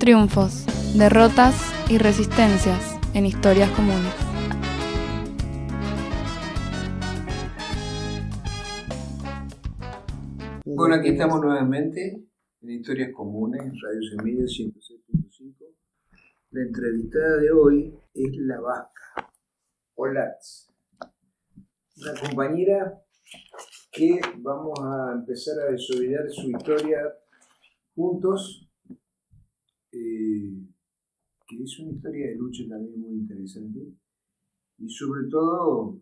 triunfos, derrotas y resistencias en historias comunes. Bueno, aquí estamos nuevamente en Historias Comunes, Radio Semilla 106.5. La entrevistada de hoy es la Vasca, Olatz, una compañera que vamos a empezar a desarrollar su historia juntos, que es una historia de lucha también muy interesante y sobre todo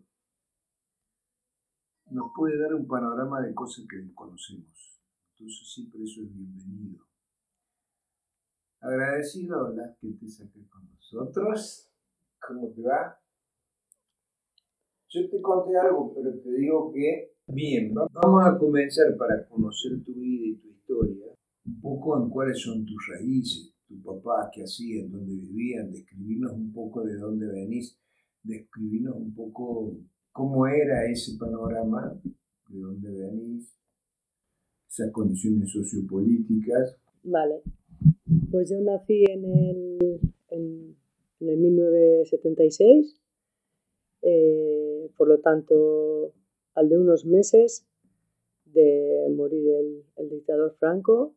nos puede dar un panorama de cosas que desconocemos. Entonces siempre eso es bienvenido. Agradecido, Olatz, que estés aquí con nosotros. ¿Cómo te va? Yo te conté algo, pero te digo que, bien, vamos a comenzar para conocer tu vida y tu historia, un poco en cuáles son tus raíces, tu papá, qué hacían, dónde vivían, describirnos un poco de dónde venís, describirnos un poco cómo era ese panorama, de dónde venís, esas condiciones sociopolíticas. Vale, pues yo nací en el 1976, por lo tanto, al de unos meses de morir el dictador Franco.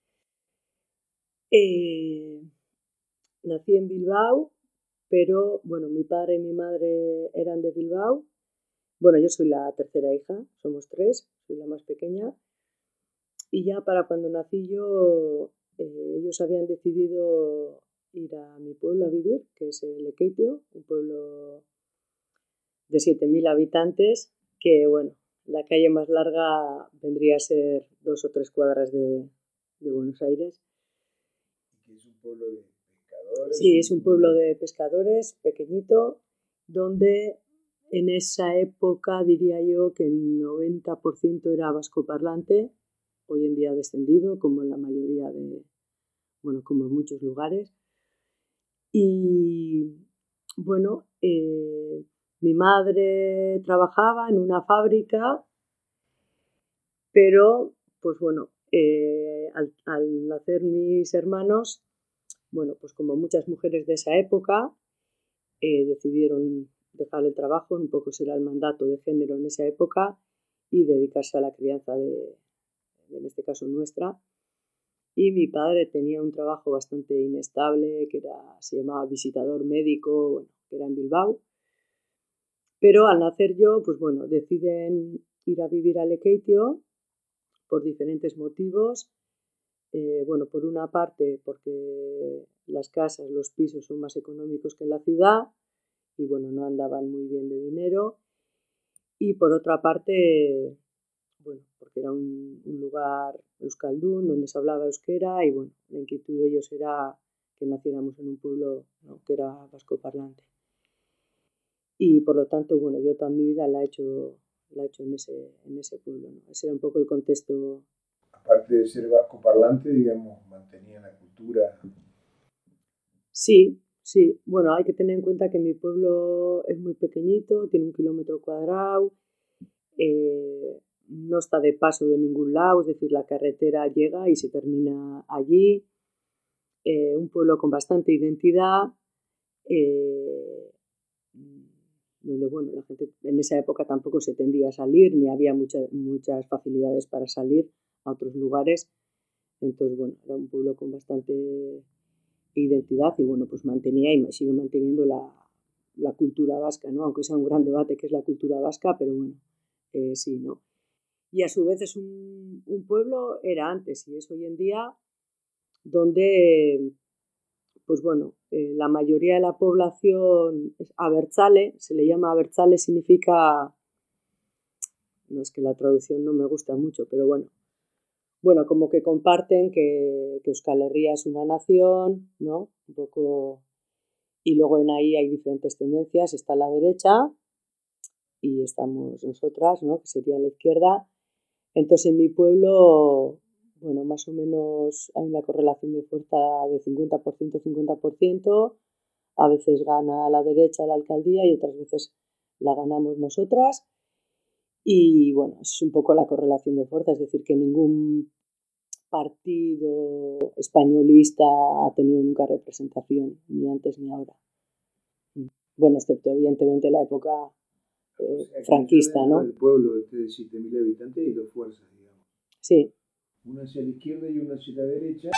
Nací en Bilbao, pero bueno, mi padre y mi madre eran de Bilbao. Bueno, yo soy la tercera hija, somos tres, soy la más pequeña. Y ya para cuando nací yo, ellos habían decidido ir a mi pueblo a vivir, que es Lekeitio, un pueblo de 7.000 habitantes, que bueno, la calle más larga vendría a ser 2 o 3 cuadras de Buenos Aires. ¿Que es un pueblo de pescadores? Sí, es un pueblo de pescadores, pequeñito, donde en esa época diría yo que el 90% era vascoparlante, hoy en día descendido, como en la mayoría bueno, como en muchos lugares. Y bueno, mi madre trabajaba en una fábrica, pero pues bueno, al nacer mis hermanos, bueno, pues como muchas mujeres de esa época, decidieron dejar el trabajo, un poco será el mandato de género en esa época, y dedicarse a la crianza en este caso nuestra. Y mi padre tenía un trabajo bastante inestable, se llamaba visitador médico, bueno, que era en Bilbao. Pero al nacer yo, pues bueno, deciden ir a vivir a Lekeitio por diferentes motivos. Bueno, por una parte porque las casas, los pisos son más económicos que en la ciudad y bueno, no andaban muy bien de dinero. Y por otra parte, bueno, porque era un lugar euskaldún donde se hablaba euskera y bueno, la inquietud de ellos era que naciéramos en un pueblo, ¿no?, que era vascoparlante. Y por lo tanto, bueno, yo toda mi vida la he hecho en ese pueblo, ¿no? Ese era un poco el contexto. Aparte de ser vascoparlante, digamos, mantenía la cultura. Sí. Bueno, hay que tener en cuenta que mi pueblo es muy pequeñito, tiene 1 kilómetro cuadrado, no está de paso de ningún lado, es decir, la carretera llega y se termina allí. Un pueblo con bastante identidad, donde bueno, la gente en esa época tampoco se tendía a salir, ni había muchas facilidades para salir a otros lugares. Entonces, bueno, era un pueblo con bastante identidad y bueno, pues mantenía y sigue manteniendo la cultura vasca, ¿no? Aunque sea un gran debate qué es la cultura vasca, pero bueno, sí, ¿no? Y a su vez es un pueblo, era antes y es hoy en día, donde pues bueno, la mayoría de la población es abertzale, se le llama abertzale, significa, no es que la traducción no me gusta mucho, pero bueno, como que comparten que Euskal Herria es una nación, ¿no? Un poco, y luego en ahí hay diferentes tendencias, está la derecha y estamos nosotras, ¿no?, que sería la izquierda. Entonces en mi pueblo, bueno, más o menos hay una correlación de fuerza de 50%, 50%. A veces gana la derecha la alcaldía y otras veces la ganamos nosotras. Y bueno, es un poco la correlación de fuerza, es decir, que ningún partido españolista ha tenido nunca representación, ni antes ni ahora. Bueno, excepto evidentemente la época franquista, ¿no? El pueblo de 7.000 habitantes hay dos fuerzas, digamos. Sí. Una hacia la izquierda y una hacia la derecha.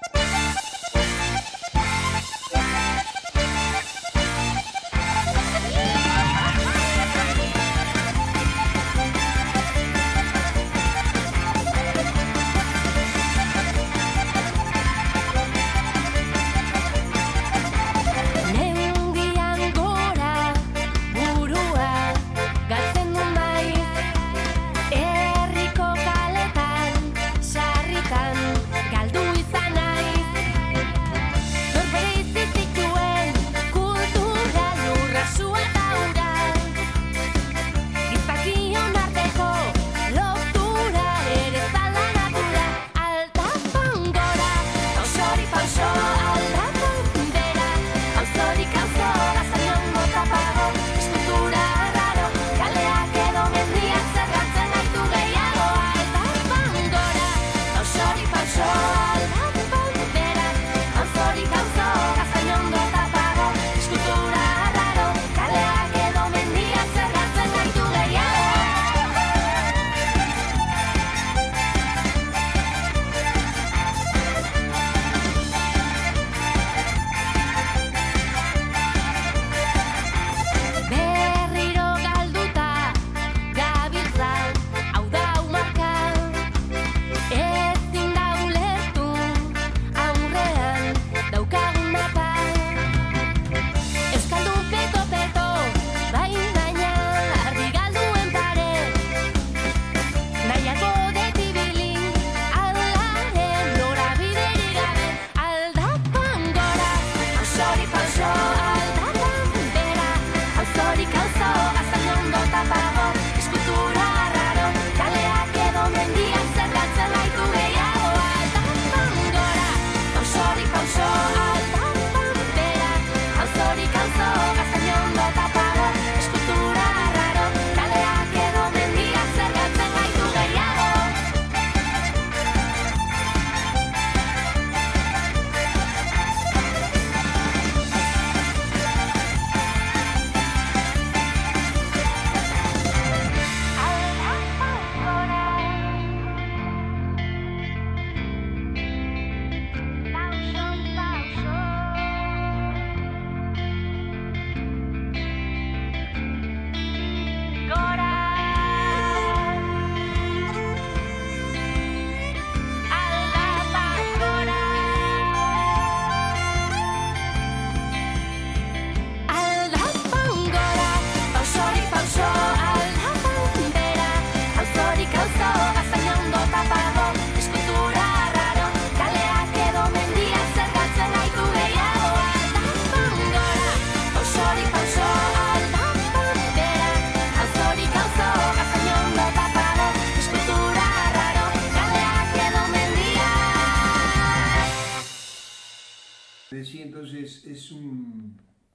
Sí, entonces es un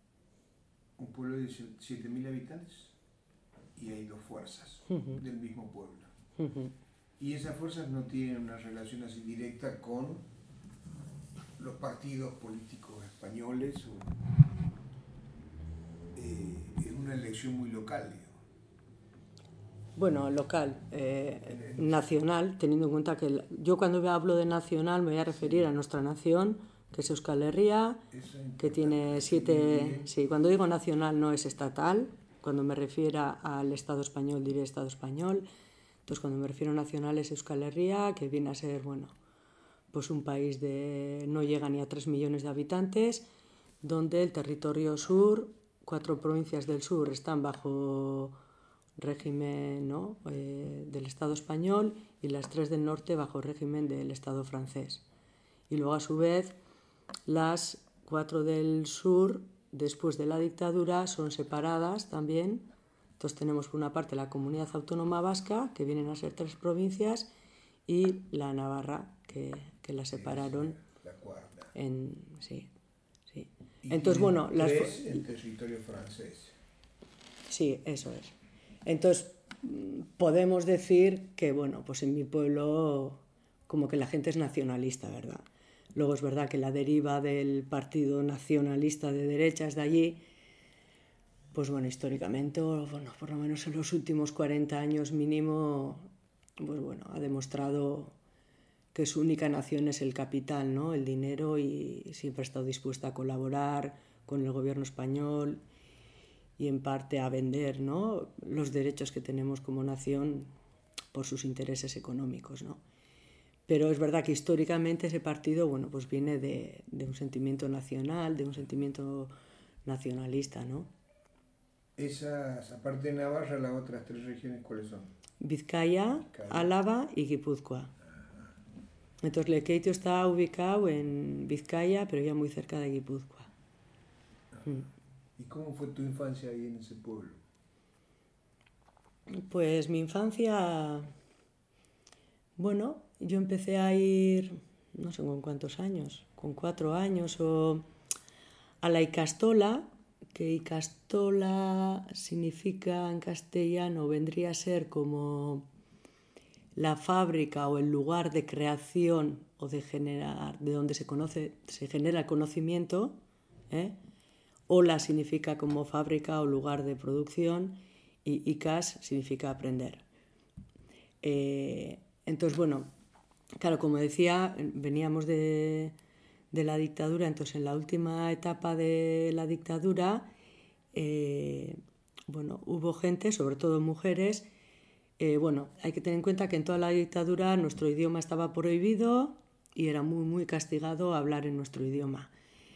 pueblo de 7.000 habitantes y hay dos fuerzas del mismo pueblo. Y esas fuerzas no tienen una relación así directa con los partidos políticos españoles. Es una elección muy local, digamos. Bueno, local, nacional, teniendo en cuenta que yo cuando hablo de nacional me voy a referir a nuestra nación, que es Euskal Herria, que tiene 7... Sí, cuando digo nacional no es estatal, cuando me refiera al Estado español diré Estado español, entonces cuando me refiero a nacional es Euskal Herria, que viene a ser, bueno, pues un país de no llega ni a 3 millones de habitantes, donde el territorio sur, 4 provincias del sur están bajo régimen, ¿no?, del Estado español y las 3 del norte bajo régimen del Estado francés. Y luego a su vez las 4 del sur, después de la dictadura, son separadas también. Entonces tenemos por una parte la Comunidad Autónoma Vasca, que vienen a ser 3 provincias, y la Navarra, que la separaron. La cuarta. Sí. Y entonces, bueno, el territorio francés. Sí, eso es. Entonces, podemos decir que, bueno, pues en mi pueblo, como que la gente es nacionalista, ¿verdad? Luego es verdad que la deriva del partido nacionalista de derechas de allí, pues bueno, históricamente, bueno, por lo menos en los últimos 40 años mínimo, pues bueno, ha demostrado que su única nación es el capital, ¿no? El dinero, y siempre ha estado dispuesta a colaborar con el gobierno español y en parte a vender, ¿no?, los derechos que tenemos como nación por sus intereses económicos, ¿no? Pero es verdad que históricamente ese partido, bueno, pues viene de un sentimiento nacional, de un sentimiento nacionalista, ¿no? Esas, aparte de Navarra, las otras 3 regiones, ¿cuáles son? Vizcaya, Álava y Guipúzcoa. Entonces Lekeitio está ubicado en Vizcaya, pero ya muy cerca de Guipúzcoa. ¿Y cómo fue tu infancia ahí en ese pueblo? Pues mi infancia, bueno, yo empecé a ir, no sé con cuántos años, con 4 años, a la Icastola, que Icastola significa en castellano, vendría a ser como la fábrica o el lugar de creación o de generar, de donde se genera el conocimiento, ¿eh? Ola significa como fábrica o lugar de producción, y ICAS significa aprender. Entonces, bueno, claro, como decía, veníamos de la dictadura, entonces en la última etapa de la dictadura, bueno, hubo gente, sobre todo mujeres. Bueno, hay que tener en cuenta que en toda la dictadura nuestro idioma estaba prohibido y era muy, muy castigado hablar en nuestro idioma.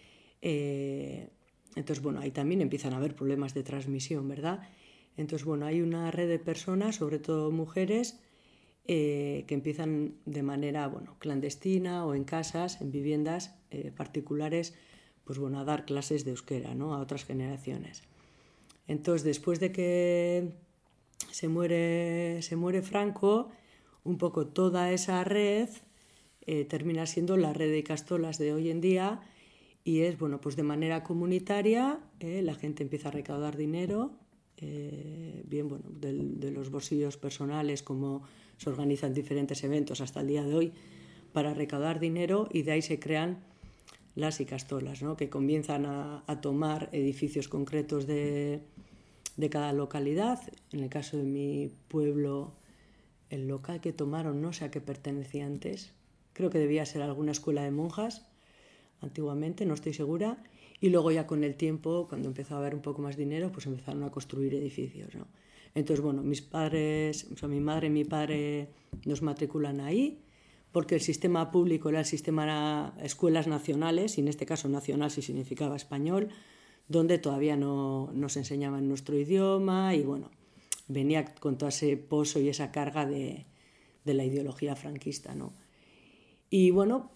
Entonces, bueno, ahí también empiezan a haber problemas de transmisión, ¿verdad? Entonces, bueno, hay una red de personas, sobre todo mujeres, que empiezan de manera, bueno, clandestina o en casas, en viviendas particulares, pues bueno, a dar clases de euskera, ¿no?, a otras generaciones. Entonces, después de que se muere Franco, un poco toda esa red termina siendo la red de Icastolas de hoy en día, y es, bueno, pues de manera comunitaria, la gente empieza a recaudar dinero, bien, bueno, de los bolsillos personales, como se organizan diferentes eventos hasta el día de hoy para recaudar dinero, y de ahí se crean las Icastolas, ¿no?, que comienzan a tomar edificios concretos de cada localidad. En el caso de mi pueblo, el local que tomaron, no sé a qué pertenecía antes, creo que debía ser alguna escuela de monjas antiguamente, no estoy segura, y luego ya con el tiempo, cuando empezó a haber un poco más dinero, pues empezaron a construir edificios, ¿no? Entonces, bueno, mis padres, o sea, mi madre y mi padre nos matriculan ahí, porque el sistema público era el sistema escuelas nacionales, y en este caso nacional sí significaba español, donde todavía no nos enseñaban nuestro idioma, y bueno, venía con todo ese pozo y esa carga de la ideología franquista, ¿no? Y bueno,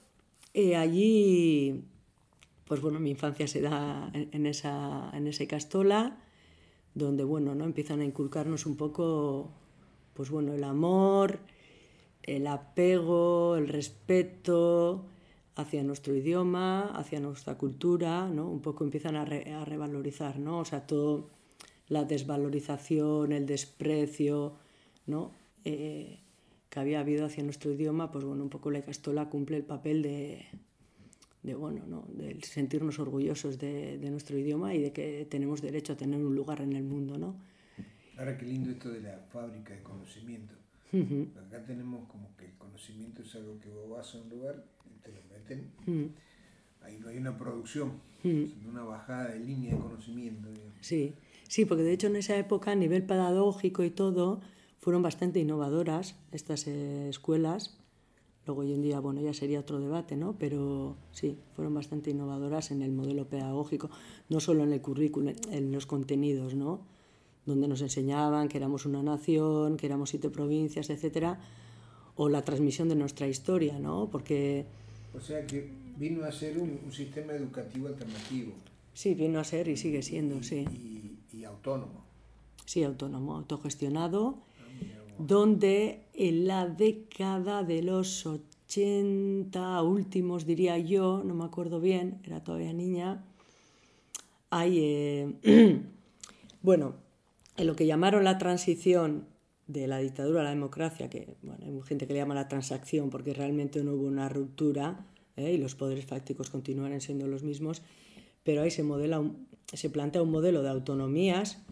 allí, pues bueno, mi infancia se da en esa Icastola, donde, bueno, ¿no?, empiezan a inculcarnos un poco, pues bueno, el amor, el apego, el respeto hacia nuestro idioma, hacia nuestra cultura, ¿no? Un poco empiezan a revalorizar, ¿no? O sea, todo la desvalorización, el desprecio, ¿no?, que había habido hacia nuestro idioma, pues bueno, un poco la Icastola cumple el papel de bueno, ¿no?, de sentirnos orgullosos de nuestro idioma y de que tenemos derecho a tener un lugar en el mundo, ¿no? Ahora qué lindo esto de la fábrica de conocimiento. Acá tenemos como que el conocimiento es algo que vos vas a un lugar y te lo meten. Ahí no hay una producción, sino una bajada de línea de conocimiento, digamos. Sí, sí, porque de hecho en esa época a nivel pedagógico y todo fueron bastante innovadoras estas escuelas. Luego hoy en día, bueno, ya sería otro debate, ¿no? Pero sí, fueron bastante innovadoras en el modelo pedagógico, no solo en el currículum, en los contenidos, ¿no?, donde nos enseñaban que éramos una nación, que éramos 7 provincias, etcétera, o la transmisión de nuestra historia, ¿no? Porque O sea que vino a ser un sistema educativo alternativo. sí, vino a ser y sigue siendo, sí. Y autónomo. Sí, autónomo, autogestionado, donde en la década de los 80 últimos, diría yo, no me acuerdo bien, era todavía niña, hay, bueno, en lo que llamaron la transición de la dictadura a la democracia, que bueno, hay gente que le llama la transacción porque realmente no hubo una ruptura, y los poderes fácticos continuaron siendo los mismos, pero ahí se plantea un modelo de autonomías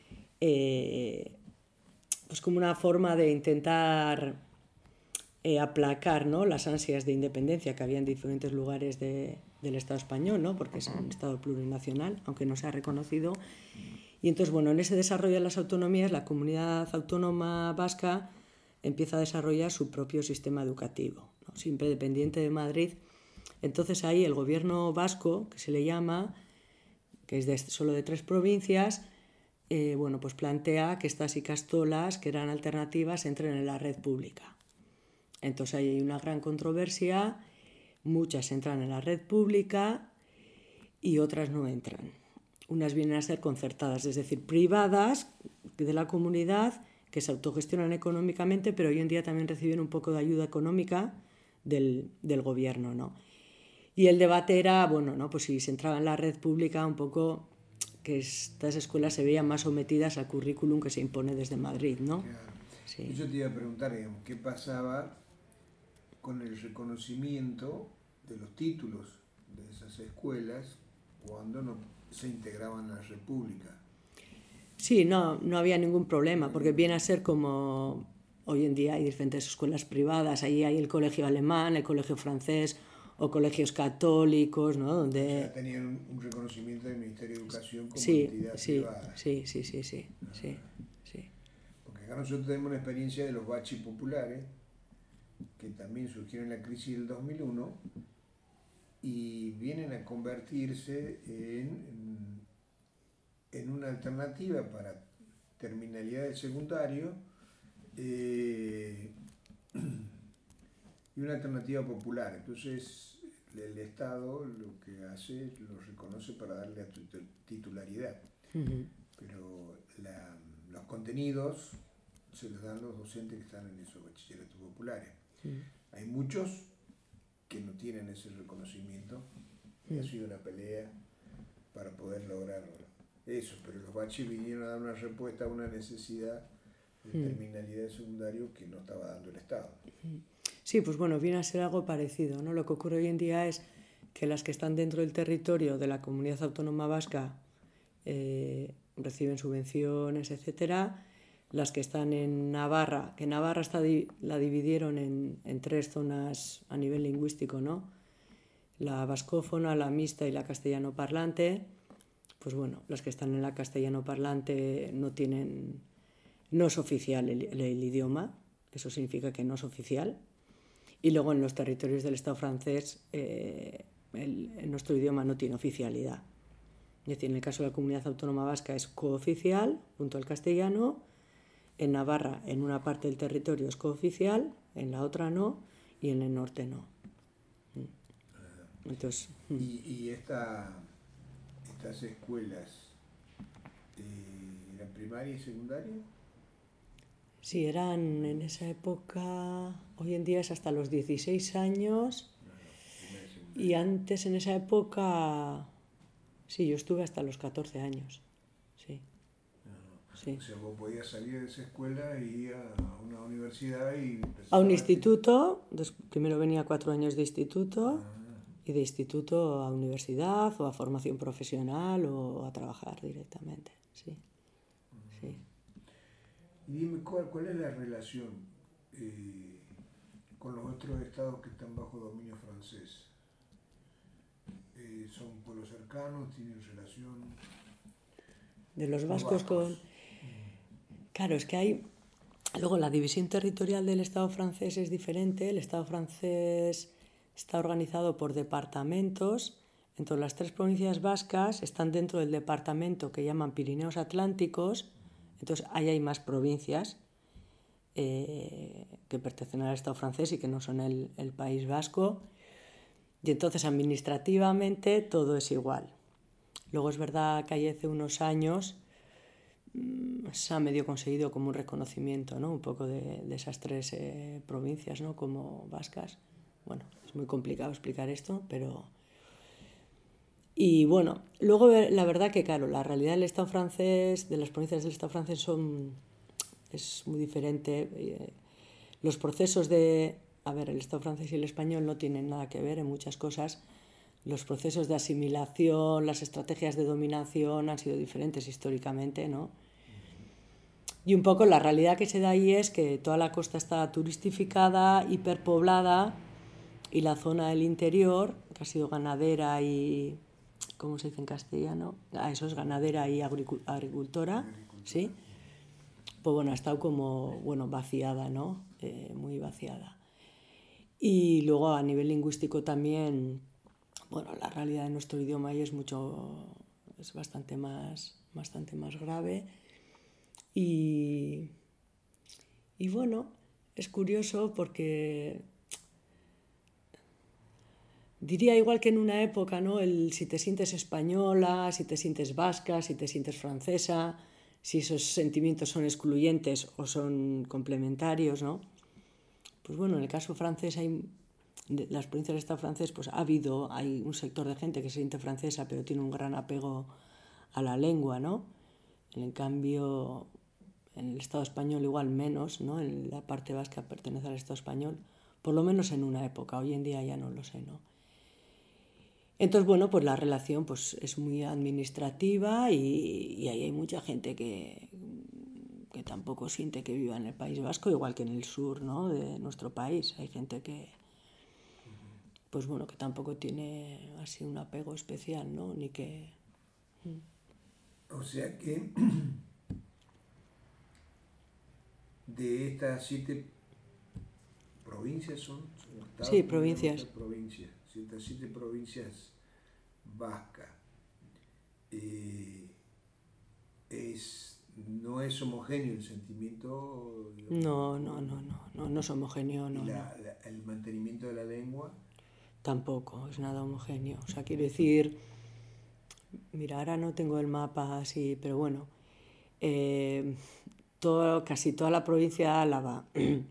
pues como una forma de intentar aplacar, ¿no?, las ansias de independencia que había en diferentes lugares del Estado español, ¿no?, porque es un Estado plurinacional, aunque no se ha reconocido. Y entonces, bueno, en ese desarrollo de las autonomías, la comunidad autónoma vasca empieza a desarrollar su propio sistema educativo, ¿no?, siempre dependiente de Madrid. Entonces ahí el gobierno vasco, que se le llama, que es solo de 3 provincias, bueno, pues plantea que estas ikastolas, que eran alternativas, entren en la red pública. Entonces ahí hay una gran controversia, muchas entran en la red pública y otras no entran. Unas vienen a ser concertadas, es decir, privadas de la comunidad que se autogestionan económicamente, pero hoy en día también reciben un poco de ayuda económica del gobierno, ¿no? Y el debate era, bueno, ¿no?, pues si se entraba en la red pública, un poco que estas escuelas se veían más sometidas al currículum que se impone desde Madrid, ¿no? Claro. Sí. Yo te iba a preguntar, digamos, ¿qué pasaba con el reconocimiento de los títulos de esas escuelas cuando no se integraban a la República? Sí, no había ningún problema, porque viene a ser como hoy en día hay diferentes escuelas privadas, ahí hay el colegio alemán, el colegio francés o colegios católicos, ¿no?, donde... O sea, tenían un reconocimiento del Ministerio de Educación como Sí, entidad sí, privada. sí. Porque acá nosotros tenemos una experiencia de los bachis populares, que también surgieron en la crisis del 2001 y vienen a convertirse en una alternativa para terminalidad del secundario y una alternativa popular. Entonces el Estado lo que hace es lo reconoce para darle titularidad, pero los contenidos se los dan los docentes que están en esos bachilleratos populares. Hay muchos que no tienen ese reconocimiento y ha sido una pelea para poder lograr eso, pero los bachis vinieron a dar una respuesta a una necesidad de terminalidad de secundario que no estaba dando el Estado. Sí, pues bueno, viene a ser algo parecido, ¿no? Lo que ocurre hoy en día es que las que están dentro del territorio de la comunidad autónoma vasca reciben subvenciones, etcétera. Las que están en Navarra, que Navarra la dividieron en 3 zonas a nivel lingüístico, ¿no? La vascófona, la mixta y la castellano parlante. Pues bueno, las que están en la castellano parlante no es oficial el idioma, eso significa que no es oficial. Y luego en los territorios del Estado francés nuestro idioma no tiene oficialidad. Es decir, en el caso de la comunidad autónoma vasca es cooficial junto al castellano. En Navarra, en una parte del territorio es cooficial, en la otra no, y en el norte no. Entonces, ¿Y estas escuelas eran primaria y secundaria? sí, eran en esa época, hoy en día es hasta los 16 años, y antes en esa época, sí, yo estuve hasta los 14 años, sí. Sí. O sea, vos podías salir de esa escuela y ir a una universidad y... A un instituto, primero venía 4 años de instituto, y de instituto a universidad o a formación profesional o a trabajar directamente, sí. Sí. Y dime, ¿cuál es la relación con los otros estados que están bajo dominio francés? ¿Son pueblos cercanos? ¿Tienen relación? De los vascos con... Claro, es que hay... Luego la división territorial del Estado francés es diferente. El Estado francés está organizado por departamentos. Entonces las 3 provincias vascas están dentro del departamento que llaman Pirineos Atlánticos. Entonces ahí hay más provincias que pertenecen al Estado francés y que no son el País Vasco. Y entonces administrativamente todo es igual. Luego es verdad que hace unos años se ha medio conseguido como un reconocimiento, ¿no?, un poco de esas 3 provincias, ¿no?, como vascas. Bueno, es muy complicado explicar esto, pero... Y bueno, luego la verdad que, claro, la realidad del Estado francés, de las provincias del Estado francés son es muy diferente. Los procesos de... A ver, el Estado francés y el español no tienen nada que ver en muchas cosas. Los procesos de asimilación, las estrategias de dominación han sido diferentes históricamente, ¿no? Y un poco la realidad que se da ahí es que toda la costa está turistificada, hiperpoblada, y la zona del interior, que ha sido ganadera y... ¿Cómo se dice en castellano? Eso es ganadera y agricultora, ¿sí? Pues bueno, ha estado como, bueno, vaciada, ¿no? Muy vaciada. Y luego a nivel lingüístico también, bueno, la realidad de nuestro idioma ahí es bastante más grave. Y bueno, es curioso porque diría igual que en una época, ¿no? Si te sientes española, si te sientes vasca, si te sientes francesa, si esos sentimientos son excluyentes o son complementarios, ¿no? Pues bueno, en el caso francés las provincias del Estado francés, pues hay un sector de gente que se siente francesa pero tiene un gran apego a la lengua, ¿no? En cambio, en el Estado español igual menos, ¿no? En la parte vasca pertenece al Estado español, por lo menos en una época, hoy en día ya no lo sé, ¿no? Entonces, bueno, pues la relación pues, es muy administrativa y ahí hay mucha gente que tampoco siente que viva en el País Vasco, igual que en el sur, ¿no? De nuestro país. Hay gente que, pues bueno, que tampoco tiene así un apego especial, ¿no? Ni que... O sea que de estas 7 provincias son Sí, estados, provincias. provincias, estas 7 provincias vascas, no es homogéneo el sentimiento, digamos, No es homogéneo, no. el mantenimiento de la lengua. Tampoco es nada homogéneo. O sea, quiero decir, mira, ahora no tengo el mapa así, pero bueno, casi toda la provincia de Álava,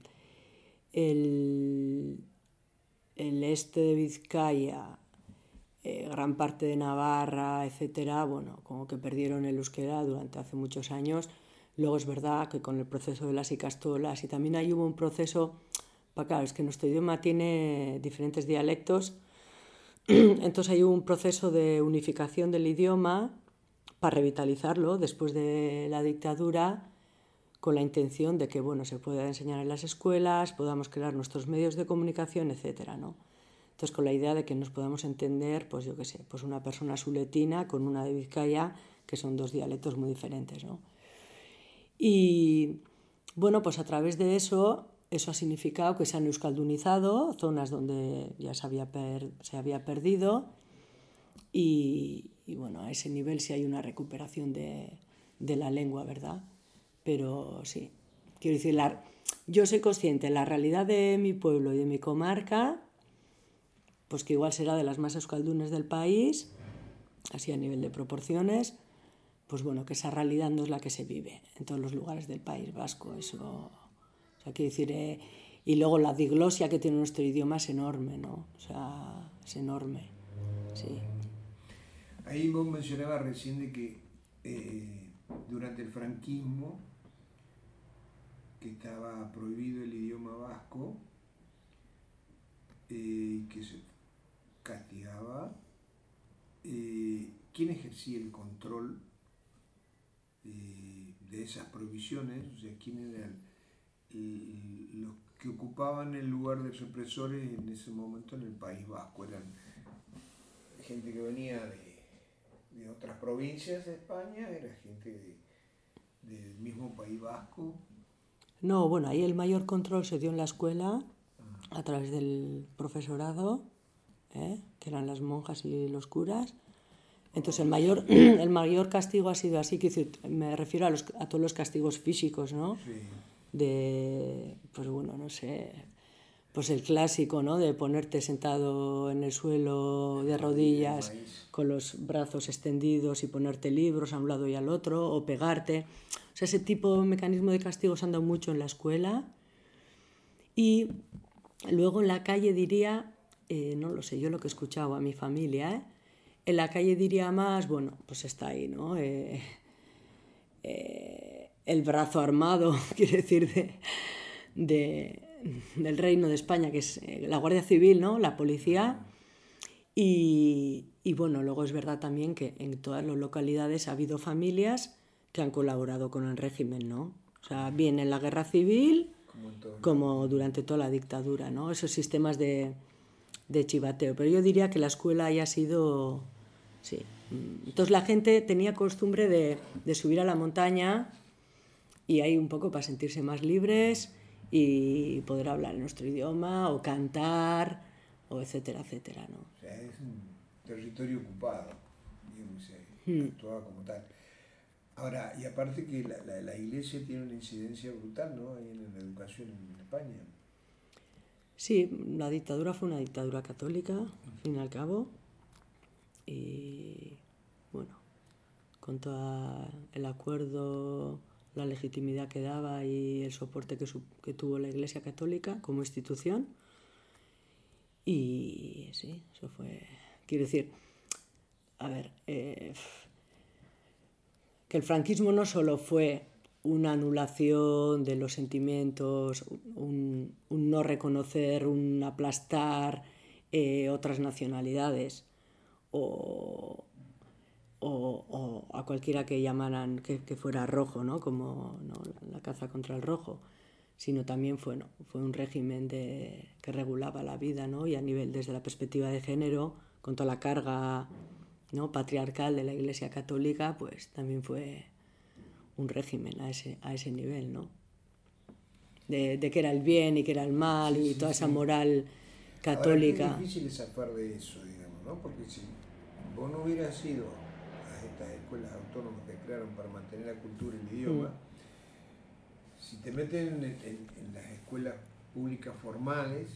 el este de Vizcaya, gran parte de Navarra, etcétera, bueno, como que perdieron el euskera durante hace muchos años. Luego es verdad que con el proceso de las icastolas y también ahí hubo un proceso, claro, es que nuestro idioma tiene diferentes dialectos, entonces hay un proceso de unificación del idioma para revitalizarlo después de la dictadura, con la intención de que, bueno, se pueda enseñar en las escuelas, podamos crear nuestros medios de comunicación, etcétera, ¿no? Entonces, con la idea de que nos podamos entender, pues yo qué sé, pues una persona suletina con una de Vizcaya, que son 2 dialectos muy diferentes, ¿no? Y bueno, pues a través de eso ha significado que se han euskaldunizado zonas donde ya se había perdido y bueno, a ese nivel sí hay una recuperación de la lengua, ¿verdad? Pero sí, quiero decir, yo soy consciente, la realidad de mi pueblo y de mi comarca, pues que igual será de las más euskaldunes del país, así a nivel de proporciones, pues bueno, que esa realidad no es la que se vive en todos los lugares del País Vasco, eso, o sea, quiero decir, y luego la diglosia que tiene nuestro idioma es enorme, ¿no? O sea, es enorme, sí. Ahí vos mencionabas recién de que durante el franquismo, que estaba prohibido el idioma vasco, que se castigaba, ¿quién ejercía el control de esas prohibiciones? O sea, ¿quién eran los que ocupaban el lugar de represores en ese momento en el País Vasco? ¿Eran gente que venía de otras provincias de España? ¿Era gente del mismo País Vasco? No, bueno, ahí el mayor control se dio en la escuela a través del profesorado, que eran las monjas y los curas. Entonces el mayor castigo ha sido así, que me refiero a todos los castigos físicos, ¿no? Sí. Pues bueno, no sé, pues el clásico, ¿no? De ponerte sentado en el suelo de rodillas con los brazos extendidos y ponerte libros a un lado y al otro, o pegarte. O sea, ese tipo de mecanismo de castigo se han dado mucho en la escuela. Y luego en la calle diría, no lo sé, yo lo que he escuchado a mi familia, en la calle diría más, bueno, pues está ahí, ¿no? el brazo armado, quiero decir, del Reino de España, que es la Guardia Civil, ¿no? La policía. Y bueno, luego es verdad también que en todas las localidades ha habido familias que han colaborado con el régimen, ¿no? O sea, bien en la guerra civil como durante toda la dictadura, ¿no? Esos sistemas de chivateo. Pero yo diría que la escuela haya sido... Sí. Entonces la gente tenía costumbre de subir a la montaña y ahí un poco para sentirse más libres y poder hablar en nuestro idioma o cantar o etcétera, etcétera, ¿no? O sea, es un territorio ocupado, digamos, se actuaba como tal. Ahora, y aparte que la iglesia tiene una incidencia brutal, ¿no? Ahí en la educación en España. Sí, la dictadura fue una dictadura católica, al fin y al cabo, y bueno, con todo el acuerdo, la legitimidad que daba y el soporte que tuvo la Iglesia Católica como institución. Y sí, eso fue... Quiero decir, a ver, que el franquismo no solo fue una anulación de los sentimientos, un no reconocer, un aplastar otras nacionalidades o a cualquiera que llamaran que fuera rojo, ¿no? Como ¿no? La caza contra el rojo, sino también fue un régimen que regulaba la vida, ¿no? Y a nivel desde la perspectiva de género, con toda la carga, ¿no? patriarcal de la Iglesia Católica, pues también fue un régimen a ese nivel, ¿no? De que era el bien y que era el mal y toda esa moral católica. Ahora, qué difícil es zafar de eso, digamos, ¿no? Porque si vos no hubieras ido a estas escuelas autónomas que crearon para mantener la cultura y el idioma, si te meten en las escuelas públicas formales,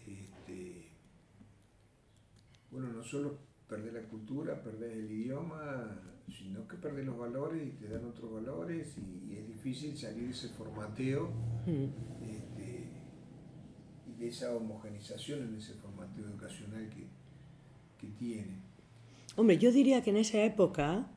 bueno, no solo perdés la cultura, perdés el idioma, sino que perdés los valores y te dan otros valores y es difícil salir de ese formateo y de esa homogenización en ese formateo educacional que tiene. Hombre, yo diría que en esa época,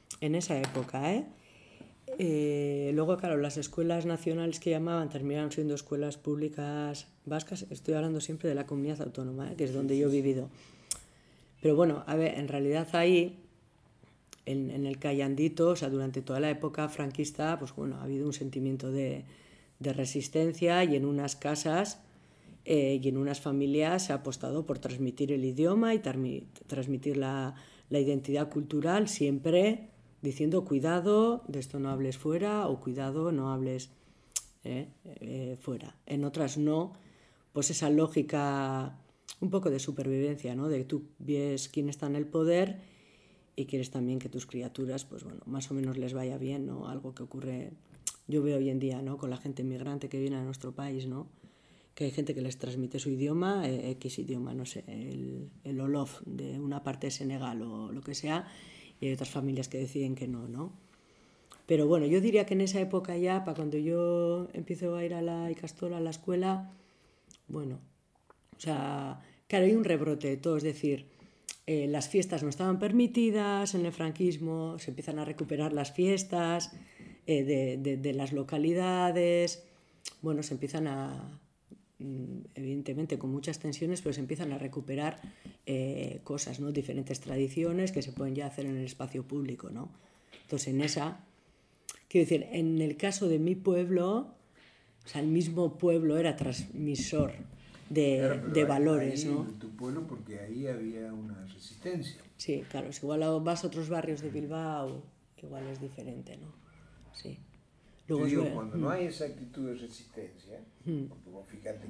luego, claro, las escuelas nacionales que llamaban terminaron siendo escuelas públicas vascas. Estoy hablando siempre de la comunidad autónoma, que es donde yo he vivido. Pero bueno, a ver, en realidad ahí, en el Callandito, o sea, durante toda la época franquista, pues bueno, ha habido un sentimiento de resistencia y en unas casas y en unas familias se ha apostado por transmitir el idioma y transmitir la identidad cultural, siempre diciendo cuidado, de esto no hables fuera o cuidado, no hables fuera. En otras no, pues esa lógica un poco de supervivencia, ¿no? De que tú ves quién está en el poder y quieres también que tus criaturas, pues bueno, más o menos les vaya bien, ¿no? Algo que ocurre, yo veo hoy en día, ¿no? Con la gente inmigrante que viene a nuestro país, ¿no? Que hay gente que les transmite su idioma, X idioma, no sé, el Olof de una parte de Senegal o lo que sea, y hay otras familias que deciden que no, ¿no? Pero bueno, yo diría que en esa época ya, para cuando yo empiezo a ir a la Ikastola, a la escuela, bueno, o sea, claro, hay un rebrote de todo, es decir, las fiestas no estaban permitidas en el franquismo, se empiezan a recuperar las fiestas de las localidades, bueno, se empiezan evidentemente con muchas tensiones, pero se empiezan a recuperar cosas, ¿no? Diferentes tradiciones que se pueden ya hacer en el espacio público, ¿no? Entonces, en esa, quiero decir, en el caso de mi pueblo, o sea, el mismo pueblo era transmisor de valores, ahí, ¿no? tu pueblo, porque ahí había una resistencia. Sí, claro, si igual vas a otros barrios de Bilbao, igual es diferente, ¿no? Sí. Luego, yo digo, cuando no hay esa actitud de resistencia, porque vos fíjate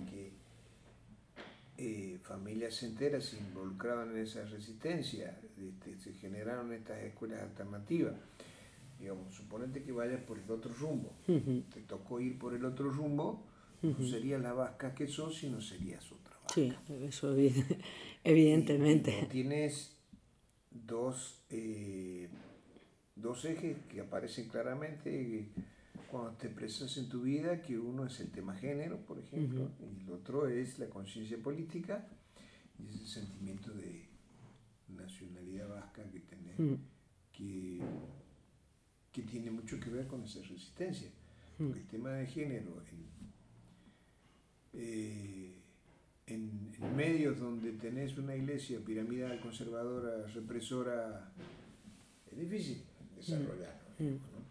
que familias enteras se involucraban en esa resistencia, se generaron estas escuelas alternativas. Digamos, suponete que vayas por el otro rumbo, te tocó ir por el otro rumbo, no serías la vasca que sos, sino serías otra vasca. Sí, eso evidentemente. Y tienes dos ejes que aparecen claramente cuando te expresas en tu vida, que uno es el tema género, por ejemplo, y el otro es la conciencia política y ese sentimiento de nacionalidad vasca que tenés, que tiene mucho que ver con esa resistencia. Porque el tema de género en medios donde tenés una iglesia piramidal, conservadora, represora, es difícil desarrollarlo, digamos, ¿no?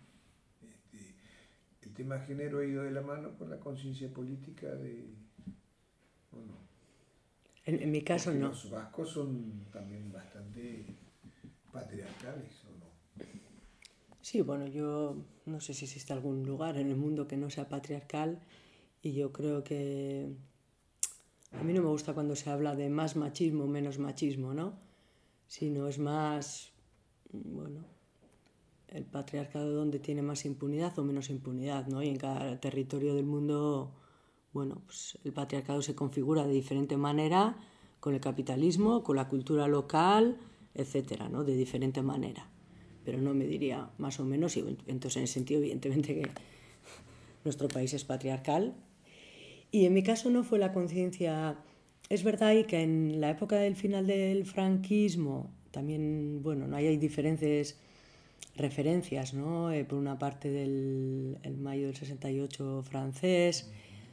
El tema de género ha ido de la mano con la conciencia política ¿o no? En mi caso porque no. Los vascos son también bastante patriarcales, ¿o no? Sí, bueno, yo no sé si existe algún lugar en el mundo que no sea patriarcal, y yo creo que a mí no me gusta cuando se habla de más machismo, menos machismo, ¿no? Sino es más, bueno, el patriarcado donde tiene más impunidad o menos impunidad, ¿no? Y en cada territorio del mundo, bueno, pues el patriarcado se configura de diferente manera con el capitalismo, con la cultura local, etcétera, ¿no? De diferente manera. Pero no me diría más o menos, y entonces en ese sentido evidentemente que nuestro país es patriarcal. Y en mi caso no fue la conciencia. Es verdad y que en la época del final del franquismo también, bueno, no hay diferentes referencias, ¿no? Por una parte del el mayo del 68 francés,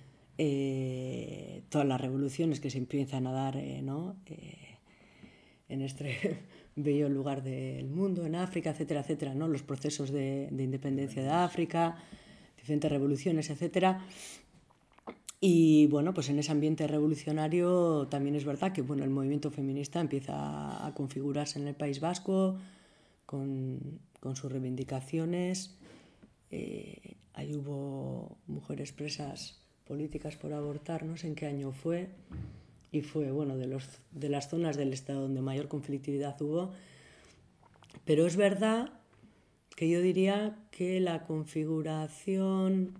todas las revoluciones que se empiezan a dar, ¿no? En este bello lugar del mundo, en África, etcétera, etcétera, ¿no? Los procesos de independencia de África, diferentes revoluciones, etcétera. Y bueno, pues en ese ambiente revolucionario también es verdad que bueno, el movimiento feminista empieza a configurarse en el País Vasco con sus reivindicaciones. Ahí hubo mujeres presas políticas por abortar, no sé en qué año fue, y fue bueno, de las zonas del Estado donde mayor conflictividad hubo. Pero es verdad que yo diría que la configuración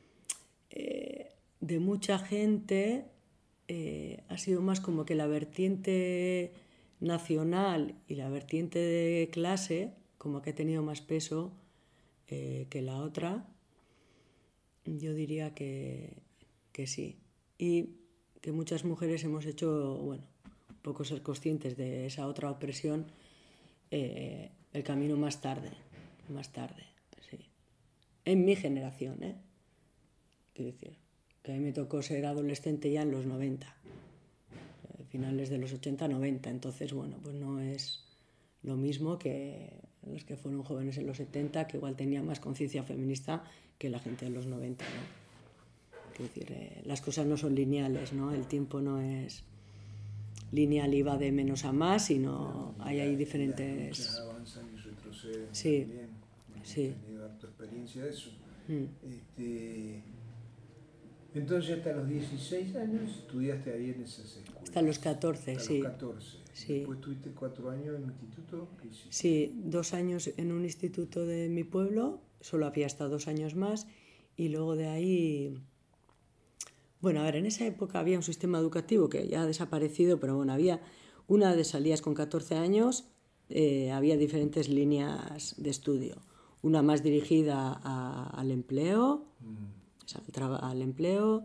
de mucha gente ha sido más como que la vertiente nacional y la vertiente de clase como que ha tenido más peso que la otra. Yo diría que sí. Y que muchas mujeres hemos hecho, bueno, un poco ser conscientes de esa otra opresión el camino más tarde, sí. En mi generación, quiero decir, que a mí me tocó ser adolescente ya en los 90, finales de los 80, 90, entonces, bueno, pues no es lo mismo que los que fueron jóvenes en los 70, que igual tenían más conciencia feminista que la gente de los 90, ¿no? Quiero decir, las cosas no son lineales, ¿no? El tiempo no es lineal y va de menos a más, sino hay diferentes... Las avanzan y retroceden sí, también. Sí. He tenido harta experiencia de eso. Entonces hasta los 16 años estudiaste ahí en esas escuelas. Hasta los 14, hasta sí. Los 14. Sí. Después tuviste 4 años en el instituto. ¿Qué hiciste? Sí, 2 años en un instituto de mi pueblo, solo había hasta 2 años más, y luego de ahí... Bueno, a ver, en esa época había un sistema educativo que ya ha desaparecido, pero bueno, había una de salías con 14 años, había diferentes líneas de estudio. Una más dirigida al empleo, al empleo,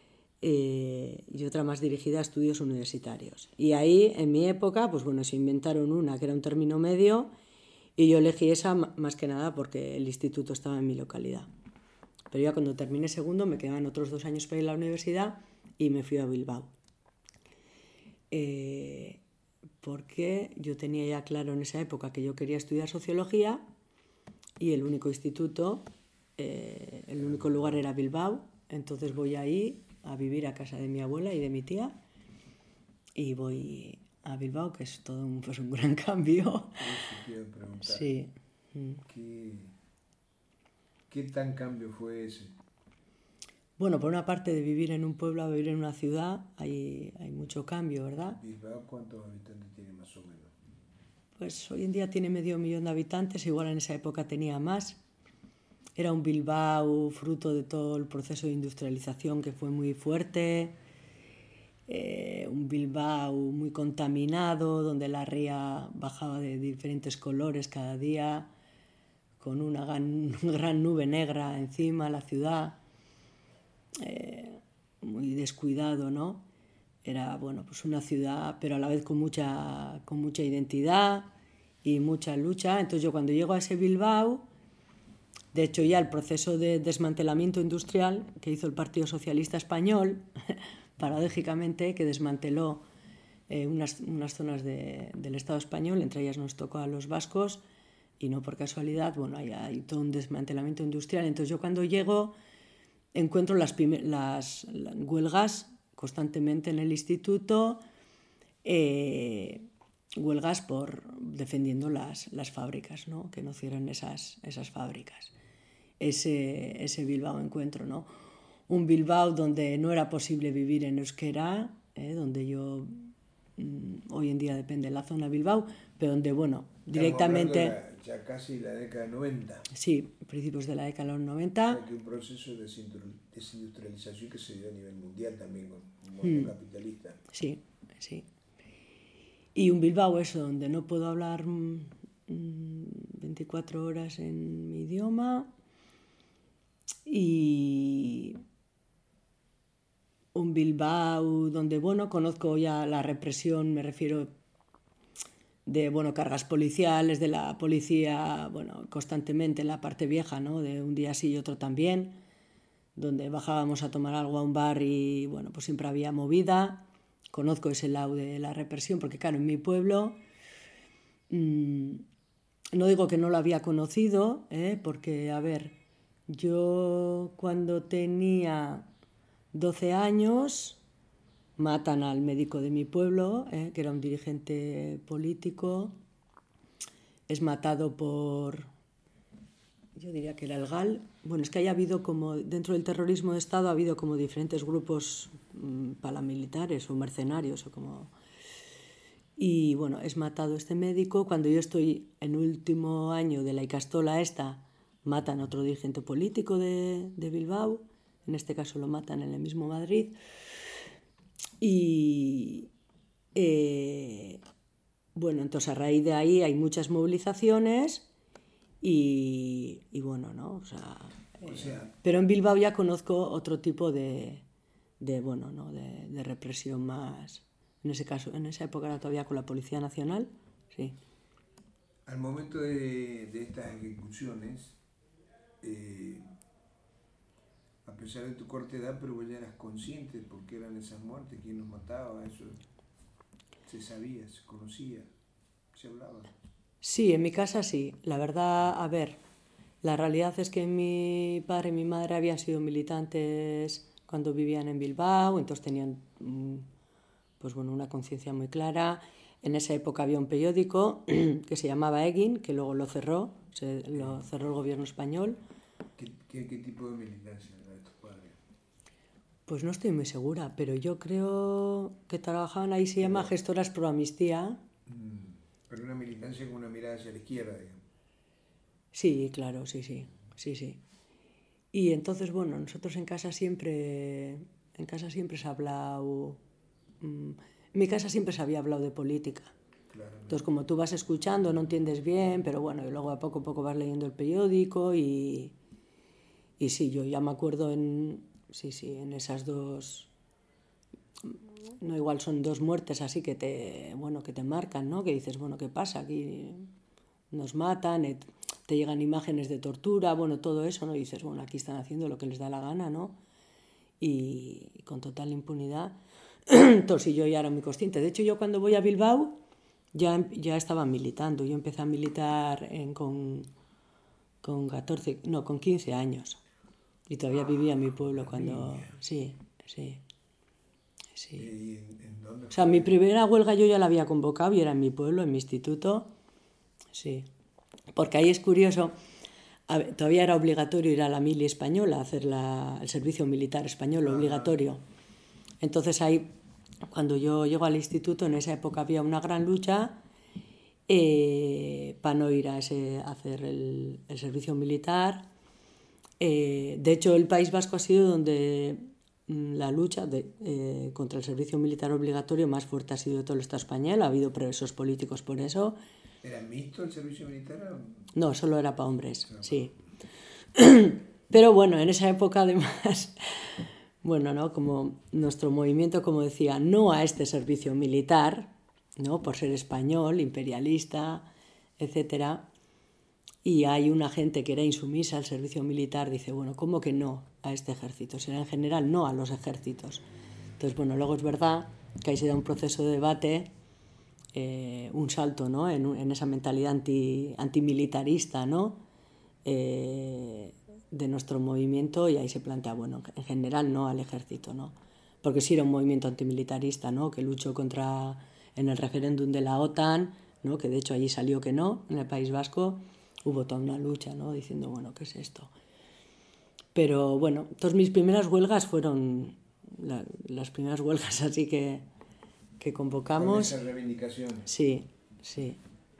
y otra más dirigida a estudios universitarios. Y ahí, en mi época, pues bueno, se inventaron una que era un término medio, y yo elegí esa más que nada porque el instituto estaba en mi localidad. Pero ya cuando terminé segundo me quedaban otros 2 años para ir a la universidad y me fui a Bilbao. Porque yo tenía ya claro en esa época que yo quería estudiar sociología y el único instituto, el único lugar era Bilbao. Entonces voy ahí a vivir a casa de mi abuela y de mi tía y voy a Bilbao, que es todo un gran cambio. Eso te iba a preguntar. Sí. ¿Qué tan cambio fue ese? Bueno, por una parte de vivir en un pueblo a vivir en una ciudad hay mucho cambio, ¿verdad? ¿Bilbao cuántos habitantes tiene más o menos? Pues hoy en día tiene 500.000 de habitantes, igual en esa época tenía más. Era un Bilbao fruto de todo el proceso de industrialización que fue muy fuerte, un Bilbao muy contaminado, donde la ría bajaba de diferentes colores cada día, con una gran nube negra encima, la ciudad, muy descuidado, ¿no? Era, bueno, pues una ciudad, pero a la vez con mucha identidad y mucha lucha. Entonces yo cuando llego a ese Bilbao, De hecho, ya el proceso de desmantelamiento industrial que hizo el Partido Socialista Español, paradójicamente, que desmanteló unas zonas del Estado español, entre ellas nos tocó a los vascos, y no por casualidad, bueno, hay todo un desmantelamiento industrial. Entonces yo cuando llego encuentro las huelgas constantemente en el instituto, huelgas defendiendo las fábricas, ¿no? Que no cierren esas fábricas. Ese Bilbao encuentro, ¿no? Un Bilbao donde no era posible vivir en euskera, donde yo hoy en día depende de la zona de Bilbao, pero donde, bueno, directamente... Ya casi la década de 90. Sí, principios de la década de los 90. Hay un proceso de desindustrialización que se dio a nivel mundial también, con un modelo capitalista. Sí, sí. Y un Bilbao eso, donde no puedo hablar 24 horas en mi idioma, y un Bilbao donde, bueno, conozco ya la represión, me refiero de, bueno, cargas policiales, de la policía, bueno, constantemente en la parte vieja, ¿no? De un día sí y otro también, donde bajábamos a tomar algo a un bar y, bueno, pues siempre había movida. Conozco ese lado de la represión, porque claro, en mi pueblo, no digo que no lo había conocido, porque, a ver, yo cuando tenía 12 años matan al médico de mi pueblo, que era un dirigente político, es matado por, yo diría que era el GAL. Bueno, es que haya habido como, dentro del terrorismo de Estado ha habido como diferentes grupos paramilitares o mercenarios o como... Y bueno, es matado este médico. Cuando yo estoy en último año de la Ikastola esta, matan a otro dirigente político de Bilbao, en este caso lo matan en el mismo Madrid. Y bueno, entonces a raíz de ahí hay muchas movilizaciones y bueno, ¿no? O sea, pero en Bilbao ya conozco otro tipo de bueno, ¿no? de represión más, en ese caso, en esa época era todavía con la Policía Nacional, sí. Al momento de estas ejecuciones, a pesar de tu corta edad, pero vos ya eras consciente de por qué eran esas muertes, quién los mataba, eso se sabía, se conocía, se hablaba. Sí, en mi casa sí. La verdad, a ver, la realidad es que mi padre y mi madre habían sido militantes cuando vivían en Bilbao, entonces tenían, pues bueno, una conciencia muy clara. En esa época había un periódico que se llamaba Egin, que luego lo cerró el gobierno español. ¿Qué tipo de militancia era de tus padres? Pues no estoy muy segura, pero yo creo que trabajaban ahí, se llama Gestoras Pro Amnistía. Pero una militancia con una mirada hacia la izquierda, digamos. Sí, claro, sí. Y entonces, bueno, nosotros en casa siempre se ha hablado, en mi casa siempre se había hablado de política. Claro, ¿no? Entonces, como tú vas escuchando, no entiendes bien, pero bueno, y luego a poco vas leyendo el periódico y sí, yo ya me acuerdo en esas dos, no, igual son dos muertes así que te marcan, ¿no? Que dices, bueno, ¿qué pasa? Aquí nos matan, te llegan imágenes de tortura, bueno, todo eso, ¿no? Y dices, bueno, aquí están haciendo lo que les da la gana, ¿no? Y con total impunidad. Entonces yo ya era muy consciente. De hecho, yo cuando voy a Bilbao ya estaba militando. Yo empecé a militar con 15 años. Y todavía vivía en mi pueblo cuando... Niña. Sí. ¿Y en dónde O sea, mi primera huelga yo ya la había convocado y era en mi pueblo, en mi instituto. Sí. Porque ahí es curioso, todavía era obligatorio ir a la mili española, hacer el servicio militar español obligatorio. Entonces ahí, cuando yo llego al instituto, en esa época había una gran lucha para no ir a hacer el servicio militar. De hecho, el País Vasco ha sido donde la lucha contra el servicio militar obligatorio más fuerte ha sido de todo el Estado español. Ha habido presos políticos por eso. ¿Era mixto el servicio militar? No, solo era para hombres, sí. Pero bueno, en esa época además, bueno, ¿no? Como nuestro movimiento, como decía, no a este servicio militar, ¿no? Por ser español, imperialista, etcétera. y hay una gente que era insumisa al servicio militar, dice, bueno, ¿cómo que no a este ejército? Será en general no a los ejércitos. Entonces, bueno, luego es verdad que ahí se da un proceso de debate, un salto, ¿no? en esa mentalidad antimilitarista, ¿no? De nuestro movimiento, y ahí se plantea, bueno, en general no al ejército, ¿no? Porque sí era un movimiento antimilitarista, ¿no? Que luchó en el referéndum de la OTAN, ¿no? Que de hecho allí salió que no, en el País Vasco hubo toda una lucha, ¿no? Diciendo, bueno, ¿qué es esto? Pero bueno, entonces mis primeras huelgas fueron las primeras huelgas así que convocamos. Con esas reivindicaciones. Sí, sí.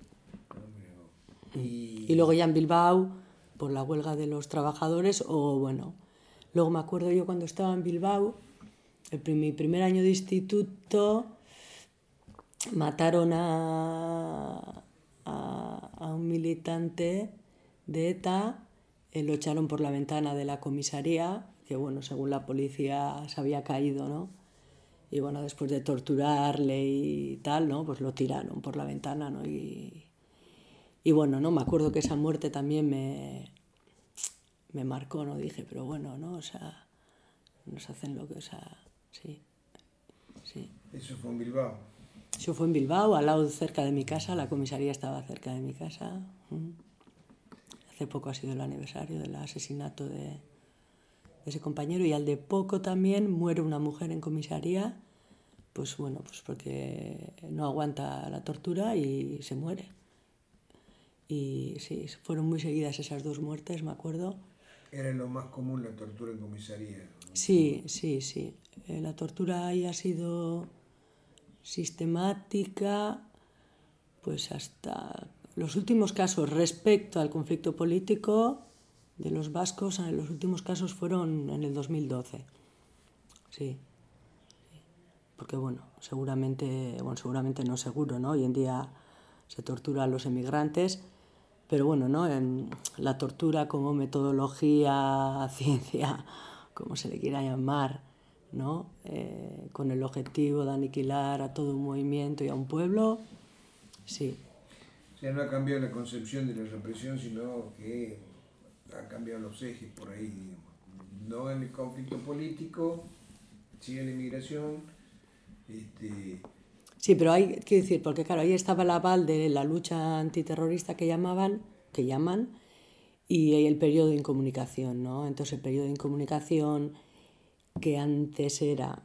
Y luego ya en Bilbao, por la huelga de los trabajadores, o bueno, luego me acuerdo yo cuando estaba en Bilbao, mi primer año de instituto, mataron a un militante de ETA, lo echaron por la ventana de la comisaría, que bueno, según la policía se había caído, ¿no? Y bueno, después de torturarle y tal, ¿no? Pues lo tiraron por la ventana, ¿no? Y bueno, ¿no? Me acuerdo que esa muerte también me marcó, ¿no? Dije, pero bueno, ¿no? O sea, nos hacen lo que, o sea, sí, sí. ¿Eso fue en Bilbao? Eso fue en Bilbao, al lado, cerca de mi casa, la comisaría estaba cerca de mi casa. Hace poco ha sido el aniversario del asesinato de ese compañero, y al de poco también muere una mujer en comisaría, pues bueno, pues porque no aguanta la tortura y se muere. Y sí, fueron muy seguidas esas dos muertes, me acuerdo. Era lo más común la tortura en comisaría, ¿no? Sí, sí, sí. La tortura ahí ha sido sistemática, pues hasta los últimos casos respecto al conflicto político de los vascos, los últimos casos fueron en el 2012. Sí. Porque bueno, seguramente no seguro, ¿no? Hoy en día se tortura a los emigrantes, pero bueno, ¿no? La tortura como metodología, ciencia, como se le quiera llamar, ¿no? Con el objetivo de aniquilar a todo un movimiento y a un pueblo, sí. O sea, no ha cambiado la concepción de la represión, sino que ha cambiado los ejes por ahí, digamos. No en el conflicto político, sí en la inmigración. Sí, pero hay que decir, porque claro, ahí estaba el aval de la lucha antiterrorista que llaman, y el periodo de incomunicación, ¿no? Entonces el periodo de incomunicación, que antes era,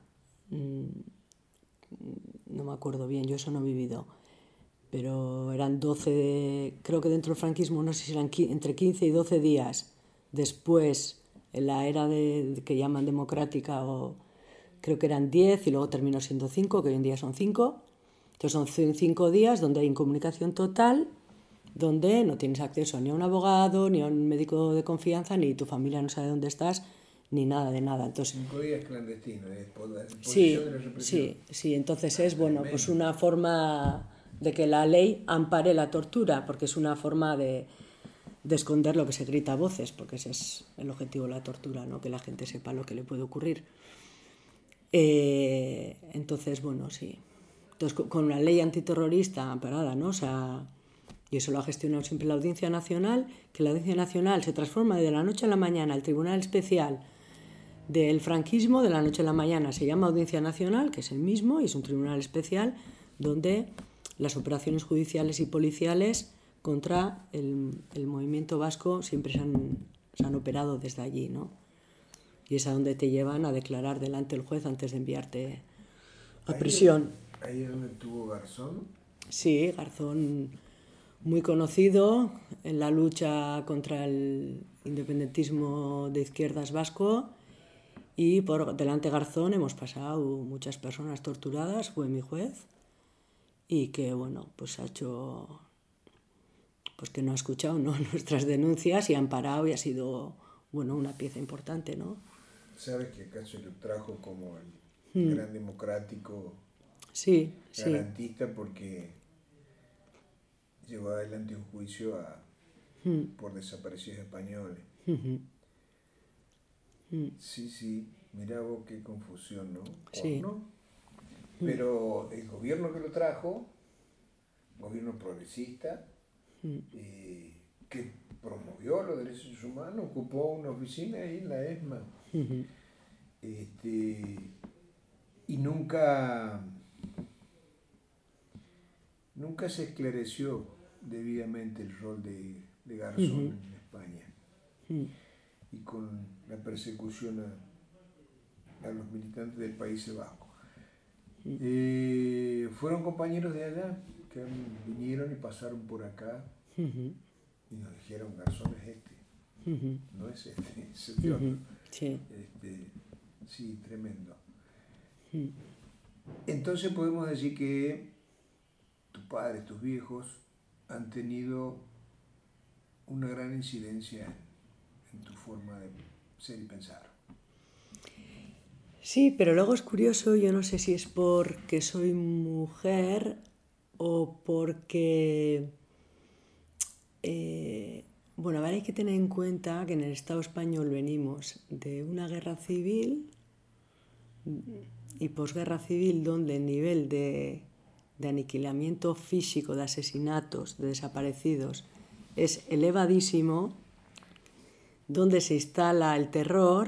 no me acuerdo bien, yo eso no he vivido, pero eran 12, creo que dentro del franquismo, no sé si eran entre 15 y 12 días después, en la era que llaman democrática, o creo que eran 10 y luego terminó siendo 5, que hoy en día son 5. Entonces son 5 días donde hay incomunicación total, donde no tienes acceso ni a un abogado, ni a un médico de confianza, ni tu familia no sabe dónde estás, ni nada de nada. Entonces, 5 días clandestinos, sí, posición de la represión. sí, sí, entonces es bueno, pues una forma de que la ley ampare la tortura, porque es una forma de esconder lo que se grita a voces, porque ese es el objetivo de la tortura, ¿no? Que la gente sepa lo que le puede ocurrir. Entonces, bueno, sí. Entonces, con una ley antiterrorista amparada, ¿no? O sea, y eso lo ha gestionado siempre la Audiencia Nacional, que la Audiencia Nacional se transforma de la noche a la mañana. El Tribunal Especial del franquismo, de la noche a la mañana, se llama Audiencia Nacional, que es el mismo, y es un tribunal especial donde las operaciones judiciales y policiales contra el movimiento vasco siempre se han operado desde allí, ¿no? Y es a donde te llevan a declarar delante del juez antes de enviarte a prisión. ¿Ahí es donde estuvo Garzón? Sí, Garzón, muy conocido en la lucha contra el independentismo de izquierdas vasco, y por delante de Garzón hemos pasado muchas personas torturadas, fue mi juez, y que bueno, pues ha hecho, pues que no ha escuchado, ¿no? Nuestras denuncias y ha amparado, y ha sido, bueno, una pieza importante, ¿no? ¿Sabes que acá se lo trajo como el gran democrático, sí, garantista, porque llevó adelante un juicio por desaparecidos españoles? Sí, sí, mirá vos qué confusión, ¿no? Sí. ¿No? Pero el gobierno que lo trajo, gobierno progresista, que promovió los derechos humanos, ocupó una oficina ahí en la ESMA. Y nunca se esclareció debidamente el rol de Garzón en España. Y con la persecución a los militantes del País Vasco. Fueron compañeros de allá que vinieron y pasaron por acá y nos dijeron: Garzón es este, no es este, es este otro. Sí, tremendo. Entonces podemos decir que tus padres, tus viejos, han tenido una gran incidencia en tu forma de ser y pensar. Sí, pero luego es curioso, yo no sé si es porque soy mujer o porque... bueno, a ver, hay que tener en cuenta que en el Estado español venimos de una guerra civil y posguerra civil donde el nivel de aniquilamiento físico, de asesinatos, de desaparecidos, es elevadísimo, donde se instala el terror,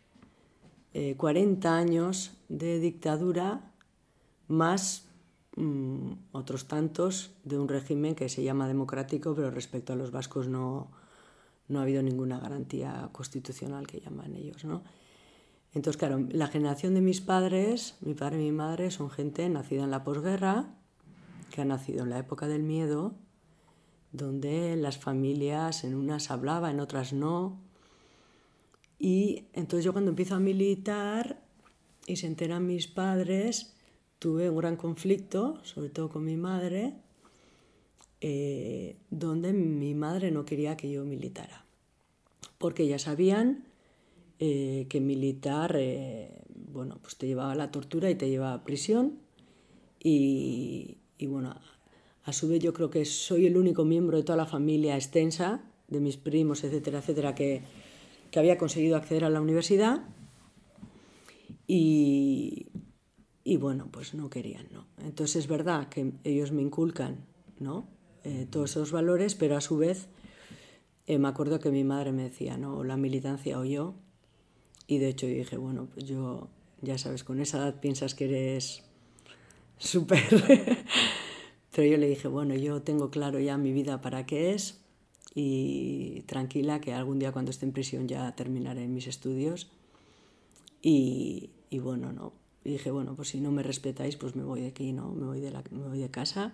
40 años de dictadura, más otros tantos de un régimen que se llama democrático, pero respecto a los vascos no ha habido ninguna garantía constitucional, que llaman ellos, ¿no? Entonces, claro, la generación de mis padres, mi padre y mi madre, son gente nacida en la posguerra, que ha nacido en la época del miedo, donde las familias en unas hablaba, en otras no. Y entonces yo cuando empiezo a militar y se enteran mis padres, tuve un gran conflicto, sobre todo con mi madre, donde mi madre no quería que yo militara, porque ya sabían que militar, bueno, pues te llevaba a la tortura y te llevaba a prisión. Y bueno, a su vez yo creo que soy el único miembro de toda la familia extensa, de mis primos, etcétera, etcétera, que había conseguido acceder a la universidad. Y bueno, pues no querían, ¿no? Entonces es verdad que ellos me inculcan, ¿no? Todos esos valores, pero a su vez me acuerdo que mi madre me decía, ¿no? La militancia o yo. Y de hecho yo dije, bueno, pues yo, ya sabes, con esa edad piensas que eres súper... Pero yo le dije, bueno, yo tengo claro ya mi vida para qué es y tranquila que algún día cuando esté en prisión ya terminaré mis estudios. Y bueno, no. Y dije, bueno, pues si no me respetáis, pues me voy de aquí, ¿no? Me voy de casa.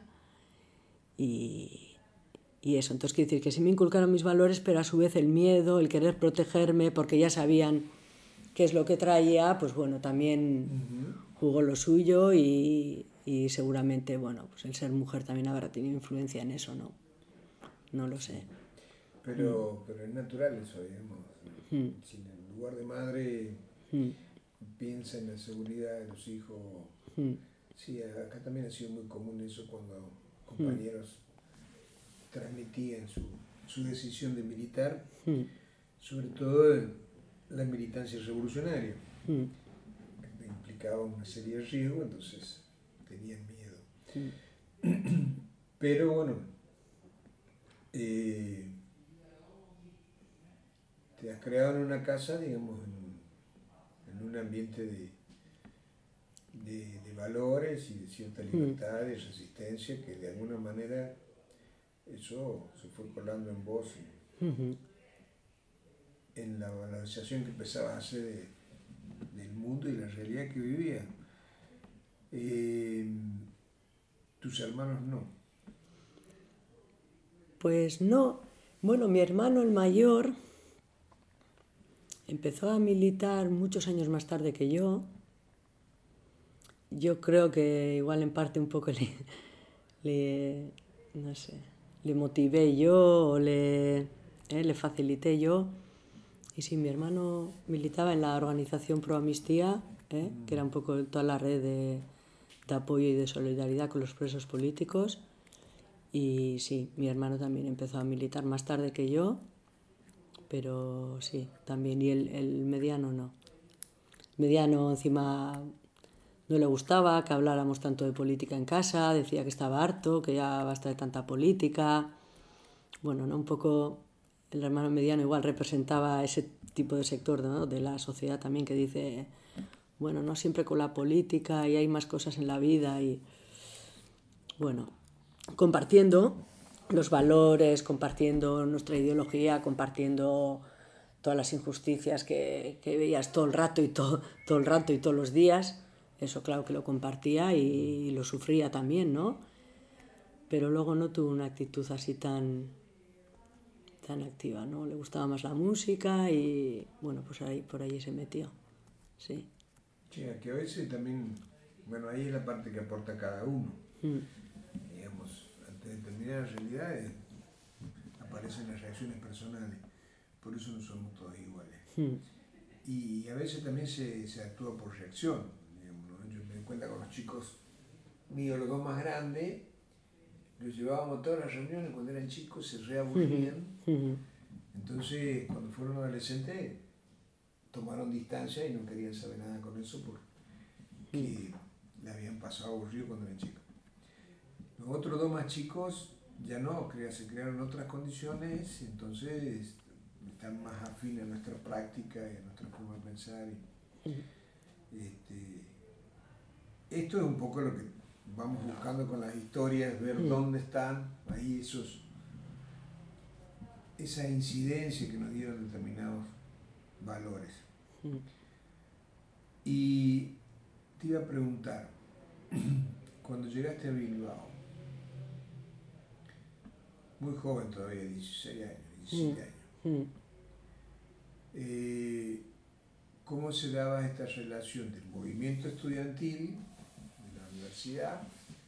Y eso. Entonces quiere decir que sí me inculcaron mis valores, pero a su vez el miedo, el querer protegerme, porque ya sabían qué es lo que traía, pues bueno, también jugó lo suyo y seguramente, bueno, pues el ser mujer también habrá tenido influencia en eso, ¿no? No lo sé. Pero es natural eso, digamos. Si en el lugar de madre piensa en la seguridad de los hijos. Sí, acá también ha sido muy común eso cuando compañeros transmitían su decisión de militar, sobre todo la militancia revolucionaria, que implicaba una serie de riesgos, entonces tenían miedo. Pero bueno, te has creado en una casa, digamos, en un ambiente de valores y de cierta libertad y resistencia, que de alguna manera eso se fue colando en vos, en la valorización que empezabas a hacer del mundo y la realidad que vivías. Tus hermanos no. Pues no. Bueno, mi hermano el mayor empezó a militar muchos años más tarde que yo. Yo creo que igual en parte un poco no sé, le motivé yo o le facilité yo. Y sí, mi hermano militaba en la organización Pro Amnistía, que era un poco toda la red de apoyo y de solidaridad con los presos políticos. Y sí, mi hermano también empezó a militar más tarde que yo, pero sí, también. Y el mediano no. El mediano encima no le gustaba que habláramos tanto de política en casa, decía que estaba harto, que ya basta de tanta política. Bueno, ¿no? Un poco el hermano mediano igual representaba ese tipo de sector, ¿no?, de la sociedad también, que dice, bueno, no siempre con la política y hay más cosas en la vida, y bueno, compartiendo los valores, compartiendo nuestra ideología, compartiendo todas las injusticias que veías todo el rato y todo el rato y todos los días. Eso claro que lo compartía y lo sufría también, ¿no? Pero luego no tuvo una actitud así tan activa, ¿no? Le gustaba más la música y bueno, pues ahí por allí se metió, sí. Sí, que a veces también, bueno, ahí es la parte que aporta cada uno. Digamos, ante determinadas realidades aparecen las reacciones personales, por eso no somos todos iguales. Y a veces también se actúa por reacción, digamos, ¿no? Yo me doy cuenta con los chicos míos, los dos más grandes, los llevábamos a todas las reuniones cuando eran chicos, se reaburrían. Entonces, cuando fueron adolescentes, tomaron distancia y no querían saber nada con eso porque le habían pasado aburrido cuando eran chicos. Los otros dos más chicos ya no, se crearon otras condiciones, entonces están más afines a nuestra práctica y a nuestra forma de pensar. Esto es un poco lo que vamos buscando con las historias, ver dónde están ahí esa incidencia que nos dieron determinados valores. Y te iba a preguntar, cuando llegaste a Bilbao, muy joven todavía, 16 años, 17 años, ¿cómo se daba esta relación del movimiento estudiantil de la universidad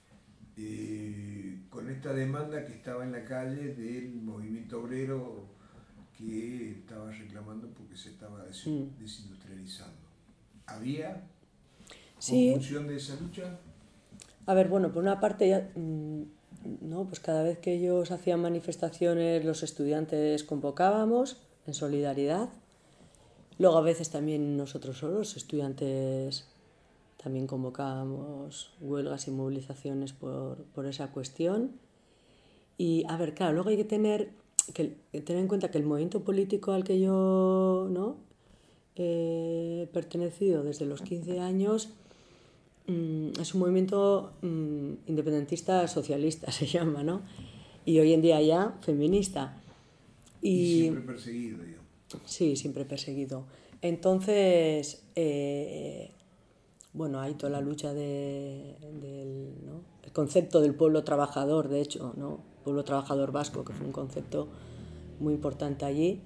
con esta demanda que estaba en la calle del movimiento obrero que estaba reclamando porque se estaba desindustrializando? ¿Había confusión de esa lucha? A ver, bueno, por una parte ya, ¿no? Pues cada vez que ellos hacían manifestaciones, los estudiantes convocábamos en solidaridad. Luego a veces también nosotros solos, estudiantes, también convocábamos huelgas y movilizaciones por esa cuestión. Y a ver, claro, luego hay que tener en cuenta que el movimiento político al que yo, ¿no?, he pertenecido desde los 15 años es un movimiento independentista socialista, se llama, ¿no? Y hoy en día ya feminista. Y siempre perseguido, digamos. Sí, siempre perseguido. Entonces, bueno, hay toda la lucha ¿no?, el concepto del pueblo trabajador, de hecho, ¿no?, pueblo trabajador vasco, que fue un concepto muy importante allí.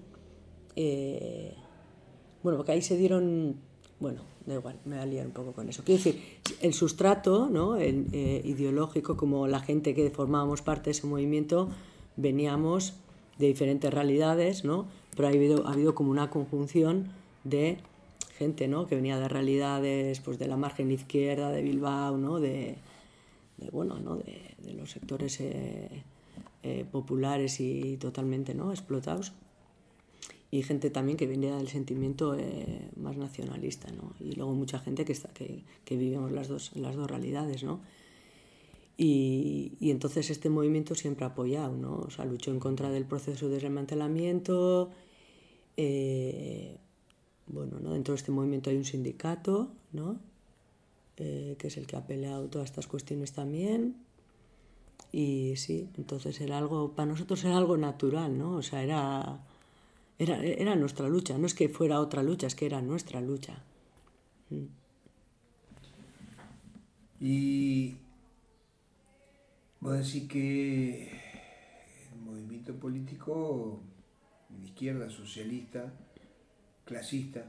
Bueno, porque ahí se dieron, bueno, da igual, me voy a liar un poco con eso. Quiero decir, el sustrato, ¿no?, ideológico, como la gente que formábamos parte de ese movimiento, veníamos de diferentes realidades, ¿no?, pero ha habido como una conjunción de gente, ¿no?, que venía de realidades, pues, de la margen izquierda de Bilbao, ¿no?, bueno, ¿no?, de los sectores populares y totalmente, ¿no?, explotados. Y gente también que venía del sentimiento más nacionalista, ¿no? Y luego mucha gente que vivimos las dos realidades, ¿no? Y entonces este movimiento siempre ha apoyado, ¿no? O sea, luchó en contra del proceso de desmantelamiento. Bueno, ¿no?, dentro de este movimiento hay un sindicato, ¿no?, que es el que ha peleado todas estas cuestiones también. Y sí, entonces para nosotros era algo natural, ¿no? O sea, era nuestra lucha, no es que fuera otra lucha, es que era nuestra lucha. Y vos decís que el movimiento político de izquierda, socialista, clasista,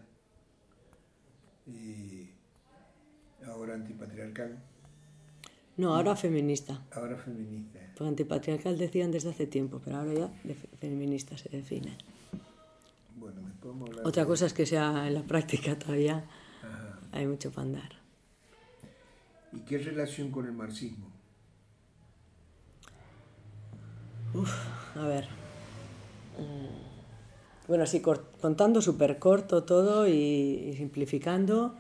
ahora antipatriarcal. No, ahora feminista. Ahora feminista. Pues antipatriarcal decían desde hace tiempo, pero ahora ya feminista se define. Bueno, después vamos a hablar. Otra cosa es que sea en la práctica todavía. Ajá. Hay mucho para andar. ¿Y qué relación con el marxismo? A ver. Bueno, así contando súper corto todo y simplificando.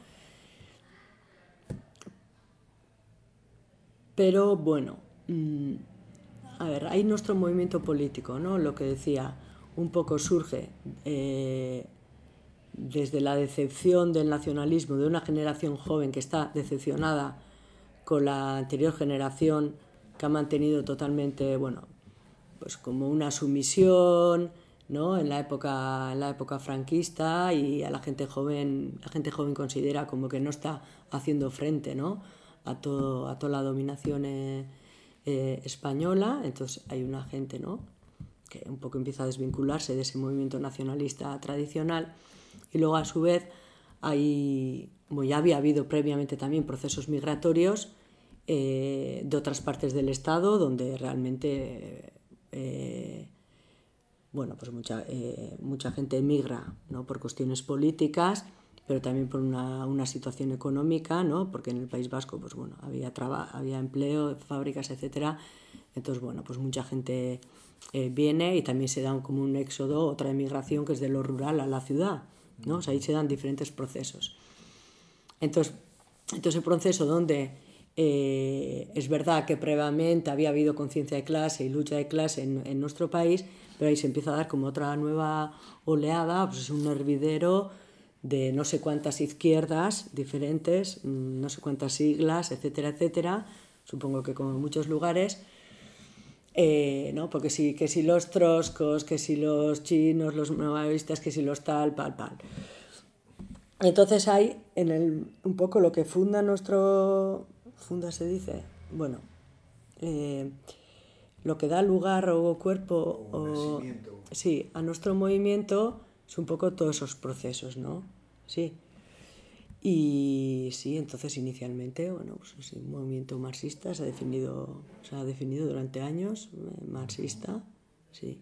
Pero bueno, a ver, hay nuestro movimiento político, ¿no? Lo que decía, un poco surge desde la decepción del nacionalismo de una generación joven que está decepcionada con la anterior generación, que ha mantenido totalmente, bueno, pues como una sumisión, ¿no? En la época franquista, y a la gente joven considera como que no está haciendo frente, ¿no? a toda la dominación española. Entonces hay una gente, ¿no?, que un poco empieza a desvincularse de ese movimiento nacionalista tradicional, y luego a su vez hay, como ya había habido previamente también, procesos migratorios de otras partes del Estado, donde realmente bueno, pues mucha gente emigra, ¿no?, por cuestiones políticas, pero también por una situación económica, ¿no?, porque en el País Vasco, pues bueno, había empleo, fábricas, etcétera. Entonces, bueno, pues mucha gente viene, y también se da como un éxodo, otra emigración, que es de lo rural a la ciudad, ¿no? O sea, ahí se dan diferentes procesos. Entonces el proceso donde es verdad que previamente había habido conciencia de clase y lucha de clase en nuestro país, pero ahí se empieza a dar como otra nueva oleada, pues es un hervidero de no sé cuántas izquierdas diferentes, no sé cuántas siglas, etcétera, etcétera. Supongo que como en muchos lugares, ¿no? Porque sí, que si los trotskos, que si los chinos, los maoístas, que si los tal. Entonces hay un poco lo que funda se dice, bueno, lo que da lugar o cuerpo sí, a nuestro movimiento, es un poco todos esos procesos, ¿no? Sí. Y sí, entonces inicialmente, bueno, pues sí, un movimiento marxista se ha definido durante años, marxista, sí,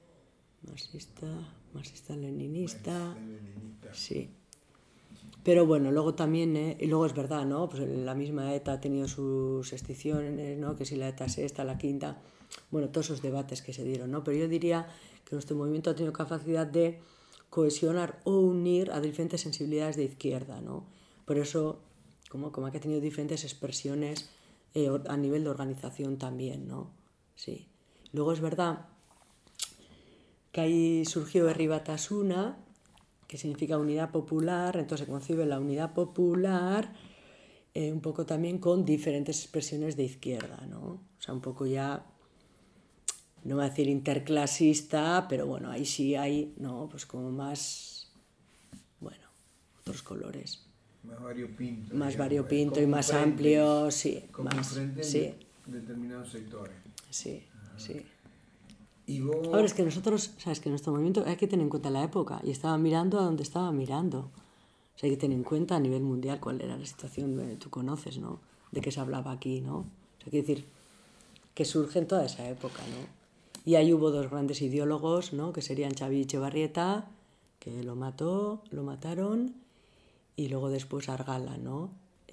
marxista-leninista, sí. Pero bueno, luego también, y luego es verdad, ¿no?, pues la misma ETA ha tenido sus extinciones, ¿no?, que si la ETA sexta, la quinta, bueno, todos esos debates que se dieron, ¿no? Pero yo diría que nuestro movimiento ha tenido capacidad de cohesionar o unir a diferentes sensibilidades de izquierda, ¿no? Por eso, como que ha tenido diferentes expresiones a nivel de organización también, ¿no? Sí. Luego es verdad que ahí surgió Herri Batasuna, que significa unidad popular. Entonces se concibe la unidad popular un poco también con diferentes expresiones de izquierda, ¿no? O sea, un poco ya, no voy a decir interclasista, pero bueno, ahí sí hay, ¿no?, pues como más, bueno, otros colores. Más variopinto y más amplio, sí. Como más, frente sí. en determinados sectores. Sí, sí. Y vos... Ahora es que nosotros, sabes que nuestro movimiento, hay que tener en cuenta la época, y estaba mirando a donde estaba mirando. O sea, hay que tener en cuenta a nivel mundial cuál era la situación, tú conoces, ¿no?, de qué se hablaba aquí, ¿no? O sea, quiero decir que surge en toda esa época, ¿no? Y ahí hubo dos grandes ideólogos, ¿no?, que serían Xavi Etxebarrieta, que lo mataron, y luego después Argala, ¿no?,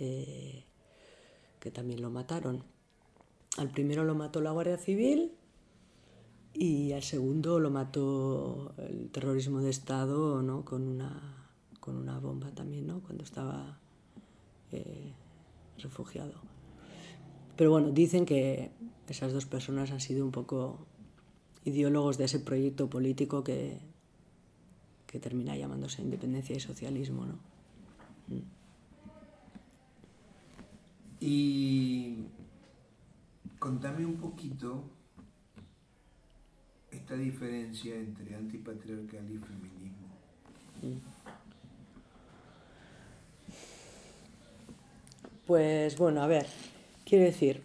que también lo mataron. Al primero lo mató la Guardia Civil, y al segundo lo mató el terrorismo de Estado, ¿no?, con una bomba también, ¿no?, cuando estaba refugiado. Pero bueno, dicen que esas dos personas han sido un poco ideólogos de ese proyecto político que termina llamándose independencia y socialismo, ¿no? Y contame un poquito esta diferencia entre antipatriarcal y feminismo. Pues bueno, a ver, quiero decir,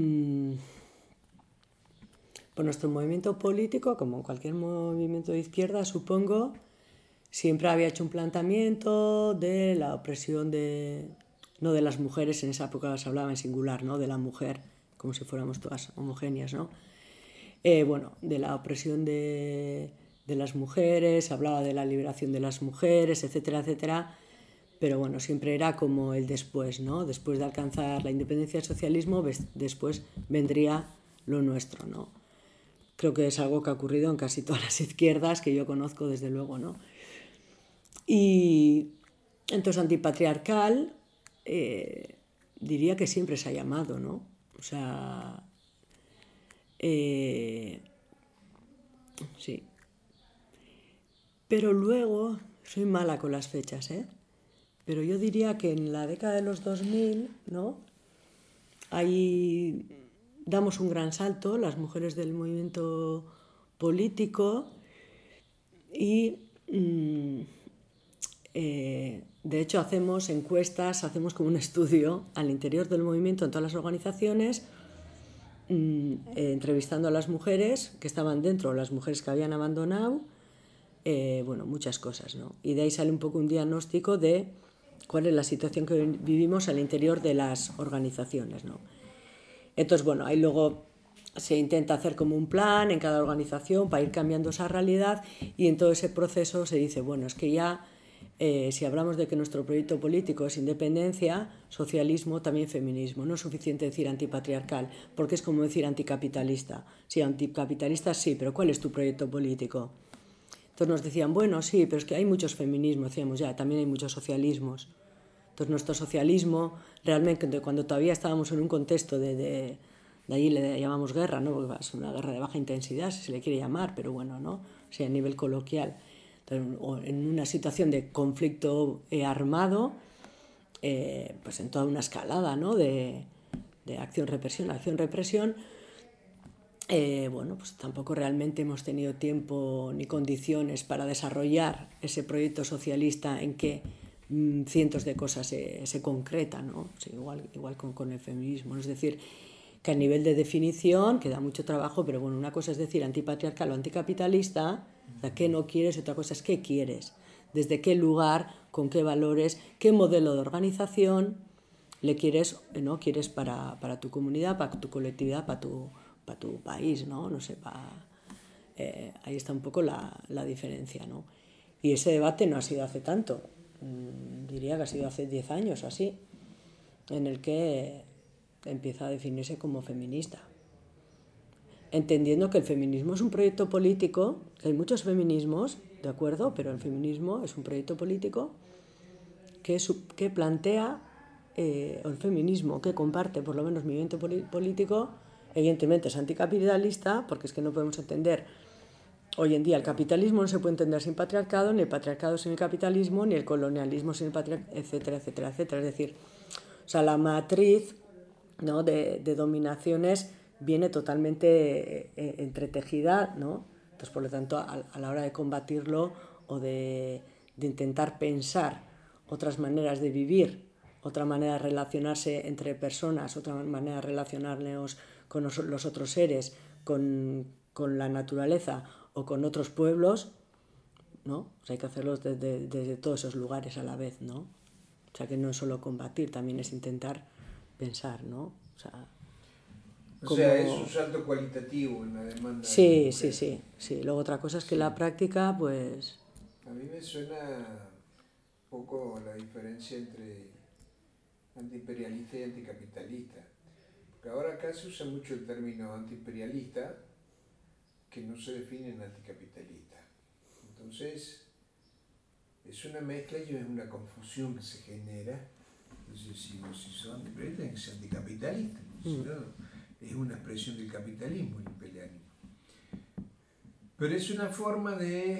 pues nuestro movimiento político, como cualquier movimiento de izquierda, supongo, siempre había hecho un planteamiento de la opresión no de las mujeres, en esa época se hablaba en singular, ¿no?, de la mujer, como si fuéramos todas homogéneas, ¿no? Bueno, de la opresión de las mujeres, hablaba de la liberación de las mujeres, etcétera, etcétera. Pero bueno, siempre era como el después, ¿no? Después de alcanzar la independencia y el socialismo, después vendría lo nuestro, ¿no? Creo que es algo que ha ocurrido en casi todas las izquierdas que yo conozco, desde luego, ¿no? Y entonces antipatriarcal, diría que siempre se ha llamado, ¿no? O sea, sí. Pero luego, soy mala con las fechas, pero yo diría que en la década de los 2000, ¿no? Ahí damos un gran salto, las mujeres del movimiento político, y de hecho hacemos encuestas, hacemos como un estudio al interior del movimiento en todas las organizaciones, entrevistando a las mujeres que estaban dentro, las mujeres que habían abandonado, bueno, muchas cosas, ¿no? Y de ahí sale un poco un diagnóstico de cuál es la situación que vivimos al interior de las organizaciones, ¿no? Entonces, bueno, ahí luego se intenta hacer como un plan en cada organización para ir cambiando esa realidad, y en todo ese proceso se dice, bueno, es que ya si hablamos de que nuestro proyecto político es independencia, socialismo, también feminismo. No es suficiente decir antipatriarcal, porque es como decir anticapitalista. Sí, anticapitalista sí, pero ¿cuál es tu proyecto político? Entonces nos decían, bueno, sí, pero es que hay muchos feminismos. Decíamos, ya, también hay muchos socialismos. Entonces nuestro socialismo, realmente cuando todavía estábamos en un contexto de allí le llamamos guerra, ¿no? Porque es una guerra de baja intensidad, si se le quiere llamar, pero bueno, ¿no? O sea, a nivel coloquial. Entonces, en una situación de conflicto armado, pues en toda una escalada, ¿no? de acción-represión, acción-represión, bueno, pues tampoco realmente hemos tenido tiempo ni condiciones para desarrollar ese proyecto socialista en que cientos de cosas se concretan, ¿no? Sí, igual con el feminismo. Es decir, que a nivel de definición queda mucho trabajo, pero bueno, una cosa es decir antipatriarcal o anticapitalista, la que no quieres, y otra cosa es qué quieres, desde qué lugar, con qué valores, qué modelo de organización le quieres, ¿no? Quieres para tu comunidad, para tu colectividad, para tu país, ¿no? No sé, ahí está un poco la diferencia, ¿no? Y ese debate no ha sido hace tanto, diría que ha sido hace 10 años o así, en el que empieza a definirse como feminista, entendiendo que el feminismo es un proyecto político, que hay muchos feminismos, de acuerdo, pero el feminismo es un proyecto político que plantea, el feminismo que comparte por lo menos movimiento político, evidentemente es anticapitalista, porque es que no podemos entender hoy en día el capitalismo, no se puede entender sin patriarcado, ni el patriarcado sin el capitalismo, ni el colonialismo sin el patriarcado, etcétera, etcétera, etcétera. Es decir, o sea, la matriz, ¿no? de dominaciones viene totalmente entretejida, ¿no? Entonces, por lo tanto, a la hora de combatirlo o de intentar pensar otras maneras de vivir, otra manera de relacionarse entre personas, otra manera de relacionarnos con los otros seres, con la naturaleza o con otros pueblos, ¿no? O sea, hay que hacerlo desde todos esos lugares a la vez, ¿no? O sea, que no es solo combatir, también es intentar pensar, ¿no? O sea, es un salto cualitativo en la demanda. Sí. Luego otra cosa es que la práctica, pues... A mí me suena un poco la diferencia entre antiimperialista y anticapitalista. Porque ahora acá se usa mucho el término antiimperialista, que no se define en anticapitalista. Entonces, es una mezcla y es una confusión que se genera. Entonces, si son antiimperialistas, tienen que ser anticapitalistas. Si no, es una expresión del capitalismo, el imperialismo. Pero es una forma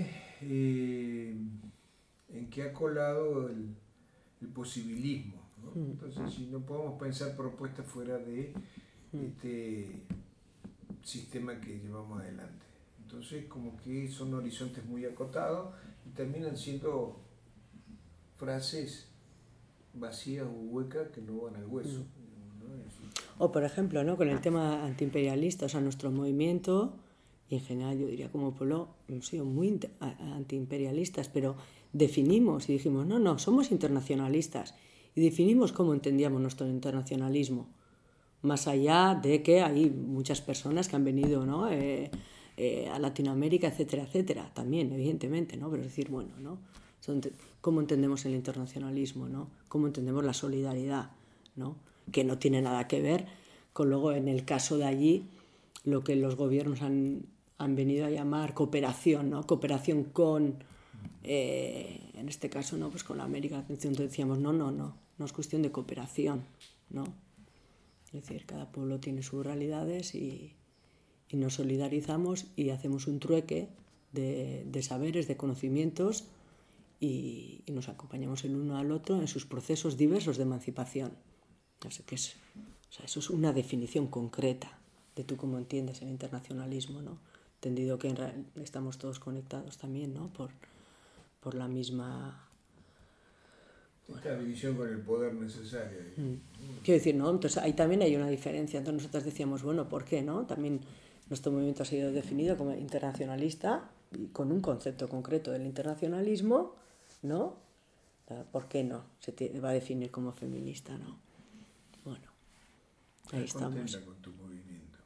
en que ha colado el posibilismo, ¿no? Entonces, si no podemos pensar propuestas fuera de este sistema que llevamos adelante. Entonces, como que son horizontes muy acotados y terminan siendo frases vacías o huecas que no van al hueso. O, por ejemplo, ¿no? Con el tema antiimperialista, o sea, nuestro movimiento, y en general yo diría como pueblo, hemos sido muy antiimperialistas, pero definimos y dijimos, no, somos internacionalistas, y definimos cómo entendíamos nuestro internacionalismo, más allá de que hay muchas personas que han venido, ¿no? A Latinoamérica, etcétera, etcétera, también, evidentemente, ¿no? Pero es decir, bueno, ¿no? ¿Cómo entendemos el internacionalismo, ¿no? ¿Cómo entendemos la solidaridad, ¿no? Que no tiene nada que ver con luego, en el caso de allí, lo que los gobiernos han venido a llamar cooperación, ¿no? Cooperación con, en este caso, ¿no? Pues con la América. Entonces decíamos, no es cuestión de cooperación, ¿no? Es decir, cada pueblo tiene sus realidades y nos solidarizamos y hacemos un trueque, de saberes, de conocimientos, y nos acompañamos el uno al otro en sus procesos diversos de emancipación. No sé qué es. O sea, eso es una definición concreta de tú cómo entiendes el internacionalismo, ¿no? Entendido que estamos todos conectados también, ¿no? Por la misma... Esta división con el poder necesario. Quiero decir, ¿no? Entonces ahí también hay una diferencia. Entonces nosotros decíamos, bueno, ¿por qué, no? También nuestro movimiento ha sido definido como internacionalista y con un concepto concreto del internacionalismo, ¿no? ¿Por qué no? Se va a definir como feminista, ¿no? Bueno, ahí estamos. ¿Estás contenta con tu movimiento?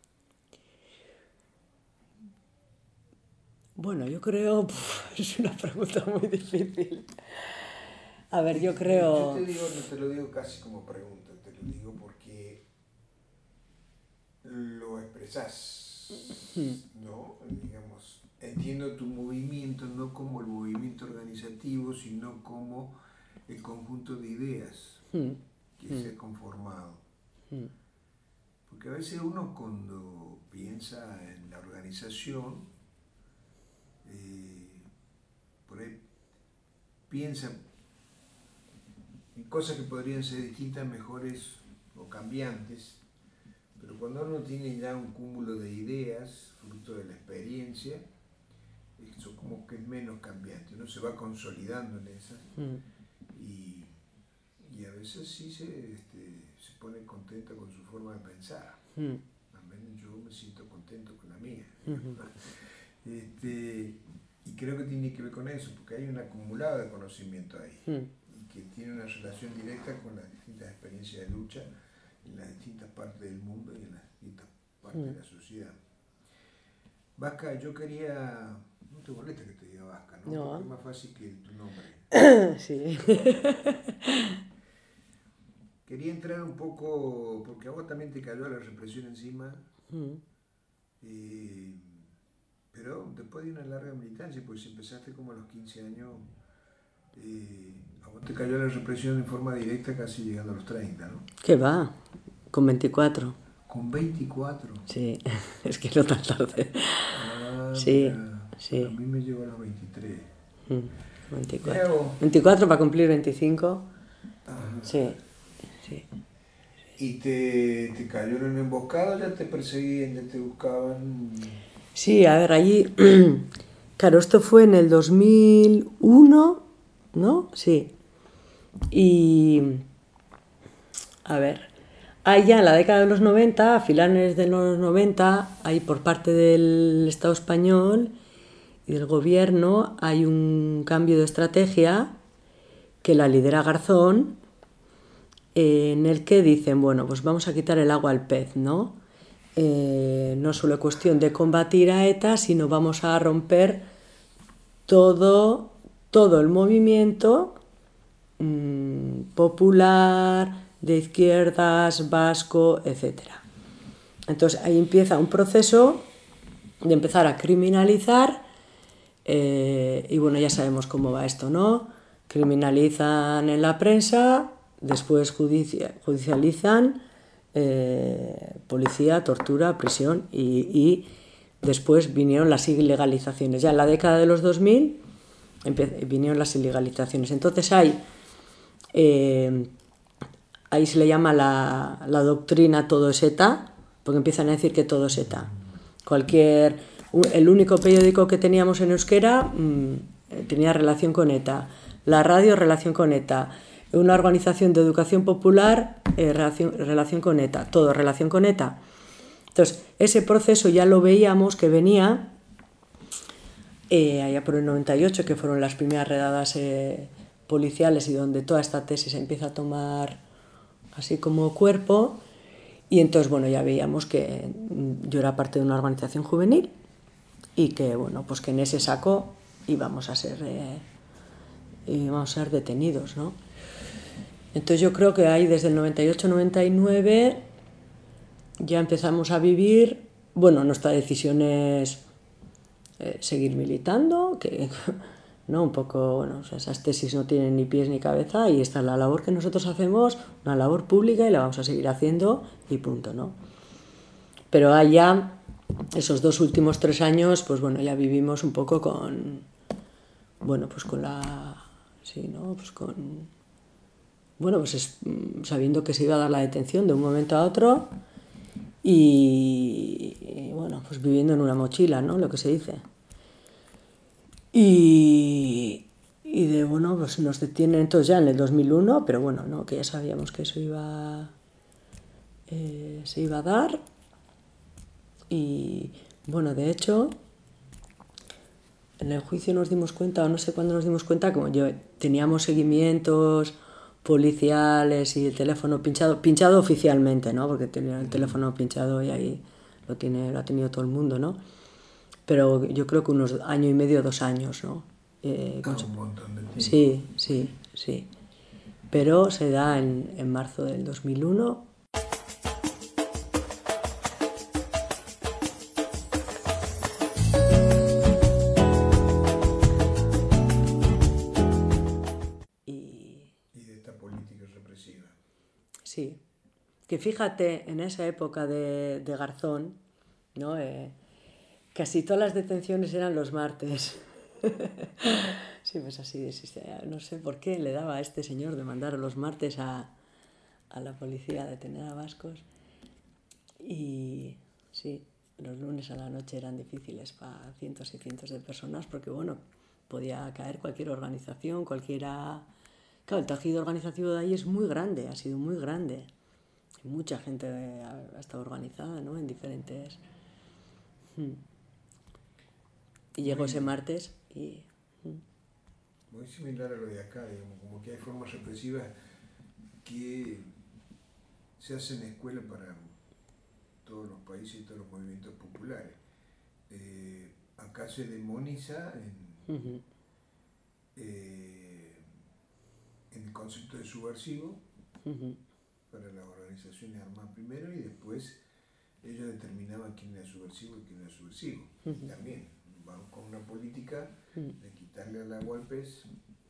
Bueno, yo creo... es una pregunta muy difícil. A ver, yo creo... Yo te digo, no te lo digo casi como pregunta, te lo digo porque lo expresás, ¿no? Digamos, entiendo tu movimiento no como el movimiento organizativo, sino como el conjunto de ideas que se ha conformado. Porque a veces uno cuando piensa en la organización, por ahí piensa en cosas que podrían ser distintas, mejores o cambiantes, pero cuando uno tiene ya un cúmulo de ideas, fruto de la experiencia, eso como que es menos cambiante, uno se va consolidando en esas y a veces sí se pone contento con su forma de pensar. Al menos yo me siento contento con la mía. Y creo que tiene que ver con eso, porque hay un acumulado de conocimiento ahí, y que tiene una relación directa con las distintas experiencias de lucha en las distintas partes del mundo y en las distintas partes de la sociedad. Vasca, yo quería... No te molesta que te diga Vasca, ¿no? No. Porque es más fácil que tu nombre. Sí. Quería entrar un poco, porque a vos también te cayó la represión encima, pero después de una larga militancia, pues empezaste como a los 15 años, a vos te cayó la represión en forma directa casi llegando a los 30, ¿no? ¿Qué va? Con 24. ¿Con 24? Sí, es que no tan tarde. Sí, mira, sí. A mí me llegó a los 23. 24. 24 para cumplir 25. Sí, sí. ¿Y te cayó en emboscada? ¿Ya te perseguían, ya te buscaban? Sí, a ver, allí... Claro, esto fue en el 2001, ¿no? Sí. Y... A ver... Allá en la década de los 90, a finales de los 90, hay por parte del Estado español y del gobierno hay un cambio de estrategia que la lidera Garzón, en el que dicen, bueno, pues vamos a quitar el agua al pez, ¿no? No solo es cuestión de combatir a ETA, sino vamos a romper todo el movimiento popular, de izquierdas, vasco, etc. Entonces ahí empieza un proceso de empezar a criminalizar, y bueno, ya sabemos cómo va esto, ¿no? Criminalizan en la prensa, después judicializan, policía, tortura, prisión, y después vinieron las ilegalizaciones. Ya en la década de los 2000 vinieron las ilegalizaciones. Entonces ahí se le llama la doctrina todo es ETA, porque empiezan a decir que todo es ETA. El único periódico que teníamos en euskera tenía relación con ETA, la radio relación con ETA, una organización de educación popular relación con ETA, todo relación con ETA. Entonces, ese proceso ya lo veíamos que venía allá por el 98, que fueron las primeras redadas policiales y donde toda esta tesis empieza a tomar así como cuerpo, y entonces bueno, ya veíamos que yo era parte de una organización juvenil y que bueno, pues que en ese saco íbamos a ser detenidos, ¿no? Entonces yo creo que ahí desde el 98-99 ya empezamos a vivir, bueno, nuestra decisión es seguir militando, que ¿no? Un poco, bueno, o sea, esas tesis no tienen ni pies ni cabeza, y esta es la labor que nosotros hacemos, una labor pública, y la vamos a seguir haciendo y punto, ¿no? Pero allá esos 2 últimos 3 años, pues bueno, ya vivimos un poco con, bueno, pues con la, sí, ¿no? Pues con, bueno, pues sabiendo que se iba a dar la detención de un momento a otro y bueno, pues viviendo en una mochila, ¿no? Lo que se dice. Y de, bueno, pues nos detienen entonces ya en el 2001, pero bueno, no, que ya sabíamos que eso se iba a dar. Y bueno, de hecho, en el juicio nos dimos cuenta, o no sé cuándo nos dimos cuenta, como yo teníamos seguimientos policiales y el teléfono pinchado oficialmente, ¿no? Porque tenía el teléfono pinchado y ahí lo ha tenido todo el mundo, ¿no? Pero yo creo que unos año y medio, 2 años, ¿no? Un montón de tiempo. Sí, sí, sí. Pero se da en marzo del 2001. Y de esta política represiva. Sí, que fíjate, en esa época de Garzón, ¿no? Casi todas las detenciones eran los martes. Sí, pues así, no sé por qué le daba a este señor de mandar los martes a la policía a detener a vascos. Y sí, los lunes a la noche eran difíciles para cientos y cientos de personas porque, bueno, podía caer cualquier organización, cualquiera... Claro, el tejido organizativo de ahí es muy grande, ha sido muy grande. Mucha gente ha estado organizada, ¿no? En diferentes... Y llegó ese martes y... Muy similar a lo de acá, digamos, como que hay formas represivas que se hacen escuela para todos los países y todos los movimientos populares. Acá se demoniza en el concepto de subversivo para las organizaciones armadas primero y después ellos determinaban quién era subversivo y quién era subversivo. También van con una política de quitarle al agua al pez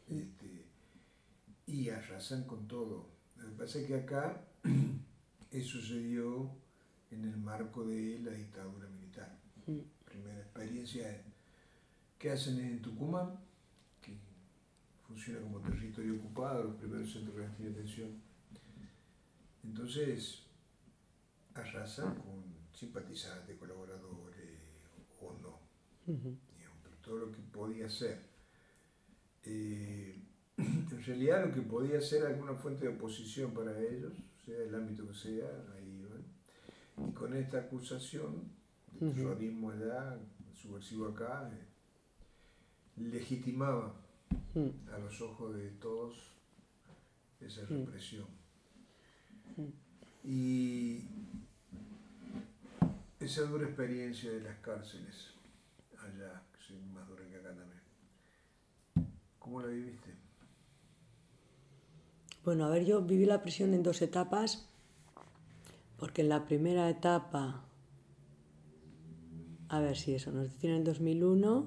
y arrasan con todo. Lo que pasa es que acá eso sucedió en el marco de la dictadura militar. Primera experiencia que hacen en Tucumán, que funciona como territorio ocupado, los primeros centros de detención. Entonces arrasan con simpatizantes, colaboradores o no, digamos, pero todo lo que podía ser. En realidad lo que podía ser alguna fuente de oposición para ellos, sea el ámbito que sea, ahí iban. Y con esta acusación de terrorismo allá, subversivo acá, legitimaba a los ojos de todos esa represión. Y esa dura experiencia de las cárceles allá, que es más dura que acá también, ¿cómo la viviste? Bueno, a ver, yo viví la prisión en 2 etapas, porque en la primera etapa, a ver si eso, nos detienen en 2001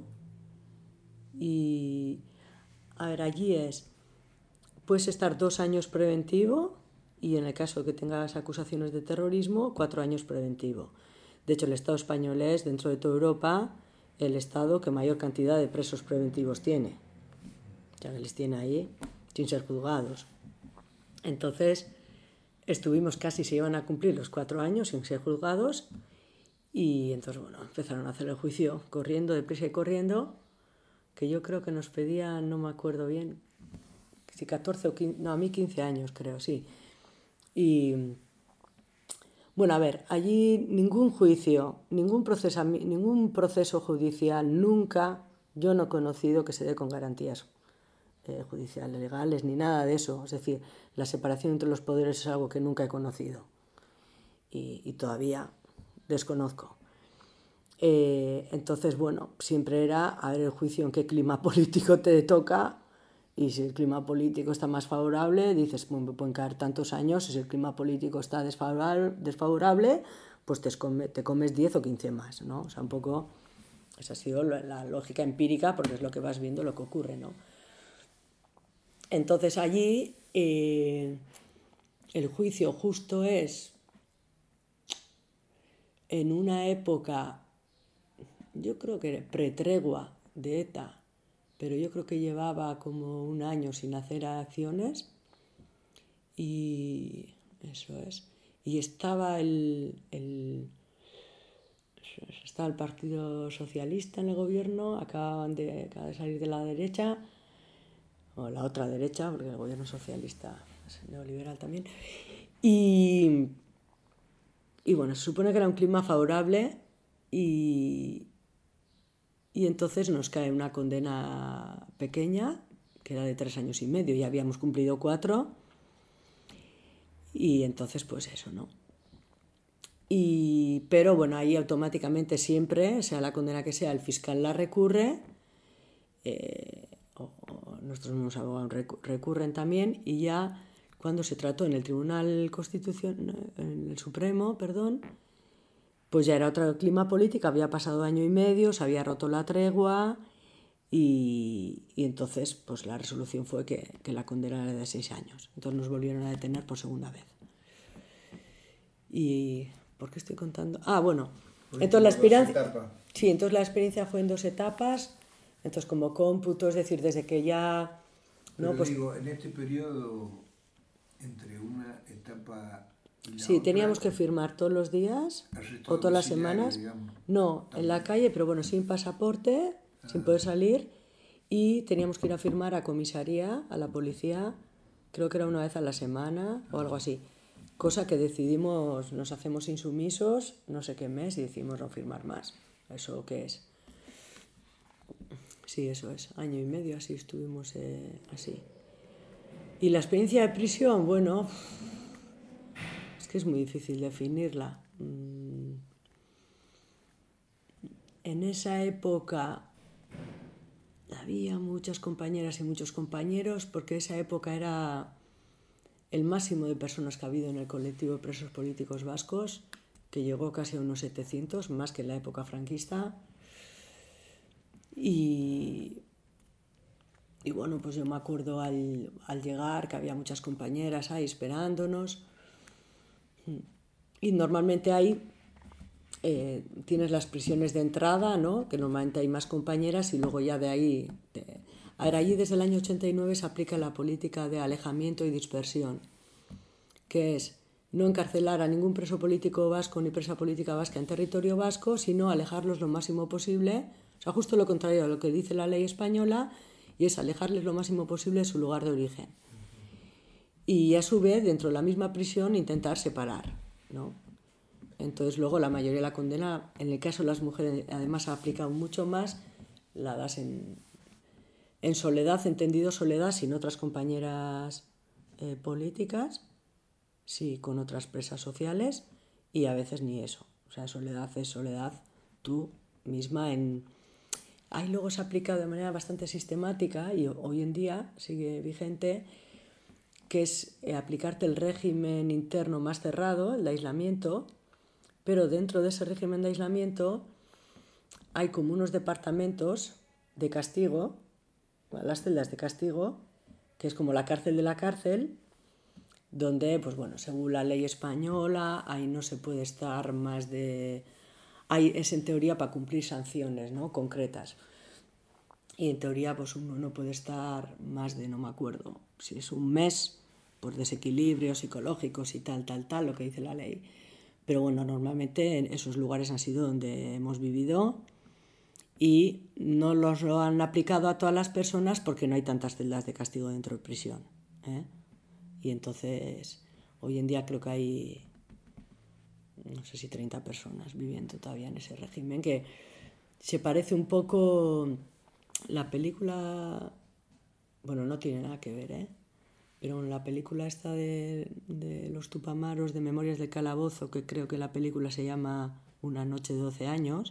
y, a ver, allí puedes estar 2 años preventivo y en el caso de que tengas acusaciones de terrorismo, 4 años preventivo. De hecho, el Estado español es, dentro de toda Europa, el Estado que mayor cantidad de presos preventivos tiene. Ya que les tiene ahí sin ser juzgados. Entonces, se iban a cumplir los 4 años sin ser juzgados y entonces, bueno, empezaron a hacer el juicio corriendo, deprisa y corriendo, que yo creo que nos pedían, no me acuerdo bien, si 14 o 15, no, a mí 15 años creo, sí. Y, bueno, a ver, allí ningún juicio, ningún proceso judicial, nunca, yo no he conocido que se dé con garantías judiciales, legales, ni nada de eso. Es decir, la separación entre los poderes es algo que nunca he conocido y todavía desconozco. Entonces, bueno, siempre era a ver el juicio en qué clima político te toca y si el clima político está más favorable, dices, bueno, me pueden caer tantos años, y si el clima político está desfavorable, pues te comes 10 o 15 más, ¿no? O sea, un poco, esa ha sido la lógica empírica porque es lo que vas viendo, lo que ocurre, ¿no? Entonces allí el juicio justo es en una época yo creo que pretregua de ETA, pero yo creo que llevaba como un año sin hacer acciones y eso es. Y estaba estaba el Partido Socialista en el gobierno, acaba de salir de la derecha, o la otra derecha, porque el gobierno socialista es neoliberal también. Y bueno, se supone que era un clima favorable y entonces nos cae una condena pequeña, que era de 3 años y medio, ya habíamos cumplido 4, y entonces pues eso, ¿no? Pero bueno, ahí automáticamente siempre, sea la condena que sea, el fiscal la recurre, o nuestros mismos abogados recurren también, y ya cuando se trató en el Tribunal Constitucional, en el Supremo, perdón, pues ya era otro clima político, había pasado año y medio, se había roto la tregua y entonces pues la resolución fue que la condena era de 6 años. Entonces nos volvieron a detener por segunda vez. ¿Y por qué estoy contando? Ah, bueno, entonces entonces la experiencia fue en 2 etapas, entonces como cómputo, es decir, desde que ya... Pero no, pues, digo, en este periodo entre una etapa y la sí, otra, teníamos que firmar todos los días o todas las semanas. Digamos. No, también. En la calle, pero bueno, sin pasaporte, sin poder salir, y teníamos que ir a firmar a comisaría, a la policía, creo que era una vez a la semana o algo así. Cosa que decidimos, nos hacemos insumisos, no sé qué mes, y decidimos no firmar más. ¿Eso qué es? Sí, eso es, año y medio así estuvimos así. Y la experiencia de prisión, bueno, es que es muy difícil definirla. En esa época había muchas compañeras y muchos compañeros, porque esa época era el máximo de personas que ha habido en el colectivo de presos políticos vascos, que llegó casi a unos 700, más que en la época franquista. Y bueno, pues yo me acuerdo al llegar que había muchas compañeras ahí esperándonos. Y normalmente ahí tienes las prisiones de entrada, ¿no? Que normalmente hay más compañeras, y luego ya de ahí... A ver, allí desde el año 89 se aplica la política de alejamiento y dispersión, que es no encarcelar a ningún preso político vasco ni presa política vasca en territorio vasco, sino alejarlos lo máximo posible. O sea, justo lo contrario a lo que dice la ley española, y es alejarles lo máximo posible de su lugar de origen. Y a su vez, dentro de la misma prisión, intentar separar, ¿no? Entonces luego la mayoría de la condena, en el caso de las mujeres además ha aplicado mucho más, la das en soledad, entendido soledad, sin otras compañeras políticas, sí, con otras presas sociales, y a veces ni eso. O sea, soledad es soledad tú misma en... Ahí luego se ha aplicado de manera bastante sistemática, y hoy en día sigue vigente, que es aplicarte el régimen interno más cerrado, el de aislamiento, pero dentro de ese régimen de aislamiento hay como unos departamentos de castigo, las celdas de castigo, que es como la cárcel de la cárcel, donde, pues bueno, según la ley española, ahí no se puede estar más de... Ahí es en teoría para cumplir sanciones, ¿no?, concretas. Y en teoría, pues uno no puede estar más de, no me acuerdo, si es un mes, por desequilibrios psicológicos y tal, lo que dice la ley. Pero bueno, normalmente en esos lugares han sido donde hemos vivido, y no los lo han aplicado a todas las personas porque no hay tantas celdas de castigo dentro de prisión, ¿eh? Y entonces hoy en día creo que hay, no sé si 30 personas viviendo todavía en ese régimen, que se parece un poco la película, bueno, no tiene nada que ver, pero en la película esta de los Tupamaros, de Memorias del Calabozo, que creo que la película se llama Una noche de 12 años,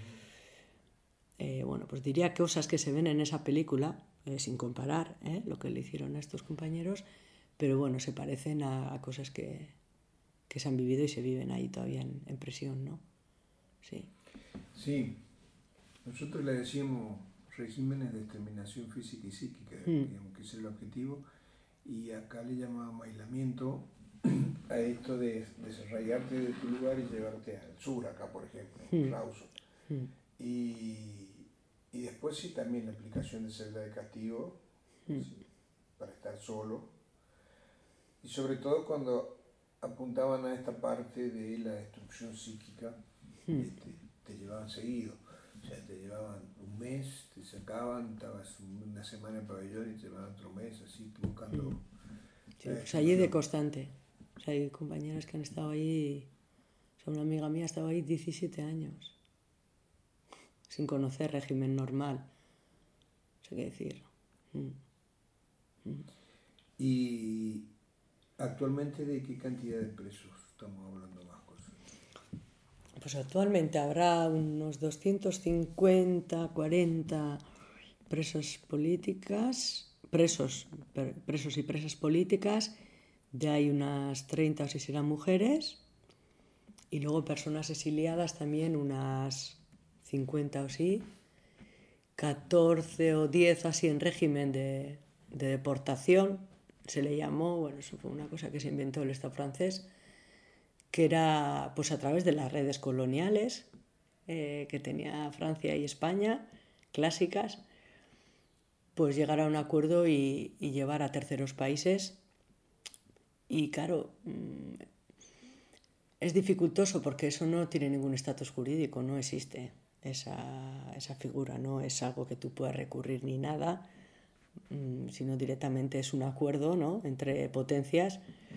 bueno, pues diría cosas que se ven en esa película, sin comparar lo que le hicieron a estos compañeros, pero bueno, se parecen a cosas que se han vivido y se viven ahí todavía en prisión, ¿no? Sí. Sí, nosotros le decíamos regímenes de exterminación física y psíquica, digamos que es el objetivo, y acá le llamábamos aislamiento a esto de desarraigarte de tu lugar y llevarte al sur, acá por ejemplo, en Rawson. Y después sí también la aplicación de celda de castigo, sí, para estar solo. Y sobre todo cuando apuntaban a esta parte de la destrucción psíquica, te llevaban seguido. O sea, te llevaban un mes, te sacaban, estabas una semana en pabellón y te llevaban otro mes, así, buscando Sí, la pues allí de destrucción. constante. O sea, hay compañeras que han estado ahí. O sea, una amiga mía estaba ahí 17 años, sin conocer régimen normal. O sea, qué decir. Y actualmente, ¿de qué cantidad de presos estamos hablando más cosas? Pues actualmente habrá unos 250, 40 presos políticas, presos y presas políticas. De ahí unas 30 o si serán mujeres. Y luego personas exiliadas también unas 50 o sí. 14 o 10 así en régimen de deportación. Se le llamó, bueno, eso fue una cosa que se inventó el Estado francés, que era pues a través de las redes coloniales que tenía Francia y España, clásicas, pues llegar a un acuerdo y llevar a terceros países. Y claro, es dificultoso porque eso no tiene ningún estatus jurídico, no existe esa figura, no es algo que tú puedas recurrir ni nada, sino directamente es un acuerdo, ¿no?, entre potencias.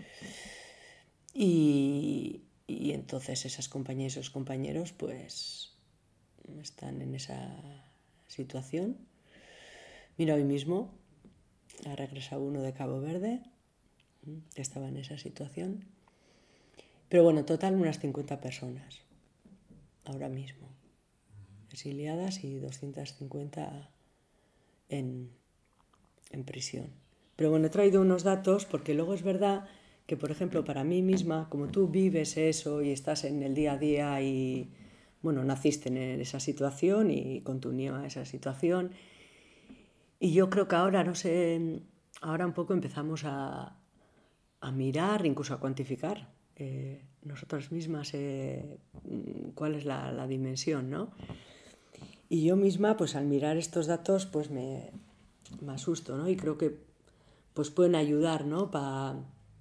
Y entonces esas compañías y esos compañeros pues están en esa situación. Mira, hoy mismo ha regresado uno de Cabo Verde que estaba en esa situación. Pero bueno, total unas 50 personas ahora mismo exiliadas y 250 en prisión. Pero bueno, he traído unos datos porque luego es verdad que, por ejemplo, para mí misma, como tú vives eso y estás en el día a día y, bueno, naciste en esa situación y continúa esa situación. Y yo creo que ahora, no sé, ahora un poco empezamos a mirar, incluso a cuantificar nosotras mismas cuál es la dimensión, ¿no? Y yo misma, pues al mirar estos datos, pues me asusto, ¿no? Y creo que pues pueden ayudar, ¿no?, para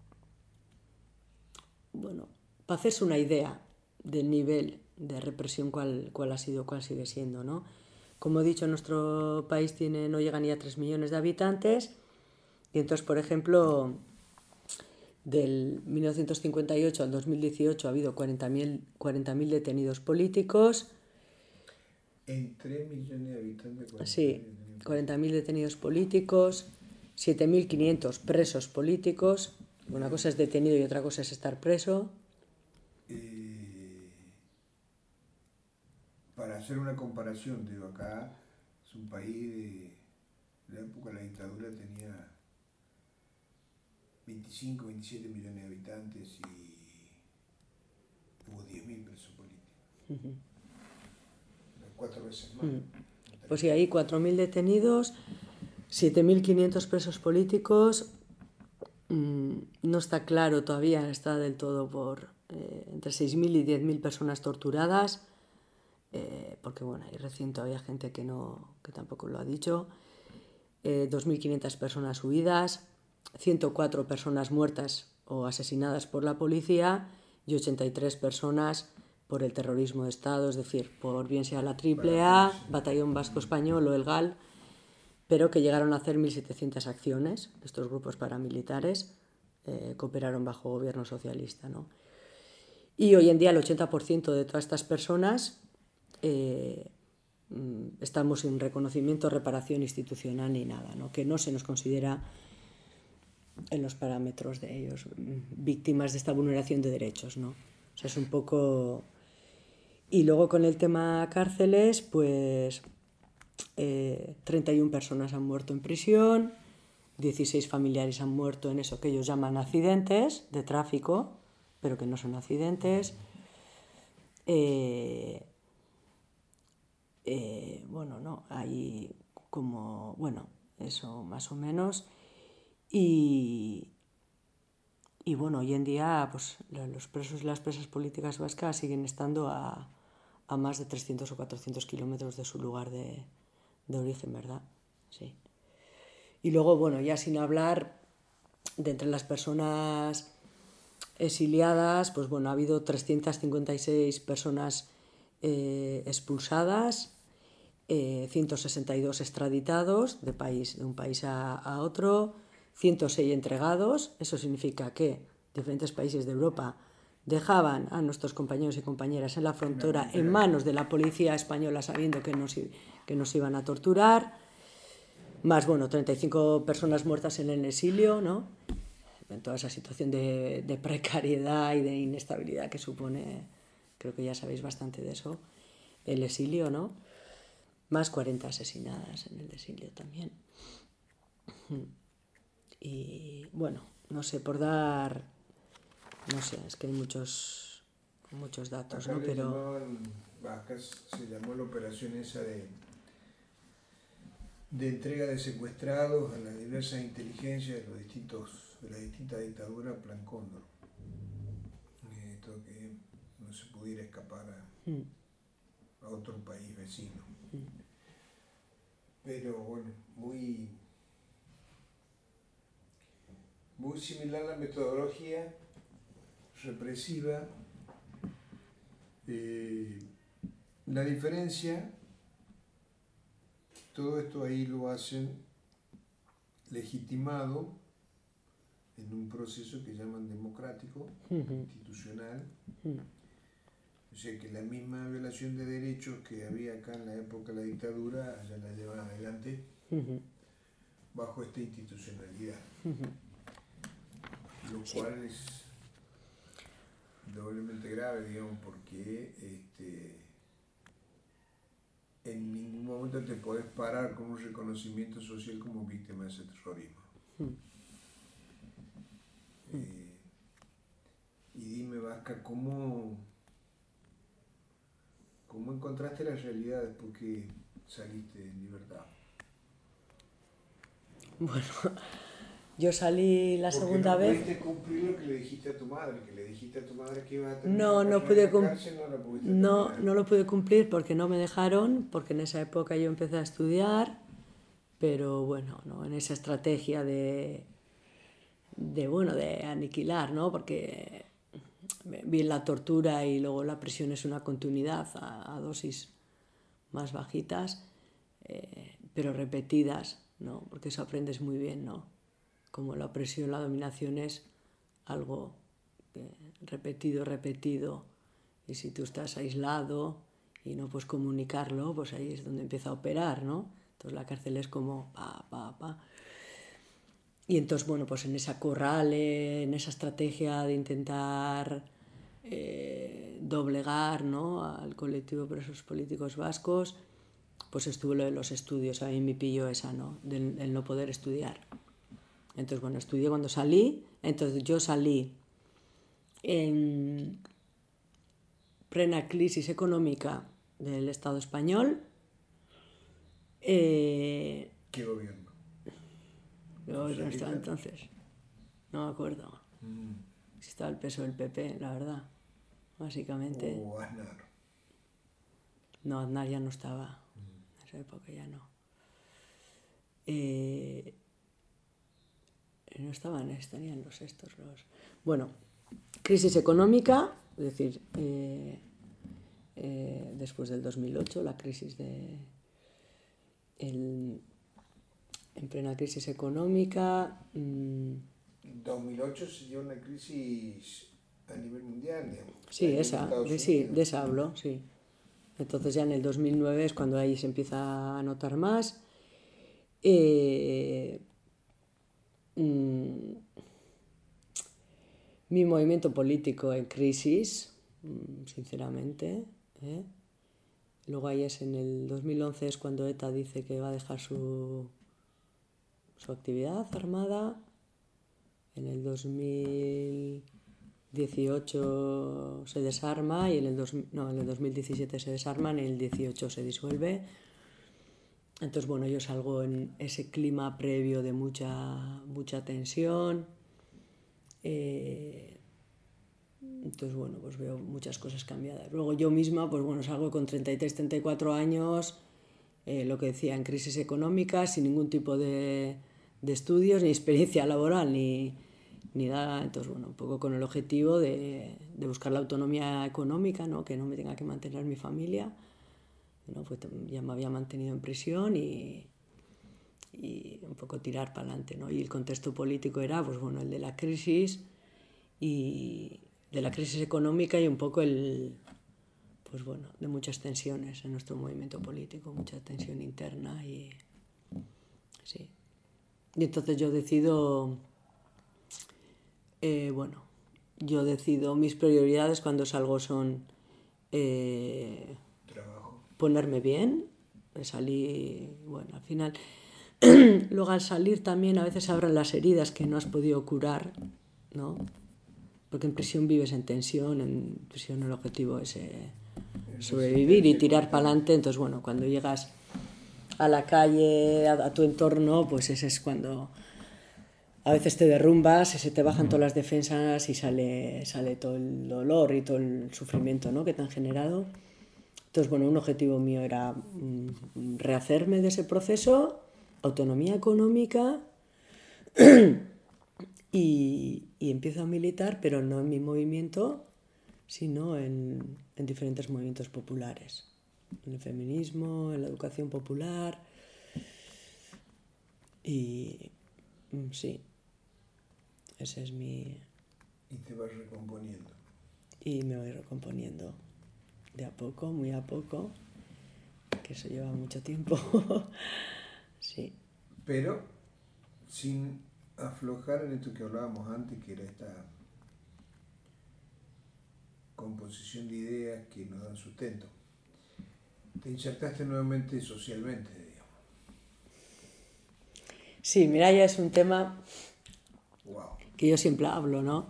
hacerse una idea del nivel de represión cuál ha sido, cuál sigue siendo, ¿no? Como he dicho, nuestro país no llega ni a 3 millones de habitantes y entonces, por ejemplo, del 1958 al 2018 ha habido 40.000 detenidos políticos. En 3 millones de habitantes, 40.000 Sí, detenidos. 40.000 detenidos políticos, 7.500 presos políticos. Una cosa es detenido y otra cosa es estar preso. Para hacer una comparación, digo, acá es un país de la época de la dictadura, tenía 25, 27 millones de habitantes y hubo 10.000 presos políticos. 4 veces más. Pues sí, hay 4.000 detenidos, 7.500 presos políticos. No está claro todavía, está del todo por entre 6.000 y 10.000 personas torturadas, porque bueno, ahí recién todavía gente que tampoco lo ha dicho. 2.500 personas huidas, 104 personas muertas o asesinadas por la policía y 83 personas por el terrorismo de Estado, es decir, por bien sea la AAA, Batallón Vasco Español o el GAL, pero que llegaron a hacer 1.700 acciones. Estos grupos paramilitares cooperaron bajo gobierno socialista, ¿no? Y hoy en día el 80% de todas estas personas estamos sin reconocimiento, reparación institucional ni nada, ¿no?, que no se nos considera en los parámetros de ellos víctimas de esta vulneración de derechos, ¿no? O sea, es un poco... Y luego con el tema cárceles, pues 31 personas han muerto en prisión, 16 familiares han muerto en eso que ellos llaman accidentes de tráfico, pero que no son accidentes. Bueno, no, hay como, bueno, eso más o menos. Y bueno, hoy en día pues los presos y las presas políticas vascas siguen estando a a más de 300 o 400 kilómetros de su lugar de origen, ¿verdad? Sí. Y luego, bueno, ya sin hablar de entre las personas exiliadas, pues bueno, ha habido 356 personas expulsadas, 162 extraditados de un país a otro, 106 entregados. Eso significa que diferentes países de Europa dejaban a nuestros compañeros y compañeras en la frontera en manos de la policía española sabiendo que nos iban a torturar. Más, bueno, 35 personas muertas en el exilio, ¿no? En toda esa situación de precariedad y de inestabilidad que supone, creo que ya sabéis bastante de eso, el exilio, ¿no? Más 40 asesinadas en el exilio también. Y bueno, no sé, por dar, no sé, es que hay muchos datos, acá ¿no? Pero acá se llamó la operación esa de entrega de secuestrados a las diversas inteligencias de las distintas dictaduras, Plan Cóndor. Esto que no se pudiera escapar a otro país vecino. Pero bueno, muy similar la metodología represiva. La diferencia, todo esto ahí lo hacen legitimado en un proceso que llaman democrático, institucional. O sea que la misma violación de derechos que había acá en la época de la dictadura, allá la llevan adelante bajo esta institucionalidad. Lo cual es doblemente grave, digamos, porque en ningún momento te podés parar con un reconocimiento social como víctima de ese terrorismo. Y dime, Vasca, ¿cómo encontraste la realidad después que saliste en libertad? Bueno, yo salí la segunda vez. Porque no pudiste cumplir lo que le dijiste a tu madre, que ibas a terminar No pude en la cárcel, no lo pudiste terminar. No lo pude cumplir porque no me dejaron, porque en esa época yo empecé a estudiar, pero bueno, ¿no? En esa estrategia de aniquilar, ¿no? Porque vi la tortura y luego la prisión es una continuidad a dosis más bajitas, pero repetidas, ¿no? Porque eso aprendes muy bien, ¿no? Como la opresión, la dominación es algo repetido, y si tú estás aislado y no puedes comunicarlo, pues ahí es donde empieza a operar, ¿no? Entonces la cárcel es como pa. Y entonces, bueno, pues en esa en esa estrategia de intentar doblegar, ¿no?, al colectivo de presos políticos vascos, pues estuvo lo de los estudios. A mí me pilló esa, ¿no?, del no poder estudiar. Entonces, bueno, estudié cuando salí. Entonces yo salí en plena crisis económica del Estado español. ¿Qué gobierno? ¿Qué gobierno estaba entonces? No me acuerdo. Si estaba el PSOE o el PP, la verdad. Básicamente. O Aznar. No, Aznar ya no estaba. En esa época ya no. No estaban, estarían los estos. Bueno, crisis económica, es decir, después del 2008, la crisis en plena crisis económica. 2008 se dio una crisis a nivel mundial, digamos. Sí, de esa hablo, sí. Entonces ya en el 2009 es cuando ahí se empieza a notar más. Mi movimiento político en crisis, sinceramente. Luego ahí es en el 2011 es cuando ETA dice que va a dejar su actividad armada. En el 2018 se desarma y en el 2017 se desarma, en el 18 se disuelve. Entonces, bueno, yo salgo en ese clima previo de mucha tensión. Entonces, bueno, pues veo muchas cosas cambiadas. Luego yo misma, pues bueno, salgo con 33, 34 años, lo que decía, en crisis económica, sin ningún tipo de estudios, ni experiencia laboral, ni nada. Entonces, bueno, un poco con el objetivo de buscar la autonomía económica, ¿no? Que no me tenga que mantener mi familia, ¿no? Pues ya me había mantenido en prisión y un poco tirar para adelante, ¿no? Y el contexto político era, pues bueno, el de la crisis económica y un poco pues bueno, de muchas tensiones en nuestro movimiento político, mucha tensión interna y sí. Y entonces yo decido, mis prioridades cuando salgo son ponerme bien, salir, bueno, al final, luego al salir también a veces se abren las heridas que no has podido curar, ¿no? Porque en prisión vives en tensión, en prisión el objetivo es sobrevivir y tirar para adelante. Entonces, bueno, cuando llegas a la calle, a tu entorno, pues ese es cuando a veces te derrumbas y se te bajan todas las defensas y sale todo el dolor y todo el sufrimiento, ¿no? Que te han generado. Entonces, bueno, un objetivo mío era rehacerme de ese proceso, autonomía económica y empiezo a militar, pero no en mi movimiento, sino en diferentes movimientos populares, en el feminismo, en la educación popular y sí, ese es mi... Y te vas recomponiendo. Y me voy recomponiendo de a poco, muy a poco, que eso lleva mucho tiempo. Sí. Pero sin aflojar en esto que hablábamos antes, que era esta composición de ideas que nos dan sustento. Te insertaste nuevamente socialmente, digamos. Sí, mira, ya es un tema Wow. que yo siempre hablo, ¿no?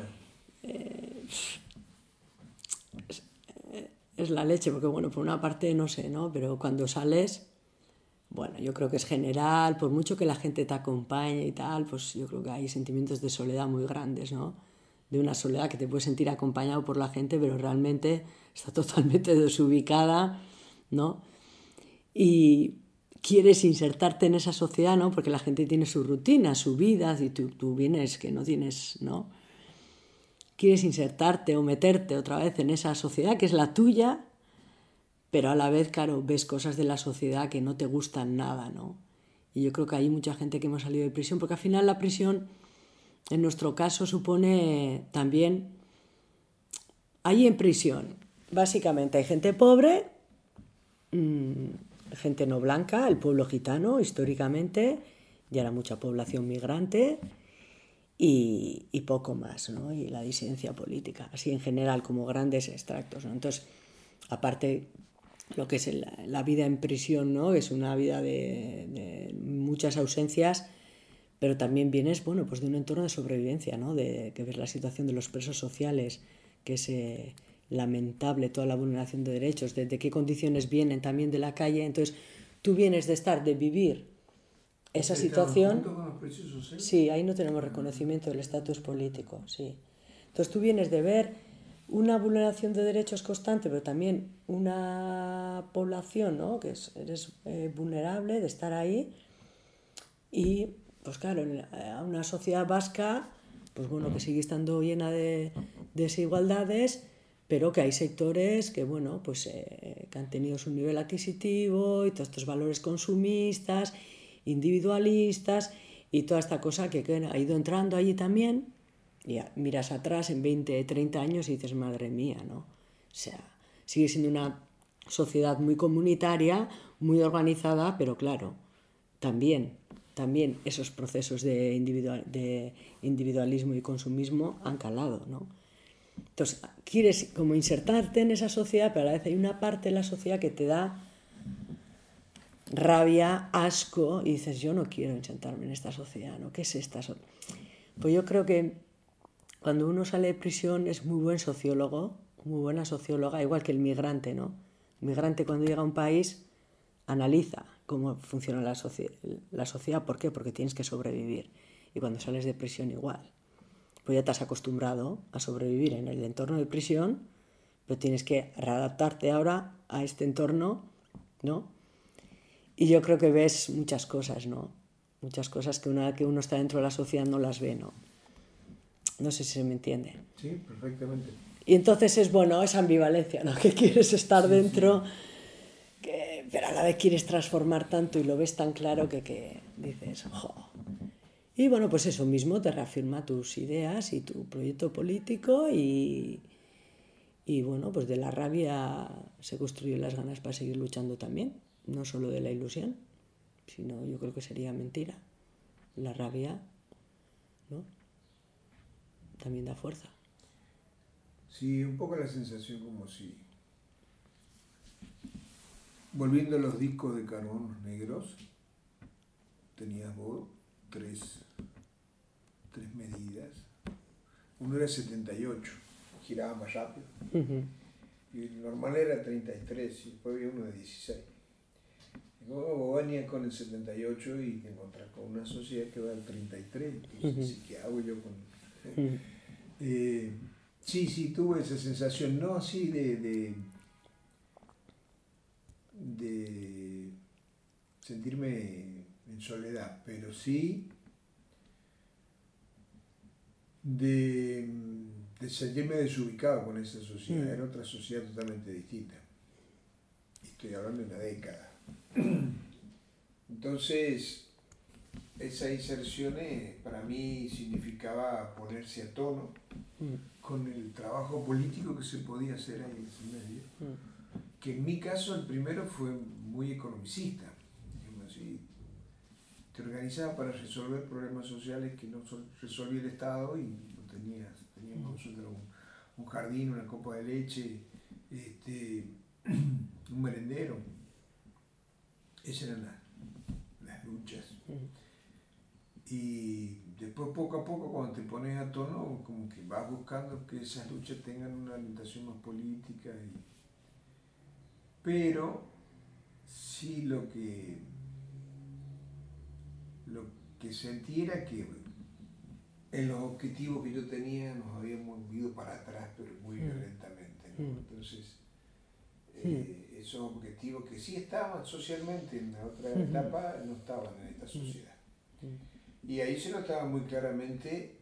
Es la leche, porque bueno, por una parte no sé, ¿no? Pero cuando sales, bueno, yo creo que es general, por mucho que la gente te acompañe y tal, pues yo creo que hay sentimientos de soledad muy grandes, ¿no? De una soledad que te puedes sentir acompañado por la gente, pero realmente está totalmente desubicada, ¿no? Y quieres insertarte en esa sociedad, ¿no? Porque la gente tiene su rutina, su vida, y tú vienes que no tienes, ¿no? Quieres insertarte o meterte otra vez en esa sociedad que es la tuya, pero a la vez, claro, ves cosas de la sociedad que no te gustan nada, ¿no? Y yo creo que hay mucha gente que hemos salido de prisión, porque al final la prisión, en nuestro caso, supone también... Ahí en prisión, básicamente hay gente pobre, gente no blanca, el pueblo gitano, históricamente, ya era mucha población migrante, y poco más, ¿no? Y la disidencia política, así en general, como grandes extractos, ¿no? Entonces, aparte, lo que es la vida en prisión, ¿no? Es una vida de muchas ausencias, pero también vienes, bueno, pues de un entorno de sobrevivencia, ¿no? De que ves la situación de los presos sociales, que es lamentable, toda la vulneración de derechos, de qué condiciones vienen también de la calle. Entonces, tú vienes de vivir esa situación. Con los presos sociales? Sí, ahí no tenemos reconocimiento del estatus político, sí. Entonces tú vienes de ver una vulneración de derechos constante, pero también una población, ¿no? Que eres vulnerable de estar ahí. Y, pues claro, a una sociedad vasca, pues bueno, que sigue estando llena de desigualdades, pero que hay sectores que, bueno, pues que han tenido su nivel adquisitivo y todos estos valores consumistas, individualistas y toda esta cosa que ha ido entrando allí también. Y miras atrás en 20, 30 años y dices, madre mía, ¿no? O sea, sigue siendo una sociedad muy comunitaria, muy organizada, pero claro, también esos procesos de individualismo y consumismo han calado, ¿no? Entonces, quieres como insertarte en esa sociedad, pero a la vez hay una parte de la sociedad que te da rabia, asco, y dices, yo no quiero insertarme en esta sociedad, ¿no? ¿Qué es esta sociedad? Pues yo creo que cuando uno sale de prisión es muy buen sociólogo, muy buena socióloga, igual que el migrante, ¿no? El migrante cuando llega a un país analiza cómo funciona la sociedad. ¿Por qué? Porque tienes que sobrevivir. Y cuando sales de prisión igual. pues ya te has acostumbrado a sobrevivir en el entorno de prisión, pero tienes que readaptarte ahora a este entorno, ¿no? Y yo creo que ves muchas cosas, ¿no? Muchas cosas que una vez que uno está dentro de la sociedad no las ve, ¿no? No sé si se me entiende. Sí, perfectamente. Y entonces es, bueno, esa ambivalencia, ¿no? Que quieres estar dentro, Sí. pero a la vez quieres transformar tanto y lo ves tan claro que dices, ¡jo! Y bueno, pues eso mismo te reafirma tus ideas y tu proyecto político y bueno, pues de la rabia se construyen las ganas para seguir luchando también, no solo de la ilusión, sino yo creo que sería mentira. La rabia, ¿no? También da fuerza. Sí, un poco la sensación como si, volviendo a los discos de Carbonos Negros, tenías vos tres medidas. Uno era 78, giraba más rápido. Y el normal era 33, y después había uno de 16. Y vos venías con el 78 y te encontrás con una sociedad que va al 33. Entonces, ¿qué hago yo con...? Sí, tuve esa sensación, no así de sentirme en soledad, pero sí de sentirme desubicado con esa sociedad. Era otra sociedad totalmente distinta. Estoy hablando de una década. Entonces, esa inserción para mí significaba ponerse a tono con el trabajo político que se podía hacer ahí en ese medio. Que en mi caso el primero fue muy economicista. Así, te organizaba para resolver problemas sociales que no resolvía el Estado y no teníamos un jardín, una copa de leche, un merendero. Esas eran las luchas. Y después poco a poco cuando te pones a tono como que vas buscando que esas luchas tengan una orientación más política. Pero sí lo que sentí era que en los objetivos que yo tenía nos habíamos ido para atrás, pero muy violentamente, ¿no? Entonces, esos objetivos que sí estaban socialmente en la otra etapa, no estaban en esta sociedad. Y ahí se notaba muy claramente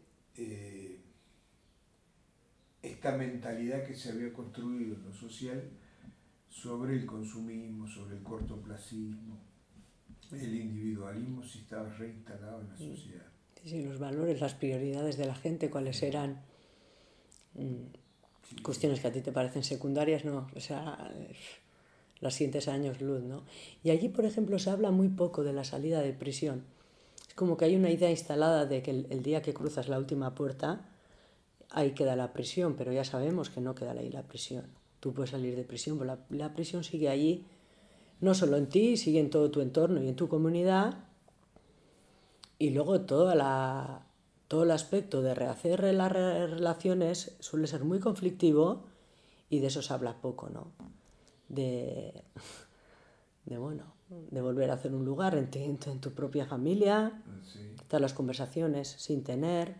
esta mentalidad que se había construido en lo social sobre el consumismo, sobre el cortoplacismo. El individualismo sí estaba reinstalado en la sociedad. Sí, los valores, las prioridades de la gente, cuáles eran cuestiones que a ti te parecen secundarias, no, o sea, las sientes a años luz, ¿no? Y allí, por ejemplo, se habla muy poco de la salida de prisión. Es como que hay una idea instalada de que el día que cruzas la última puerta, ahí queda la prisión, pero ya sabemos que no queda ahí la prisión. Tú puedes salir de prisión, pero la prisión sigue allí, no solo en ti, sigue en todo tu entorno y en tu comunidad. Y luego todo el aspecto de rehacer las relaciones suele ser muy conflictivo y de eso se habla poco, ¿no? De volver a hacer un lugar en tu propia familia, estar las conversaciones sin tener,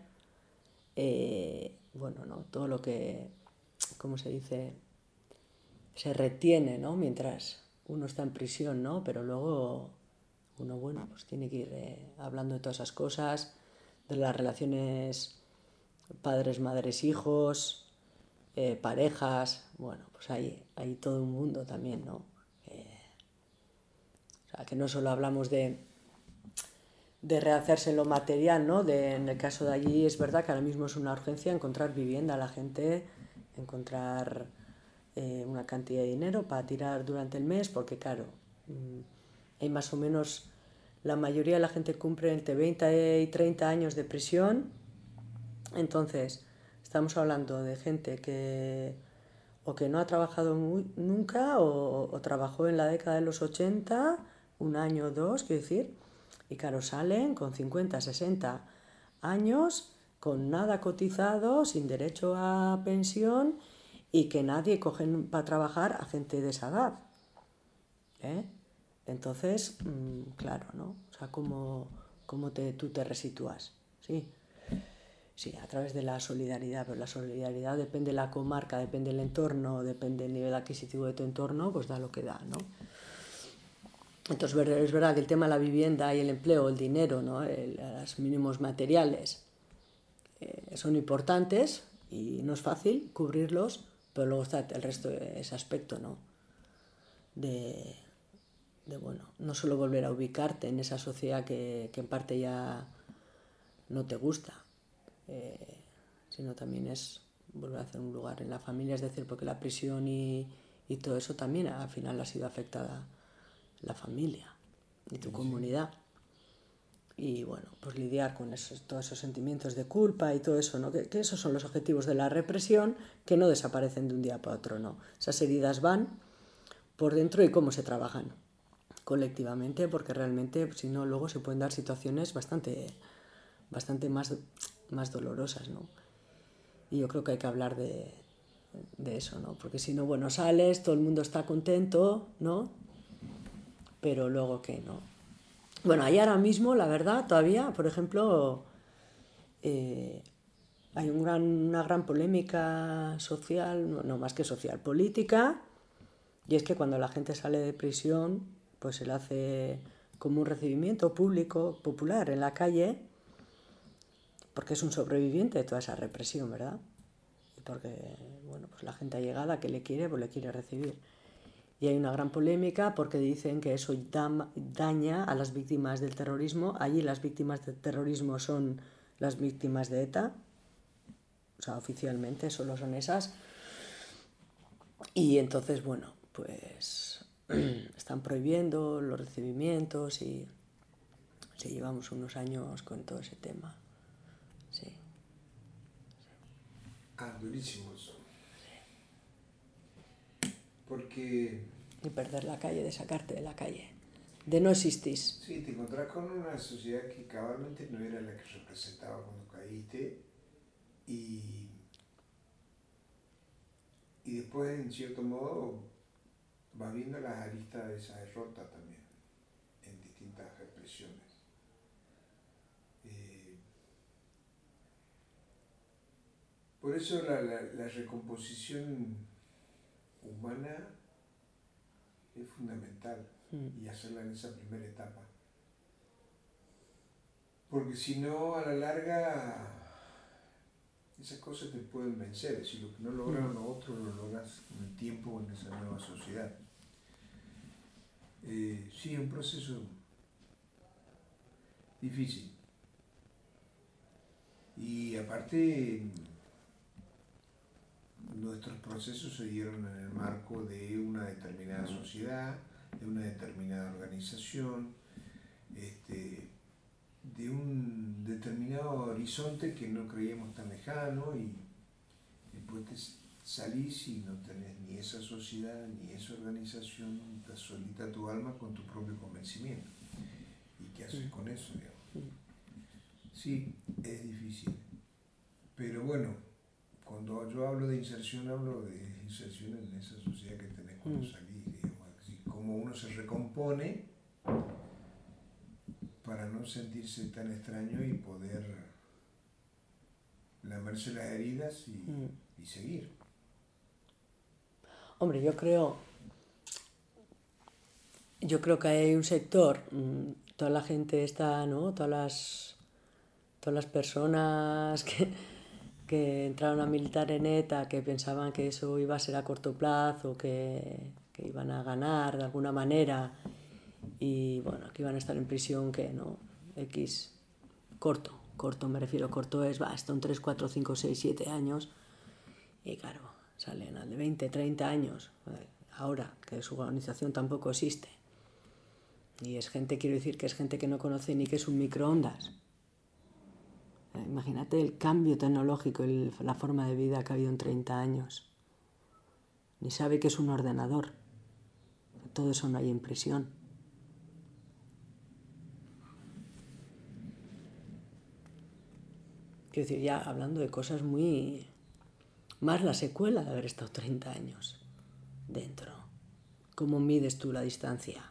¿no? Todo lo que, ¿cómo se dice? Se retiene, ¿no? Mientras uno está en prisión, ¿no? Pero luego uno, pues tiene que ir hablando de todas esas cosas, de las relaciones padres, madres, hijos, parejas, pues hay todo un mundo también, ¿no? O sea, que no solo hablamos de rehacerse lo material, ¿no? En el caso de allí es verdad que ahora mismo es una urgencia encontrar vivienda a la gente, encontrar una cantidad de dinero para tirar durante el mes, porque claro, hay más o menos, la mayoría de la gente cumple entre 20 y 30 años de prisión, entonces estamos hablando de gente que o que no ha trabajado nunca o trabajó en la década de los 80, un año o dos, quiero decir, y claro, salen con 50, 60 años, con nada cotizado, sin derecho a pensión y que nadie coge para trabajar a gente de esa edad. Entonces, claro, ¿no? O sea, ¿cómo tú te resitúas? Sí. Sí, a través de la solidaridad, pero la solidaridad depende de la comarca, depende del entorno, depende del nivel adquisitivo de tu entorno, pues da lo que da, ¿no? Entonces es verdad que el tema de la vivienda y el empleo, el dinero, ¿no? Los mínimos materiales son importantes y no es fácil cubrirlos, pero luego está el resto de ese aspecto, ¿no? De bueno, no solo volver a ubicarte en esa sociedad que en parte ya no te gusta, sino también es volver a hacer un lugar en la familia, es decir, porque la prisión y todo eso también al final ha sido afectada la familia y tu comunidad. Y bueno, pues lidiar con todos esos sentimientos de culpa y todo eso, ¿no? Que esos son los objetivos de la represión, que no desaparecen de un día para otro, ¿no? Esas heridas van por dentro y cómo se trabajan colectivamente, porque realmente si no luego se pueden dar situaciones bastante más dolorosas, ¿no? Y yo creo que hay que hablar de eso, ¿no? Porque si no, bueno, sales, todo el mundo está contento, ¿no? Pero luego, ¿qué, no? Bueno, ahí ahora mismo, la verdad, todavía, por ejemplo, hay una gran polémica social, no más que social, política, y es que cuando la gente sale de prisión, pues se le hace como un recibimiento público, popular, en la calle, porque es un sobreviviente de toda esa represión, ¿verdad? Y porque, bueno, pues la gente allegada que le quiere, pues le quiere recibir. Y hay una gran polémica porque dicen que eso daña a las víctimas del terrorismo. Allí las víctimas del terrorismo son las víctimas de ETA, o sea, oficialmente solo son esas. Y entonces, bueno, pues están prohibiendo los recibimientos y sí, llevamos unos años con todo ese tema. Sí. Durísimo eso. Porque... Y perder la calle, de sacarte de la calle, de no existir. Sí, te encontrás con una sociedad que cabalmente no era la que representaba cuando caíste y después, en cierto modo, vas viendo las aristas de esa derrota también, en distintas represiones. Por eso la recomposición humana es fundamental y hacerla en esa primera etapa. Porque si no, a la larga, esas cosas te pueden vencer. Es decir, lo que no lograron los otros lo logras con el tiempo en esa nueva sociedad. Sí, un proceso difícil. Y aparte, nuestros procesos se dieron en el marco de una determinada sociedad, de una determinada organización, de un determinado horizonte que no creíamos tan lejano, y después te salís y no tenés ni esa sociedad ni esa organización, estás solita tu alma con tu propio convencimiento. ¿Y qué haces con eso, digamos? Sí, es difícil. Pero bueno, cuando yo hablo de inserción en esa sociedad que tenés cuando salís, digamos, así como uno se recompone para no sentirse tan extraño y poder lamerse las heridas y seguir. Hombre, yo creo que hay un sector, toda la gente está, ¿no? Todas las personas que entraron a militar en ETA, que pensaban que eso iba a ser a corto plazo, que iban a ganar de alguna manera y bueno, que iban a estar en prisión, que no, X, corto me refiero, corto es, son 3, 4, 5, 6, 7 años y claro, salen al de 20, 30 años, ahora que su organización tampoco existe. Y es gente, quiero decir, que es gente que no conoce ni qué es un microondas. Imagínate el cambio tecnológico y la forma de vida que ha habido en 30 años. Ni sabe qué es un ordenador. Todo eso no hay en prisión. Quiero decir, ya hablando de cosas muy... Más la secuela de haber estado 30 años dentro. ¿Cómo mides tú la distancia?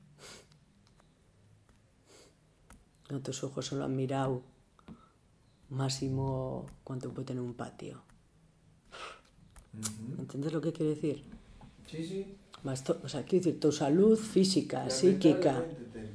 Tus ojos solo han mirado máximo cuánto puede tener un patio. ¿Entiendes lo que quiero decir? Sí, sí. O sea, quiero decir, tu salud física, psíquica,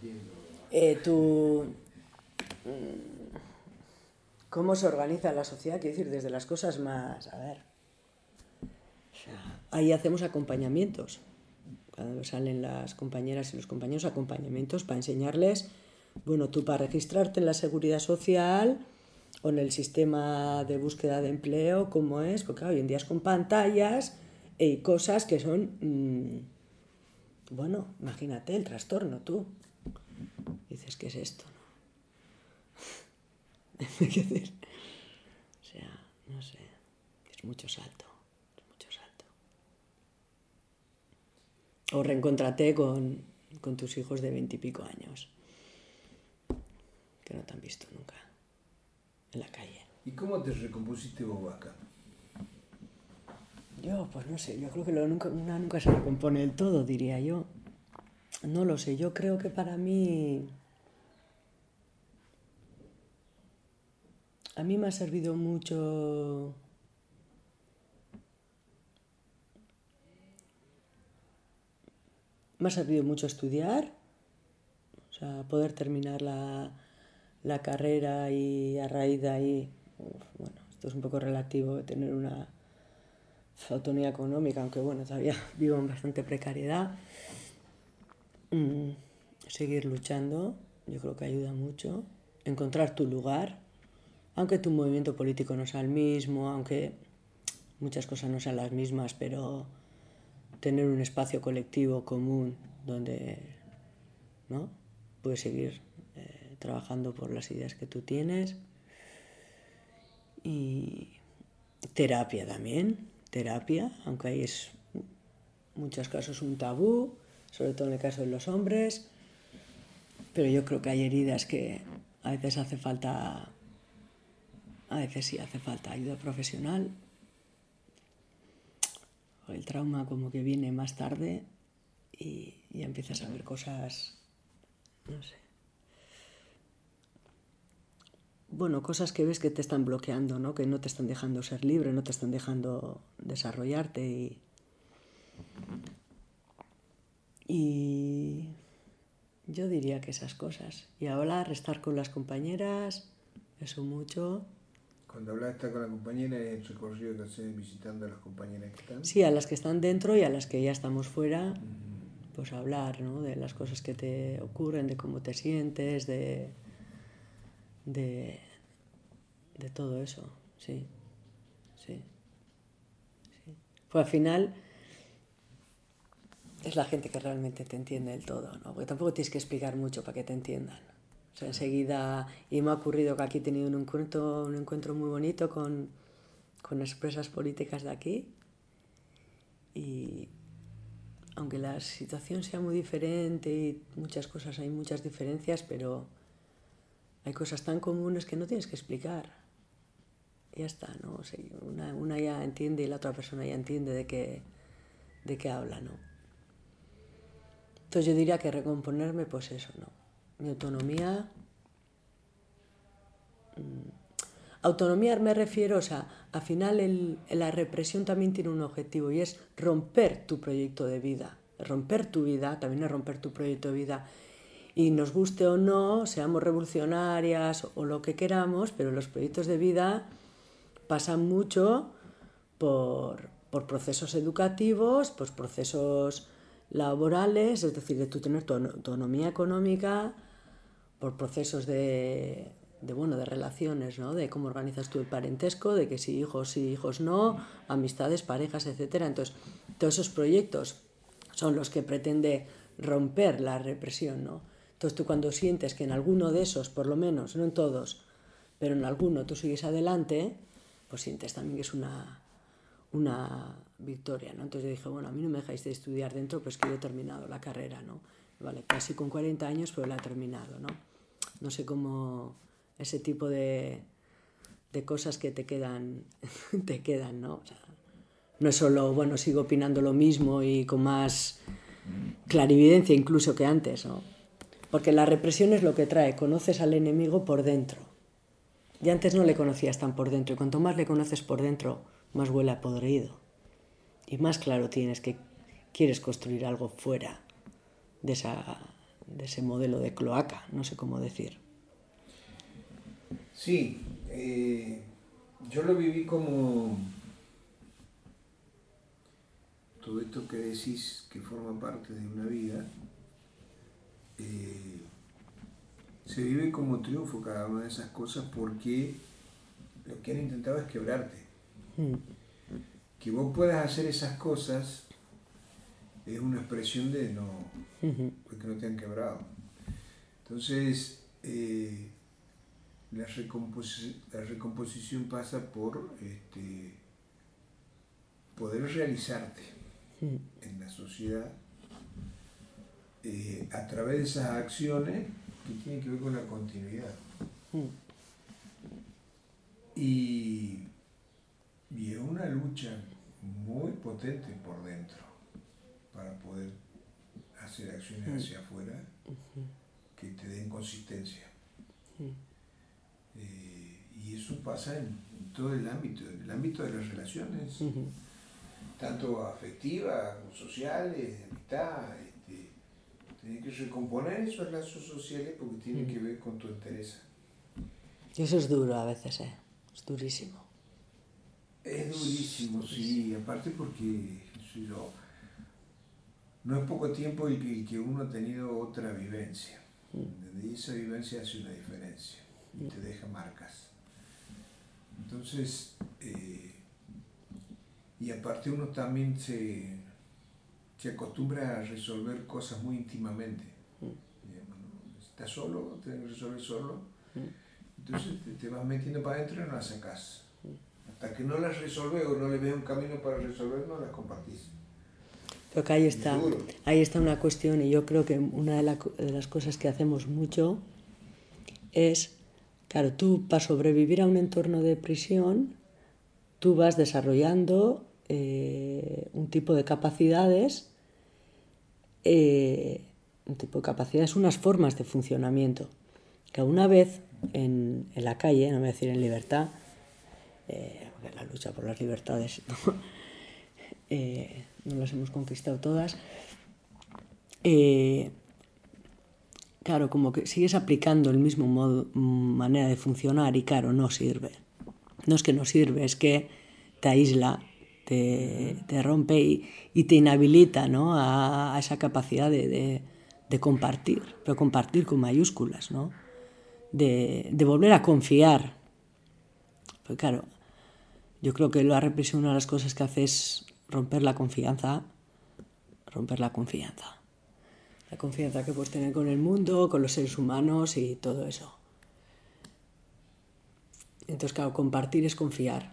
cómo se organiza la sociedad, quiero decir, desde las cosas más... A ver, o sea, ahí hacemos acompañamientos. Cuando salen las compañeras y los compañeros, acompañamientos para enseñarles, bueno, tú para registrarte en la seguridad social o en el sistema de búsqueda de empleo, cómo es, porque claro, hoy en día es con pantallas y cosas que son, bueno, imagínate el trastorno, tú. Dices, ¿qué es esto? ¿No? O sea, no sé, es mucho salto. O reencóntrate con tus hijos de 20 y pico años, que no te han visto nunca en la calle. ¿Y cómo te recompusiste vos acá? Yo, pues no sé, yo creo que nunca se recompone del todo, diría yo. No lo sé, yo creo que para mí... A mí me ha servido mucho... Me ha servido mucho estudiar, o sea, poder terminar la carrera y a raíz de ahí, bueno, esto es un poco relativo, de tener una autonomía económica, aunque bueno, todavía vivo en bastante precariedad. Seguir luchando, yo creo que ayuda mucho. Encontrar tu lugar, aunque tu movimiento político no sea el mismo, aunque muchas cosas no sean las mismas, pero tener un espacio colectivo común donde, ¿no?, puedes seguir trabajando por las ideas que tú tienes. Y terapia también, aunque ahí es en muchos casos un tabú, sobre todo en el caso de los hombres, pero yo creo que hay heridas que a veces hace falta ayuda profesional. El trauma como que viene más tarde y ya empiezas a ver cosas, no sé. Bueno, cosas que ves que te están bloqueando, ¿no? Que no te están dejando ser libre, no te están dejando desarrollarte y yo diría que esas cosas. Y hablar, estar con las compañeras, eso mucho. Cuando hablas de estar con la compañera, ¿es el recorrido que haces visitando a las compañeras que están? Sí, a las que están dentro y a las que ya estamos fuera, pues hablar, ¿no?, de las cosas que te ocurren, de cómo te sientes, de todo eso, sí. Pues al final es la gente que realmente te entiende del todo, ¿no? Porque tampoco tienes que explicar mucho para que te entiendan. O sea, enseguida, y me ha ocurrido que aquí he tenido un encuentro muy bonito con expresas políticas de aquí, y aunque la situación sea muy diferente y muchas cosas, hay muchas diferencias, pero hay cosas tan comunes que no tienes que explicar. Ya está, ¿no? O sea, una ya entiende y la otra persona ya entiende de qué habla, ¿no? Entonces yo diría que recomponerme, pues eso, ¿no? Mi autonomía. Autonomía me refiero, o sea, al final la represión también tiene un objetivo y es romper tu proyecto de vida. Romper tu vida también es romper tu proyecto de vida. Y nos guste o no, seamos revolucionarias o lo que queramos, pero los proyectos de vida pasan mucho por procesos educativos, pues procesos laborales, es decir, de tú tener tu autonomía económica, por procesos de relaciones, ¿no?, de cómo organizas tú el parentesco, de que si hijos no, amistades, parejas, etcétera. Entonces, todos esos proyectos son los que pretende romper la represión, ¿no? Entonces tú cuando sientes que en alguno de esos, por lo menos, no en todos, pero en alguno tú sigues adelante, pues sientes también que es una victoria, ¿no? Entonces yo dije, bueno, a mí no me dejáis de estudiar dentro, pues que yo he terminado la carrera, ¿no? Vale, casi con 40 años, pero la he terminado, ¿no? No sé cómo ese tipo de cosas que te quedan, ¿no? O sea, no es solo, bueno, sigo opinando lo mismo y con más clarividencia incluso que antes, ¿no? Porque la represión es lo que trae, conoces al enemigo por dentro. Y antes no le conocías tan por dentro, y cuanto más le conoces por dentro, más huele a podrido. Y más claro tienes que quieres construir algo fuera de ese modelo de cloaca, no sé cómo decir. Sí, yo lo viví como todo esto que decís que forma parte de una vida, se vive como triunfo cada una de esas cosas porque lo que han intentado es quebrarte. Que vos puedas hacer esas cosas es una expresión de no, porque no te han quebrado. Entonces, la recomposición pasa por poder realizarte en la sociedad a través de esas acciones que tienen que ver con la continuidad. Y es una lucha muy potente por dentro para poder hacer acciones hacia afuera que te den consistencia. Y eso pasa en todo el ámbito de las relaciones, tanto afectivas, sociales, de amistad. Tienes que recomponer esos lazos sociales porque tienen que ver con tu entereza. Y eso es duro a veces, es durísimo. Es durísimo, sí, aparte porque no es poco tiempo el que uno ha tenido otra vivencia. Y esa vivencia hace una diferencia y te deja marcas. Entonces, y aparte uno también se acostumbra a resolver cosas muy íntimamente. Estás solo, tienes que resolver solo, entonces te vas metiendo para adentro y no las sacas. Hasta que no las resolves o no le ves un camino para resolver, no las compartís. Pero que ahí está una cuestión, y yo creo que una de las cosas que hacemos mucho es, claro, tú para sobrevivir a un entorno de prisión, tú vas desarrollando un tipo de capacidades, unas formas de funcionamiento, que una vez en la calle, no voy a decir en libertad, porque la lucha por las libertades no las hemos conquistado todas, claro, como que sigues aplicando el mismo manera de funcionar y claro, no sirve. No es que no sirve, es que te aísla, te rompe y te inhabilita, ¿no?, a esa capacidad de compartir, pero compartir con mayúsculas, ¿no? De volver a confiar. Pues claro, yo creo que la represión, una de las cosas que hace es romper la confianza. La confianza que puedes tener con el mundo, con los seres humanos y todo eso. Entonces, claro, compartir es confiar.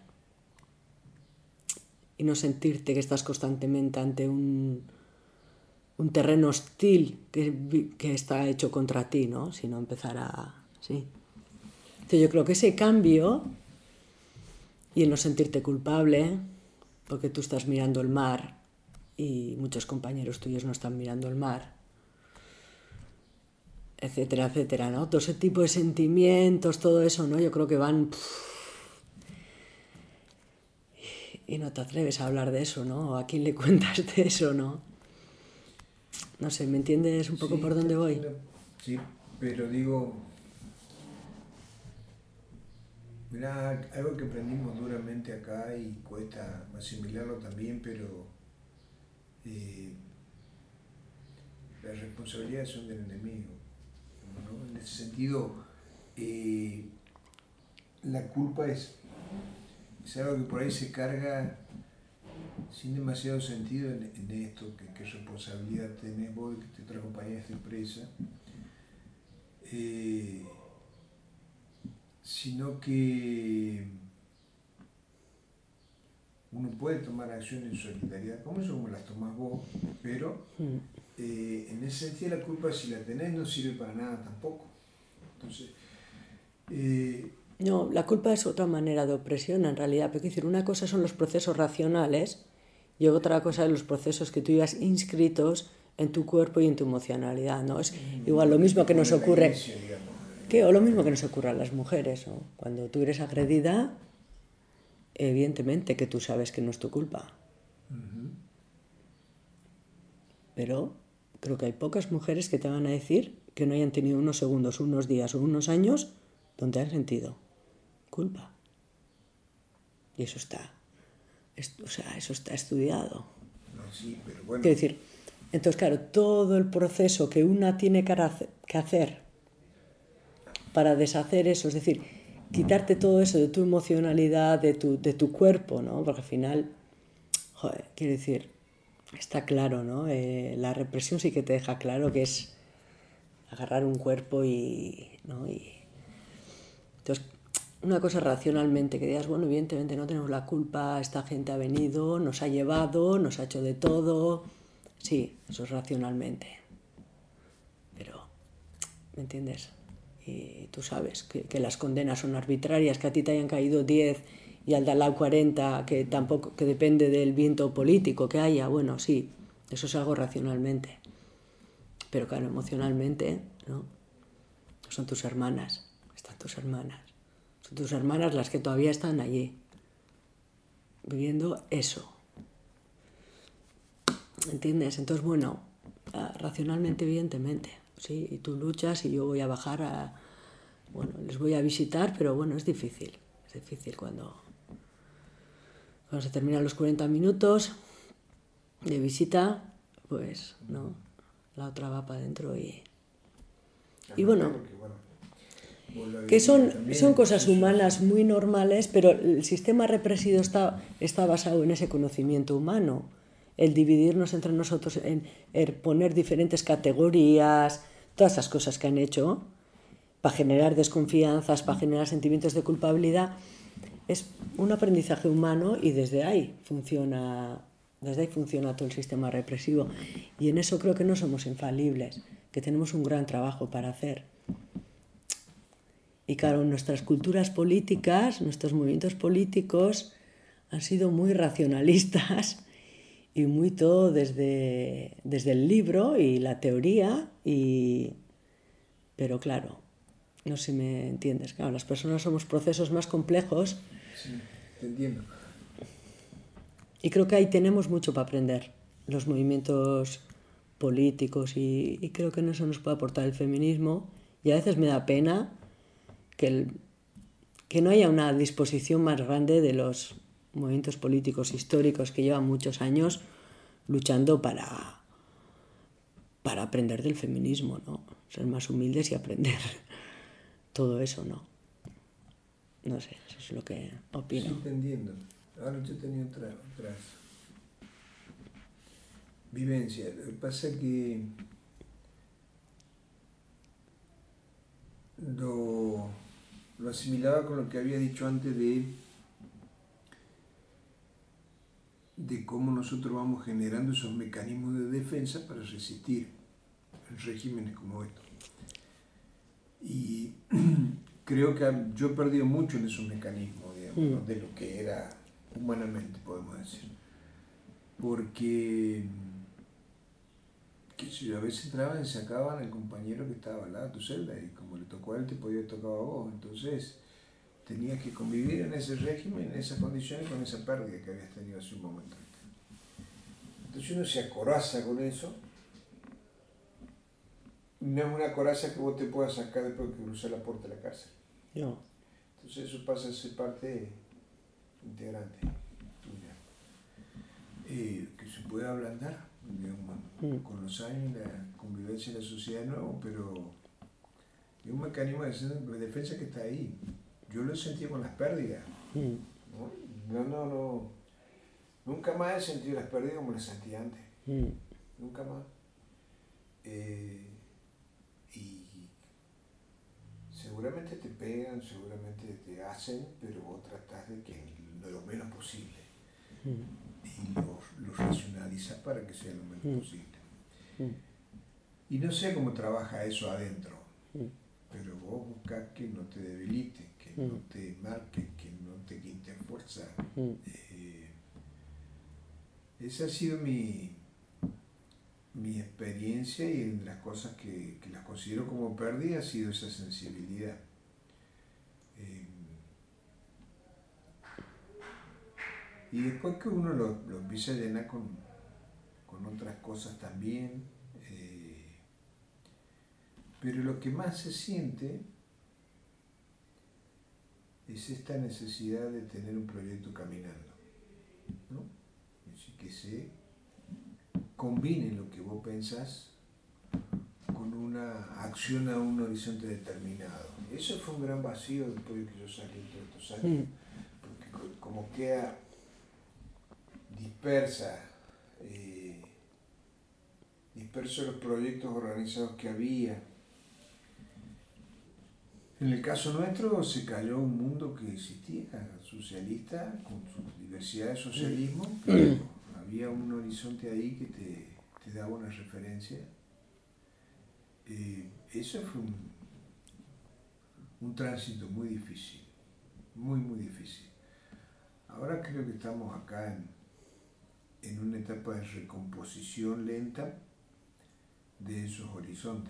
Y no sentirte que estás constantemente ante un terreno hostil que está hecho contra ti, ¿no? Sino empezar a... Sí. Entonces yo creo que ese cambio y el no sentirte culpable, porque tú estás mirando el mar y muchos compañeros tuyos no están mirando el mar, etcétera, etcétera, ¿no? Todo ese tipo de sentimientos, todo eso, ¿no? Yo creo que van... Y no te atreves a hablar de eso, ¿no? ¿A quién le cuentas de eso, no? No sé, ¿me entiendes un poco por dónde voy? Sí, pero digo... Mirá, algo que aprendimos duramente acá y cuesta asimilarlo también, pero las responsabilidades son del enemigo, ¿no? En ese sentido, la culpa es algo que por ahí se carga sin demasiado sentido en esto, qué responsabilidad tenés vos y que te acompañás de presa, sino que uno puede tomar acciones en solidaridad, como las tomás vos, pero en ese sentido la culpa, si la tenés, no sirve para nada tampoco. Entonces, no, la culpa es otra manera de opresión en realidad, pero quiero decir, una cosa son los procesos racionales y otra cosa son los procesos que tú llevas inscritos en tu cuerpo y en tu emocionalidad, ¿no? Es igual lo mismo que nos ocurre. O lo mismo que nos ocurre a las mujeres, ¿no? Cuando tú eres agredida, evidentemente que tú sabes que no es tu culpa. Pero creo que hay pocas mujeres que te van a decir que no hayan tenido unos segundos, unos días o unos años donde han sentido culpa. Y eso está, eso está estudiado. No, sí, pero bueno. Quiero decir, entonces claro, todo el proceso que una tiene que hacer para deshacer eso, es decir, quitarte todo eso de tu emocionalidad, de tu cuerpo, ¿no? Porque al final, joder, quiero decir, está claro, ¿no? La represión sí que te deja claro que es agarrar un cuerpo ¿no? Entonces, una cosa racionalmente, que digas, bueno, evidentemente no tenemos la culpa, esta gente ha venido, nos ha llevado, nos ha hecho de todo. Sí, eso es racionalmente. Pero, ¿me entiendes? Y tú sabes que las condenas son arbitrarias, que a ti te hayan caído 10 y al de al lado 40, que tampoco, que depende del viento político que haya. Bueno, sí, eso es algo racionalmente. Pero claro, emocionalmente, ¿no? Son tus hermanas, están tus hermanas. Son tus hermanas las que todavía están allí, viviendo eso. ¿Entiendes? Entonces, bueno, racionalmente, evidentemente, sí, y tú luchas y yo voy a bajar bueno, les voy a visitar, pero bueno, es difícil cuando se terminan los 40 minutos de visita, pues, ¿no? La otra va para adentro y bueno, que son cosas humanas muy normales, pero el sistema represivo está basado en ese conocimiento humano, el dividirnos entre nosotros, en poner diferentes categorías, todas esas cosas que han hecho para generar desconfianzas, para generar sentimientos de culpabilidad. Es un aprendizaje humano y desde ahí funciona todo el sistema represivo. Y en eso creo que no somos infalibles, que tenemos un gran trabajo para hacer. Y claro, nuestras culturas políticas, nuestros movimientos políticos han sido muy racionalistas y muy todo desde el libro y la teoría. Pero claro, no sé si me entiendes. Claro, las personas somos procesos más complejos. Sí, te entiendo. Y creo que ahí tenemos mucho para aprender, los movimientos políticos, y creo que en eso nos puede aportar el feminismo. Y a veces me da pena que no haya una disposición más grande de los movimientos políticos históricos que llevan muchos años luchando para aprender del feminismo, ¿no? Ser más humildes y aprender todo eso, ¿no? No sé, eso es lo que opino. Sí, te entiendo. Ahora yo tenía otras vivencias. Lo que pasa es que lo asimilaba con lo que había dicho antes de cómo nosotros vamos generando esos mecanismos de defensa para resistir en regímenes como estos. Y creo que yo he perdido mucho en esos mecanismos, digamos, de lo que era humanamente, podemos decir. Porque a veces entraban y sacaban al compañero que estaba al lado de tu celda, y como le tocó a él, te podía haber tocado a vos. Entonces tenías que convivir en ese régimen, en esas condiciones, con esa pérdida que habías tenido hace un momento. Entonces uno se acoraza con eso. No es una coraza que vos te puedas sacar después de que cruzar la puerta de la cárcel. No. Entonces eso pasa a ser parte integrante tuya. Que se puede ablandar, digamos, con los años, la convivencia en la sociedad de nuevo, pero es un mecanismo de defensa que está ahí. Yo lo he sentido con las pérdidas. No. Nunca más he sentido las pérdidas como las sentí antes. Nunca más. Y seguramente te pegan, seguramente te hacen, pero vos tratás de que lo menos posible. Y lo racionalizas para que sea lo menos posible. Y no sé cómo trabaja eso adentro, pero vos buscás que no te debilite, que no te marque, que no te quite fuerza. Esa ha sido mi mi experiencia y en las cosas que las considero como pérdida ha sido esa sensibilidad. Y después que uno lo empieza a llenar con otras cosas también, pero lo que más se siente es esta necesidad de tener un proyecto caminando, ¿no? Así que se combine lo que vos pensás con una acción a un horizonte determinado. Eso fue un gran vacío después de que yo salí todos estos años, porque como queda dispersos los proyectos organizados que había. En el caso nuestro se cayó un mundo que existía, socialista, con su diversidad de socialismo, pero había un horizonte ahí que te daba una referencia. Eso fue un tránsito muy difícil, muy difícil. Ahora creo que estamos acá en una etapa de recomposición lenta de esos horizontes.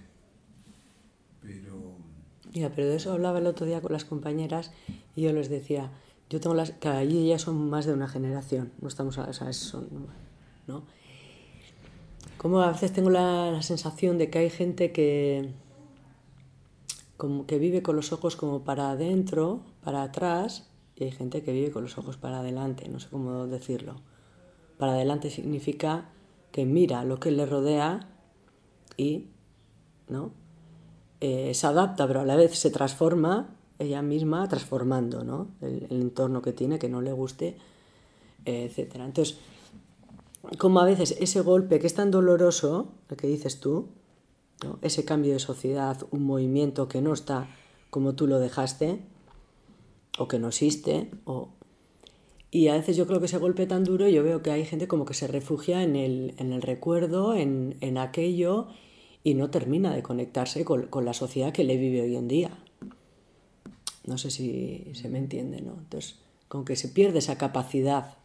Mira, pero de eso hablaba el otro día con las compañeras y yo les decía, yo tengo que allí ya son más de una generación, no estamos, o sea, ¿no? Como a veces tengo la sensación de que hay gente que como que vive con los ojos como para adentro, para atrás, y hay gente que vive con los ojos para adelante, no sé cómo decirlo. Para adelante significa que mira lo que le rodea y, ¿no? Se adapta, pero a la vez se transforma ella misma transformando, ¿no? El entorno que tiene, que no le guste, etc. Entonces, como a veces ese golpe que es tan doloroso, el que dices tú, ¿no? Ese cambio de sociedad, un movimiento que no está como tú lo dejaste, o que no existe, y a veces yo creo que ese golpe tan duro, yo veo que hay gente como que se refugia en el recuerdo, en aquello, y no termina de conectarse con la sociedad que le vive hoy en día. No sé si se me entiende, ¿no? Entonces, como que se pierde esa capacidad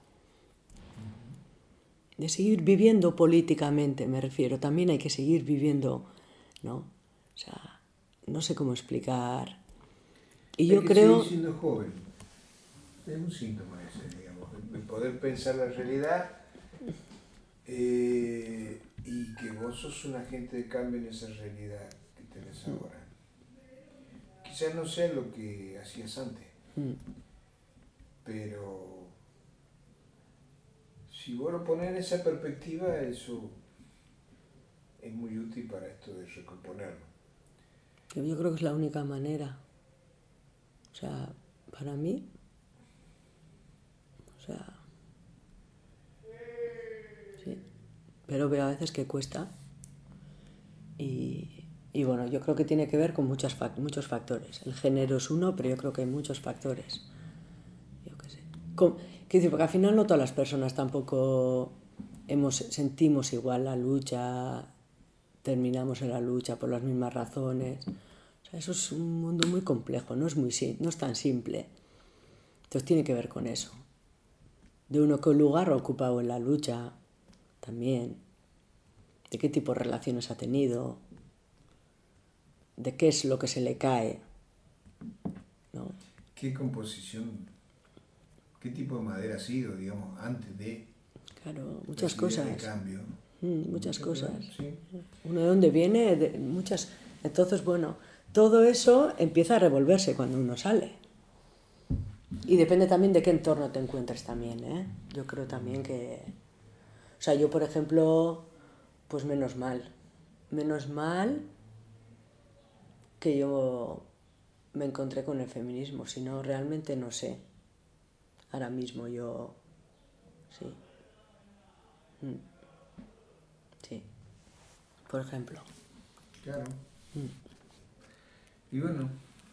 de seguir viviendo políticamente, me refiero. También hay que seguir viviendo, ¿no? O sea, no sé cómo explicar. Y yo creo... seguir siendo joven. Es un síntoma ese, digamos, de poder pensar la realidad y que vos sos un agente de cambio en esa realidad que tenés ahora. Quizás no sea lo que hacías antes, pero si vos lo pones en esa perspectiva, eso es muy útil para esto de recomponerlo. Yo creo que es la única manera. O sea, para mí, o sea, sí. Pero veo a veces que cuesta. Y bueno, yo creo que tiene que ver con muchos factores. El género es uno, pero yo creo que hay muchos factores. Yo qué sé. Quiero decir, porque al final no todas las personas tampoco sentimos igual la lucha, terminamos en la lucha por las mismas razones. O sea, eso es un mundo muy complejo, no es tan simple. Entonces tiene que ver con eso. De uno qué lugar ha ocupado en la lucha también. De qué tipo de relaciones ha tenido. De qué es lo que se le cae, ¿no? ¿Qué composición, qué tipo de madera ha sido, digamos, antes de... Claro, muchas cosas. El cambio? Muchas cosas. Sí. Uno de dónde viene, muchas. Entonces, bueno, todo eso empieza a revolverse cuando uno sale. Y depende también de qué entorno te encuentres también, ¿eh? Yo creo también que... O sea, yo, por ejemplo, pues menos mal que yo me encontré con el feminismo, si no, realmente no sé. Ahora mismo yo... Sí. Sí. Por ejemplo. Claro. Y bueno,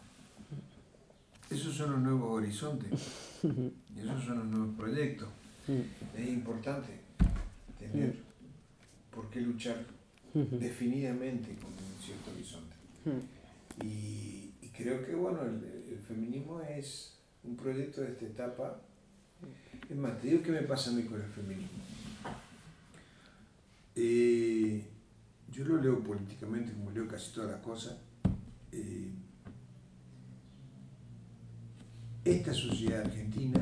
esos son los nuevos horizontes. Y esos son los nuevos proyectos. Es importante tener por qué luchar definidamente con un cierto horizonte. Y creo que bueno, el feminismo es un proyecto de esta etapa. Es más, te digo qué me pasa a mí con el feminismo. políticamente, como leo casi todas las cosas, esta sociedad argentina,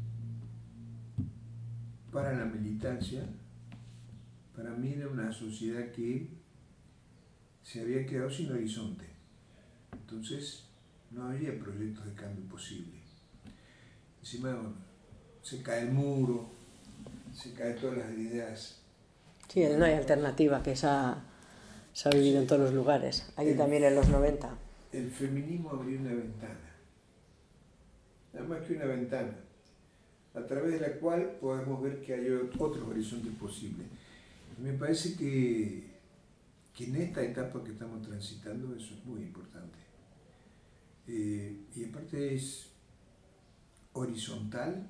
para la militancia, para mí era una sociedad que se había quedado sin horizonte. Entonces, no había proyectos de cambio posible. Encima, bueno, se cae el muro, se caen todas las ideas. Sí, no hay alternativa, que se ha vivido en todos los lugares. Aquí también en los 90. El feminismo abrió una ventana, nada más que una ventana, a través de la cual podemos ver que hay otros horizontes posibles. Me parece que en esta etapa que estamos transitando eso es muy importante. Y aparte es horizontal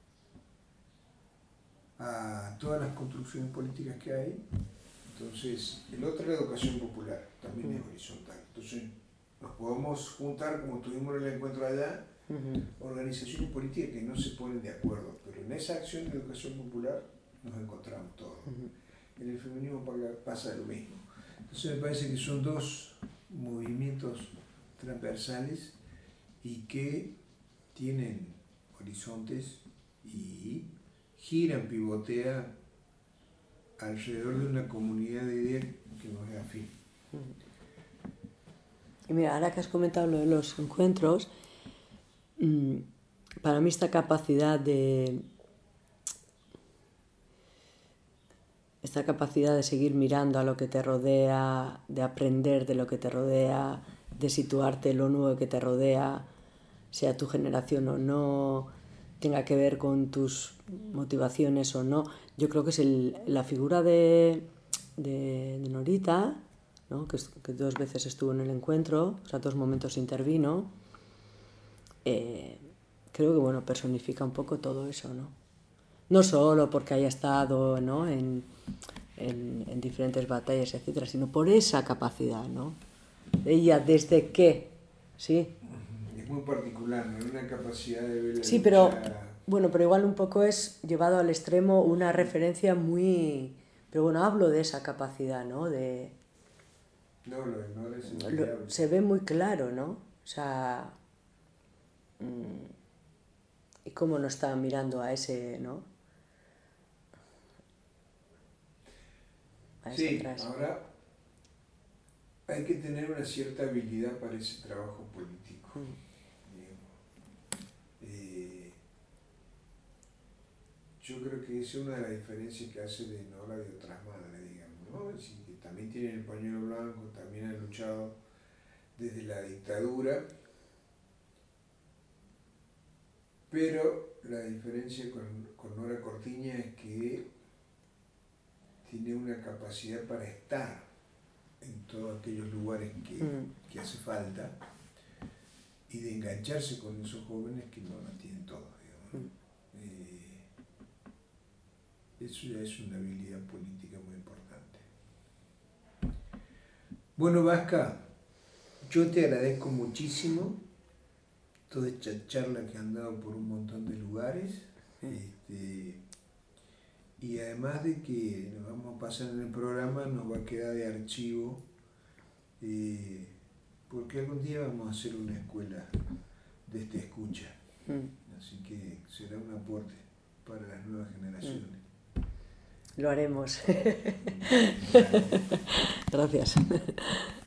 a todas las construcciones políticas que hay. Entonces, el otro es la educación popular, también es horizontal. Entonces, nos podemos juntar, como tuvimos en el encuentro allá, organizaciones políticas que no se ponen de acuerdo, pero en esa acción de educación popular nos encontramos todos. En el feminismo pasa lo mismo. Entonces me parece que son dos movimientos transversales y que tienen horizontes y giran, pivotean alrededor de una comunidad de ideas que nos es afín. Y mira, ahora que has comentado lo de los encuentros, para mí esta capacidad de seguir mirando a lo que te rodea, de aprender de lo que te rodea, de situarte en lo nuevo que te rodea, sea tu generación o no, tenga que ver con tus motivaciones o no. Yo creo que es la figura de Norita, ¿no? que 2 veces estuvo en el encuentro, o sea, 2 momentos intervino. Creo que bueno, personifica un poco todo eso, ¿no? No solo porque haya estado, ¿no? en diferentes batallas, etcétera, sino por esa capacidad, ¿no? Ella desde que, ¿sí? Es muy particular, ¿no? Una capacidad de ver la sí, lucha... pero bueno, pero igual un poco es llevado al extremo una referencia muy... Pero bueno, hablo de esa capacidad, ¿no? No, lo de Nora es inevitable. Se ve muy claro, ¿no? O sea... y cómo no está mirando a ese, ¿no? Sí, ahora hay que tener una cierta habilidad para ese trabajo político. Yo creo que esa es una de las diferencias que hace de Nora de otras madres, digamos, ¿no? Sí, que también tienen el pañuelo blanco, también han luchado desde la dictadura, pero la diferencia con Nora Cortiña es que tiene una capacidad para estar en todos aquellos lugares que hace falta y de engancharse con esos jóvenes que no la tienen todos, digamos. Eso ya es una habilidad política muy importante. Bueno, Vasca, yo te agradezco muchísimo toda esta charla que han dado por un montón de lugares. Y además de que nos vamos a pasar en el programa, nos va a quedar de archivo, porque algún día vamos a hacer una escuela de esta escucha. Así que será un aporte para las nuevas generaciones. Lo haremos. Gracias.